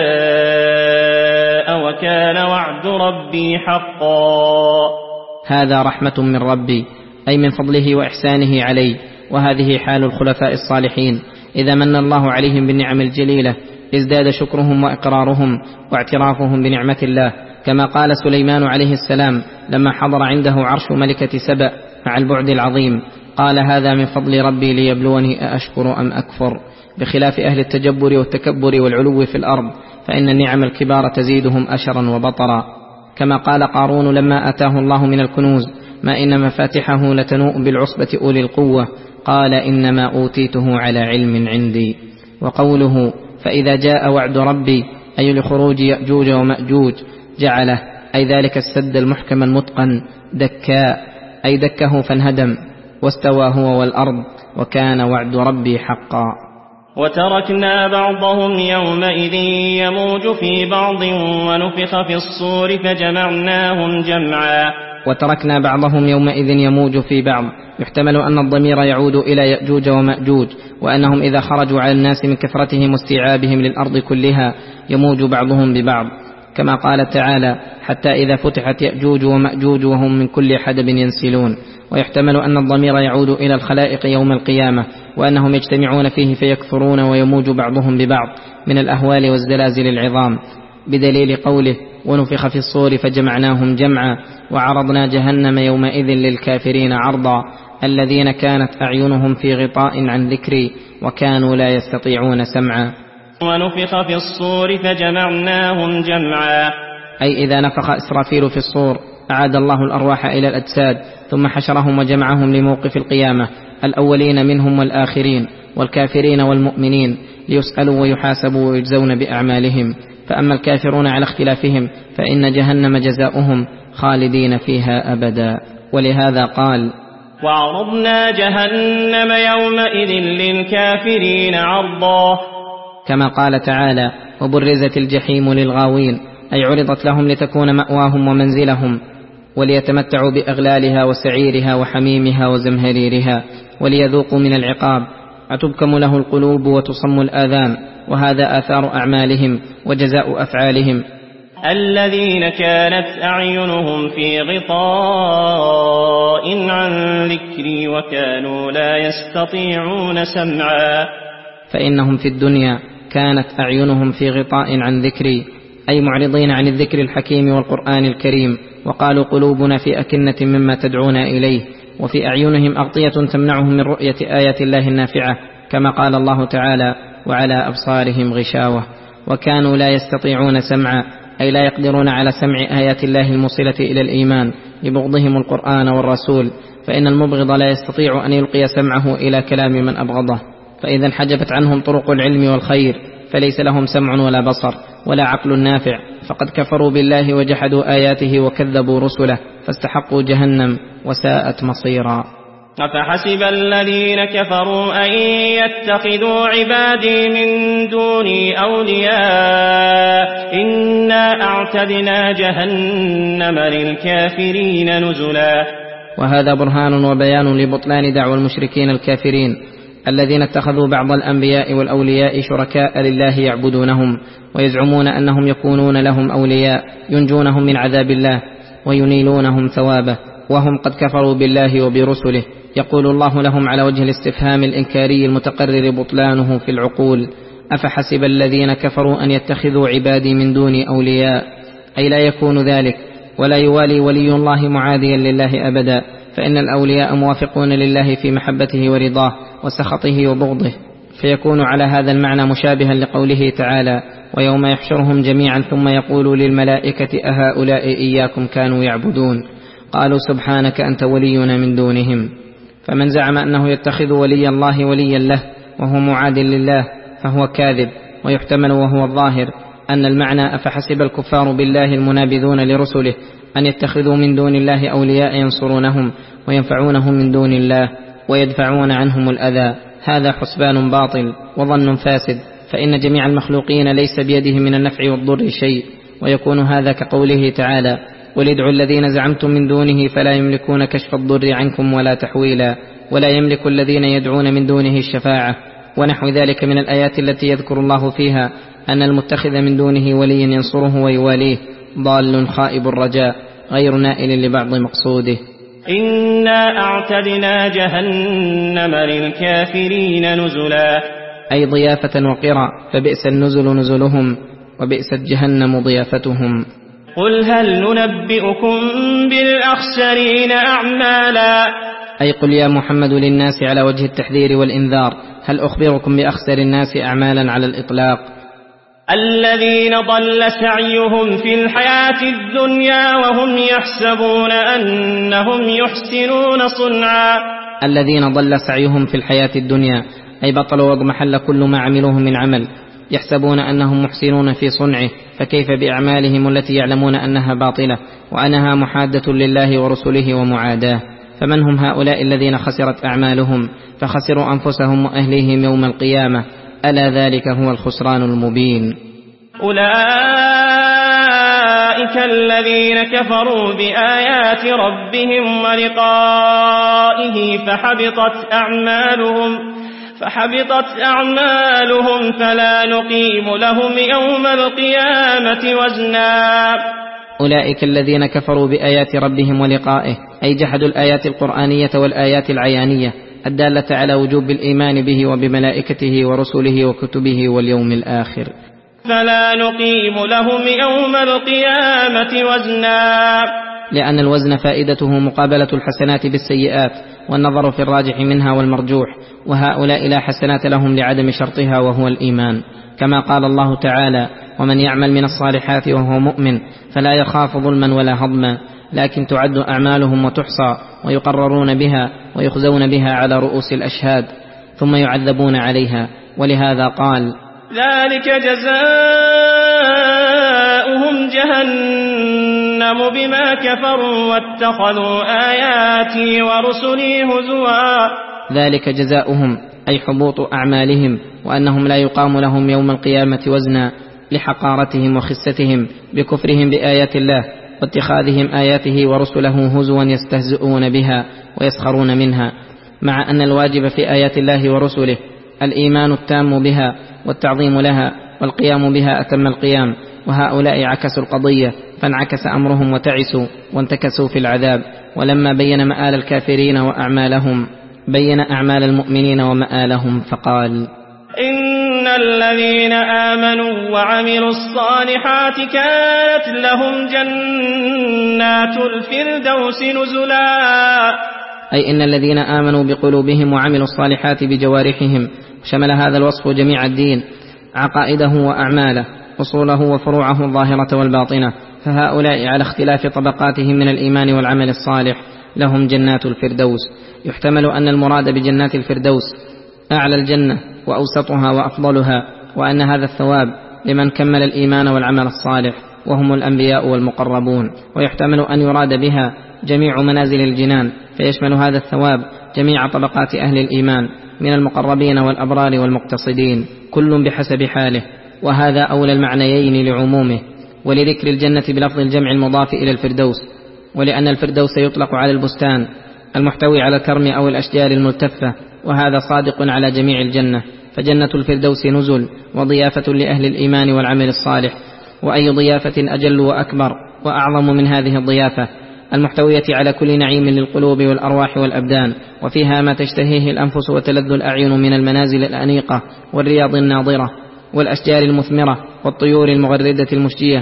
وكان وعد ربي حقا. هذا رحمة من ربي أي من فضله وإحسانه علي، وهذه حال الخلفاء الصالحين إذا من الله عليهم بالنعم الجليلة ازداد شكرهم وإقرارهم واعترافهم بنعمة الله، كما قال سليمان عليه السلام لما حضر عنده عرش ملكة سبأ مع البعد العظيم قال هذا من فضل ربي ليبلوني أأشكر أم أكفر، بخلاف أهل التجبر والتكبر والعلو في الأرض فإن النعم الكبار تزيدهم أشرا وبطرا. كما قال قارون لما أتاه الله من الكنوز ما إن مفاتحه لتنوء بالعصبة أولي القوة قال إنما أوتيته على علم عندي. وقوله فإذا جاء وعد ربي أي لخروج يأجوج ومأجوج جعله أي ذلك السد المحكم المتقن دكاء أي دكه فانهدم واستوى هو والأرض وكان وعد ربي حقا. وتركنا بعضهم يومئذ يموج في بعض ونفخ في الصور فجمعناهم جمعا. وتركنا بعضهم يومئذ يموج في بعض يحتمل أن الضمير يعود إلى يأجوج ومأجوج، وأنهم إذا خرجوا على الناس من كثرتهم واستيعابهم للأرض كلها يموج بعضهم ببعض، كما قال تعالى حتى إذا فتحت يأجوج ومأجوج وهم من كل حدب ينسلون. ويحتمل أن الضمير يعود إلى الخلائق يوم القيامة وأنهم يجتمعون فيه فيكثرون ويموج بعضهم ببعض من الأهوال والزلازل العظام، بدليل قوله ونفخ في الصور فجمعناهم جمعا وعرضنا جهنم يومئذ للكافرين عرضا الذين كانت أعينهم في غطاء عن ذكري وكانوا لا يستطيعون سمعا. ونفخ في الصور فجمعناهم جمعا أي إذا نفخ إسرافيل في الصور أعاد الله الأرواح إلى الأجساد ثم حشرهم وجمعهم لموقف القيامة، الأولين منهم والآخرين والكافرين والمؤمنين، ليسألوا ويحاسبوا ويجزون بأعمالهم. فأما الكافرون على اختلافهم فإن جهنم جزاؤهم خالدين فيها أبدا. ولهذا قال وعرضنا جهنم يومئذ للكافرين عرضا، كما قال تعالى وبرزت الجحيم للغاوين أي عرضت لهم لتكون مأواهم ومنزلهم وليتمتعوا بأغلالها وسعيرها وحميمها وزمهريرها وليذوقوا من العقاب، أتبكم له القلوب وتصم الآذان، وهذا آثار أعمالهم وجزاء أفعالهم. الذين كانت أعينهم في غطاء عن ذكري وكانوا لا يستطيعون سمعا. فإنهم في الدنيا كانت أعينهم في غطاء عن ذكري أي معرضين عن الذكر الحكيم والقرآن الكريم، وقالوا قلوبنا في أكنة مما تدعونا إليه، وفي أعينهم أغطية تمنعهم من رؤية آيات الله النافعة، كما قال الله تعالى وعلى أبصارهم غشاوة. وكانوا لا يستطيعون سمعا أي لا يقدرون على سمع آيات الله الموصلة إلى الإيمان لبغضهم القرآن والرسول، فإن المبغض لا يستطيع أن يلقي سمعه إلى كلام من أبغضه، فإذا انحجبت عنهم طرق العلم والخير فليس لهم سمع ولا بصر ولا عقل نافع، فقد كفروا بالله وجحدوا آياته وكذبوا رسله فاستحقوا جهنم وساءت مصيرا. أفحسب الذين كفروا أن يتخذوا عبادي من دوني أولياء إنا أعتدنا جهنم للكافرين نزلا. وهذا برهان وبيان لبطلان دعوى المشركين الكافرين الذين اتخذوا بعض الأنبياء والأولياء شركاء لله يعبدونهم ويزعمون أنهم يكونون لهم أولياء ينجونهم من عذاب الله وينيلونهم ثوابه، وهم قد كفروا بالله وبرسله. يقول الله لهم على وجه الاستفهام الإنكاري المتقرر بطلانه في العقول: أفحسب الذين كفروا أن يتخذوا عبادي من دوني أولياء، أي لا يكون ذلك ولا يوالي ولي الله معاديا لله أبدا، فإن الأولياء موافقون لله في محبته ورضاه وسخطه وبغضه، فيكون على هذا المعنى مشابها لقوله تعالى: ويوم يحشرهم جميعا ثم يقول للملائكة أهؤلاء إياكم كانوا يعبدون، قالوا سبحانك أنت ولينا من دونهم. فمن زعم أنه يتخذ ولي الله وليا له وهو معاد لله فهو كاذب. ويحتمل وهو الظاهر أن المعنى: أفحسب الكفار بالله المنابذون لرسله أن يتخذوا من دون الله أولياء ينصرونهم وينفعونهم من دون الله ويدفعون عنهم الأذى. هذا حسبان باطل وظن فاسد، فإن جميع المخلوقين ليس بيده من النفع والضر شيء، ويكون هذا كقوله تعالى: قل ادعوا الذين زعمتم من دونه فلا يملكون كشف الضر عنكم ولا تحويلا، ولا يملك الذين يدعون من دونه الشفاعة، ونحو ذلك من الآيات التي يذكر الله فيها أن المتخذ من دونه وليا ينصره ويواليه ضال خائب الرجاء غير نائل لبعض مقصوده. إنا أعتدنا جهنم للكافرين نزلا، أي ضيافة وقرا، فبئس النزل نزلهم وبئست جهنم ضيافتهم. قل هل ننبئكم بالأخسرين أعمالا، أي قل يا محمد للناس على وجه التحذير والإنذار: هل أخبركم بأخسر الناس أعمالا على الإطلاق؟ الذين ضل سعيهم في الحياة الدنيا وهم يحسبون أنهم يحسنون صنعا. الذين ضل سعيهم في الحياة الدنيا أي بطلوا واضمحل كل ما عملوه من عمل، يحسبون أنهم محسنون في صنعه، فكيف بأعمالهم التي يعلمون أنها باطلة وأنها محادة لله ورسله ومعاداه؟ فمن هم هؤلاء الذين خسرت أعمالهم فخسروا أنفسهم وأهليهم يوم القيامة؟ ألا ذلك هو الخسران المبين. أولئك الذين كفروا بآيات ربهم ولقائه فحبطت أعمالهم فحبطت أعمالهم فلا نقيم لهم يوم القيامة وزنا. أولئك الذين كفروا بآيات ربهم ولقائه أي جحدوا الآيات القرآنية والآيات العيانية الدالة على وجوب الإيمان به وبملائكته ورسله وكتبه واليوم الآخر. فلا نقيم لهم يوم القيامة وزنا، لأن الوزن فائدته مقابلة الحسنات بالسيئات والنظر في الراجح منها والمرجوح، وهؤلاء لا حسنات لهم لعدم شرطها وهو الإيمان، كما قال الله تعالى: ومن يعمل من الصالحات وهو مؤمن فلا يخاف ظلما ولا هضما، لكن تعد أعمالهم وتحصى ويقررون بها ويخزون بها على رؤوس الأشهاد ثم يعذبون عليها. ولهذا قال: ذلك جزاؤهم جهنم بما كفروا واتخذوا آياتي ورسلي هزوا. ذلك جزاؤهم أي حبوط أعمالهم، وأنهم لا يقام لهم يوم القيامة وزنا لحقارتهم وخستهم بكفرهم بآيات الله واتخاذهم آياته ورسله هزوا يستهزئون بها ويسخرون منها، مع أن الواجب في آيات الله ورسله الإيمان التام بها والتعظيم لها والقيام بها أتم القيام. وهؤلاء عكسوا القضية فانعكس أمرهم وتعسوا وانتكسوا في العذاب. ولما بين مآل الكافرين وأعمالهم بين أعمال المؤمنين ومآلهم فقال: إن الذين آمنوا وعملوا الصالحات كانت لهم جنات الفردوس نزلا. أي إن الذين آمنوا بقلوبهم وعملوا الصالحات بجوارحهم، شمل هذا الوصف جميع الدين، عقائده وأعماله، أصوله وفروعه الظاهرة والباطنة، فهؤلاء على اختلاف طبقاتهم من الإيمان والعمل الصالح لهم جنات الفردوس. يحتمل أن المراد بجنات الفردوس أعلى الجنة وأوسطها وأفضلها، وأن هذا الثواب لمن كمل الإيمان والعمل الصالح وهم الأنبياء والمقربون. ويحتمل أن يراد بها جميع منازل الجنان، فيشمل هذا الثواب جميع طبقات أهل الإيمان من المقربين والأبرار والمقتصدين، كل بحسب حاله، وهذا أولى المعنيين لعمومه. ولذكر الجنة بلفظ الجمع المضاف إلى الفردوس، ولأن الفردوس يطلق على البستان المحتوي على الكرم أو الأشجار الملتفة، وهذا صادق على جميع الجنة، فجنة الفردوس نزل وضيافة لأهل الإيمان والعمل الصالح. وأي ضيافة أجل وأكبر وأعظم من هذه الضيافة المحتوية على كل نعيم للقلوب والأرواح والأبدان، وفيها ما تشتهيه الأنفس وتلذ الأعين من المنازل الأنيقة والرياض الناضرة والأشجار المثمرة والطيور المغردة المشجية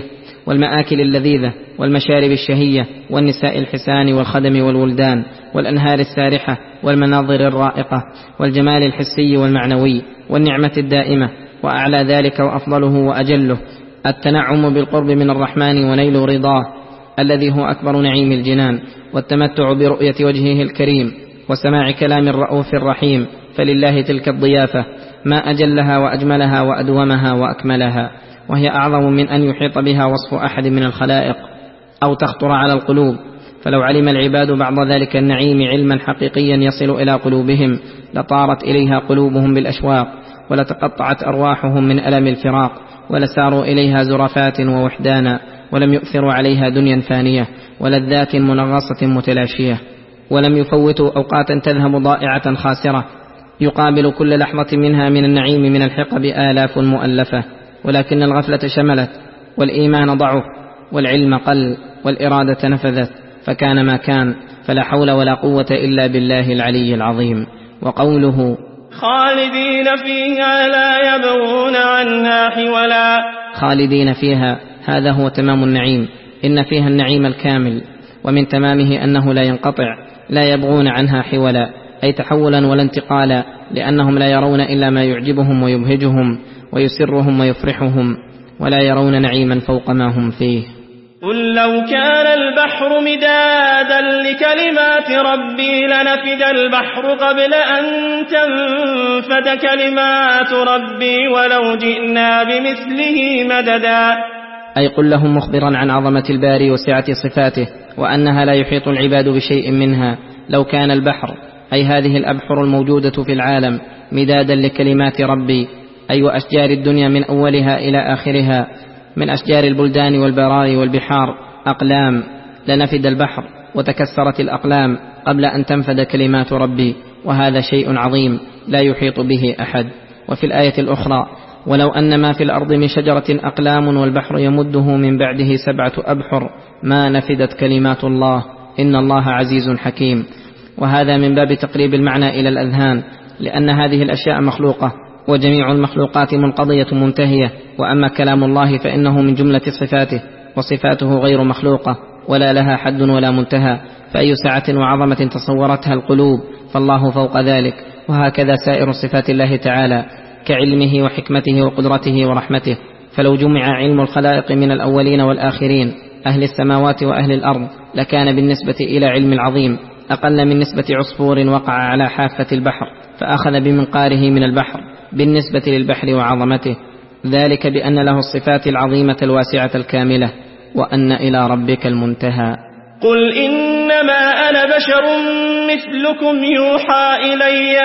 والمآكل اللذيذة والمشارب الشهية والنساء الحسان والخدم والولدان والأنهار السارحة والمناظر الرائقة والجمال الحسي والمعنوي والنعمة الدائمة، وأعلى ذلك وأفضله وأجله التنعم بالقرب من الرحمن ونيل رضاه الذي هو أكبر نعيم الجنان، والتمتع برؤية وجهه الكريم وسماع كلام الرؤوف الرحيم، فلله تلك الضيافة ما أجلها وأجملها وأدومها وأكملها، وهي أعظم من أن يحيط بها وصف أحد من الخلائق أو تخطر على القلوب. فلو علم العباد بعض ذلك النعيم علما حقيقيا يصل إلى قلوبهم لطارت إليها قلوبهم بالأشواق، ولتقطعت أرواحهم من ألم الفراق، ولساروا إليها زرفات ووحدانا، ولم يؤثروا عليها دنيا فانية ولذات منغصة متلاشية، ولم يفوتوا أوقاتا تذهب ضائعة خاسرة يقابل كل لحظة منها من النعيم من الحقب آلاف مؤلفة. ولكن الغفلة شملت، والإيمان ضعف، والعلم قل، والإرادة نفذت، فكان ما كان، فلا حول ولا قوة إلا بالله العلي العظيم. وقوله خالدين فيها لا يبغون عنها حولا، خالدين فيها هذا هو تمام النعيم، إن فيها النعيم الكامل، ومن تمامه أنه لا ينقطع، لا يبغون عنها حولا أي تحولا ولا انتقالا، لأنهم لا يرون إلا ما يعجبهم ويبهجهم ويسرهم ويفرحهم، ولا يرون نعيما فوق ما هم فيه. قل لو كان البحر مدادا لكلمات ربي لنفد البحر قبل أن تنفد كلمات ربي ولو جئنا بمثله مددا. أي قل لهم مخبرا عن عظمة الباري وسعة صفاته، وأنها لا يحيط العباد بشيء منها. لو كان البحر أي هذه الأبحر الموجودة في العالم مدادا لكلمات ربي، أي وأشجار الدنيا من أولها إلى آخرها، من أشجار البلدان والبرار والبحار أقلام، لنفد البحر وتكسرت الأقلام قبل أن تنفد كلمات ربي، وهذا شيء عظيم لا يحيط به أحد. وفي الآية الأخرى ولو أن ما في الأرض من شجرة أقلام والبحر يمده من بعده سبعة أبحر ما نفدت كلمات الله إن الله عزيز حكيم. وهذا من باب تقريب المعنى إلى الأذهان، لأن هذه الأشياء مخلوقة، وجميع المخلوقات منقضية منتهية، وأما كلام الله فإنه من جملة صفاته، وصفاته غير مخلوقة ولا لها حد ولا منتهى، فأي سعة وعظمة تصورتها القلوب فالله فوق ذلك. وهكذا سائر صفات الله تعالى كعلمه وحكمته وقدرته ورحمته. فلو جمع علم الخلائق من الأولين والآخرين أهل السماوات وأهل الأرض لكان بالنسبة إلى علم العظيم أقل من نسبة عصفور وقع على حافة البحر فأخذ بمنقاره من البحر بالنسبة للبحر وعظمته، ذلك بأن له الصفات العظيمة الواسعة الكاملة، وأن إلى ربك المنتهى. قل إنما أنا بشر مثلكم يوحى إلي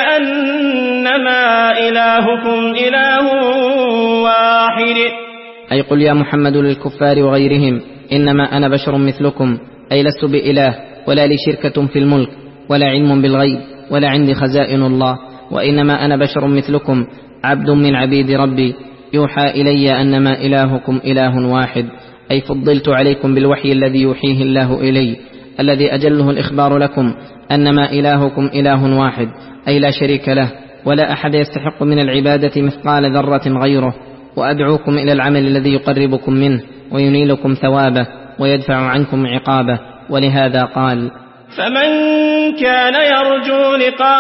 أنما إلهكم إله واحد. أي قل يا محمد للكفار وغيرهم إنما أنا بشر مثلكم، أي لست بإله ولا لي شركة في الملك ولا علم بالغيب ولا عندي خزائن الله، وإنما أنا بشر مثلكم عبد من عبيد ربي يوحى إلي أنما إلهكم إله واحد، أي فضلت عليكم بالوحي الذي يوحيه الله إلي، الذي أجله الإخبار لكم أنما إلهكم إله واحد، أي لا شريك له ولا أحد يستحق من العبادة مثقال ذرة غيره، وأدعوكم إلى العمل الذي يقربكم منه وينيلكم ثوابه ويدفع عنكم عقابه. ولهذا قال فمن كان يرجو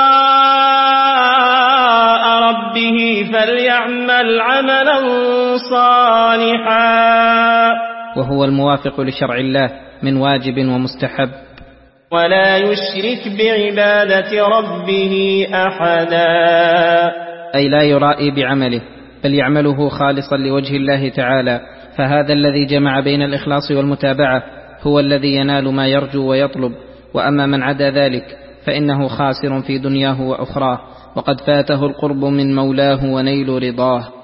لقاء ربه فليعمل عملا صالحا، وهو الموافق لشرع الله من واجب ومستحب، ولا يشرك بعبادة ربه أحدا، أي لا يرائي بعمله بل يعمله خالصا لوجه الله تعالى، فهذا الذي جمع بين الإخلاص والمتابعة هو الذي ينال ما يرجو ويطلب. وأما من عدا ذلك فإنه خاسر في دنياه وأخراه، وقد فاته القرب من مولاه ونيل رضاه.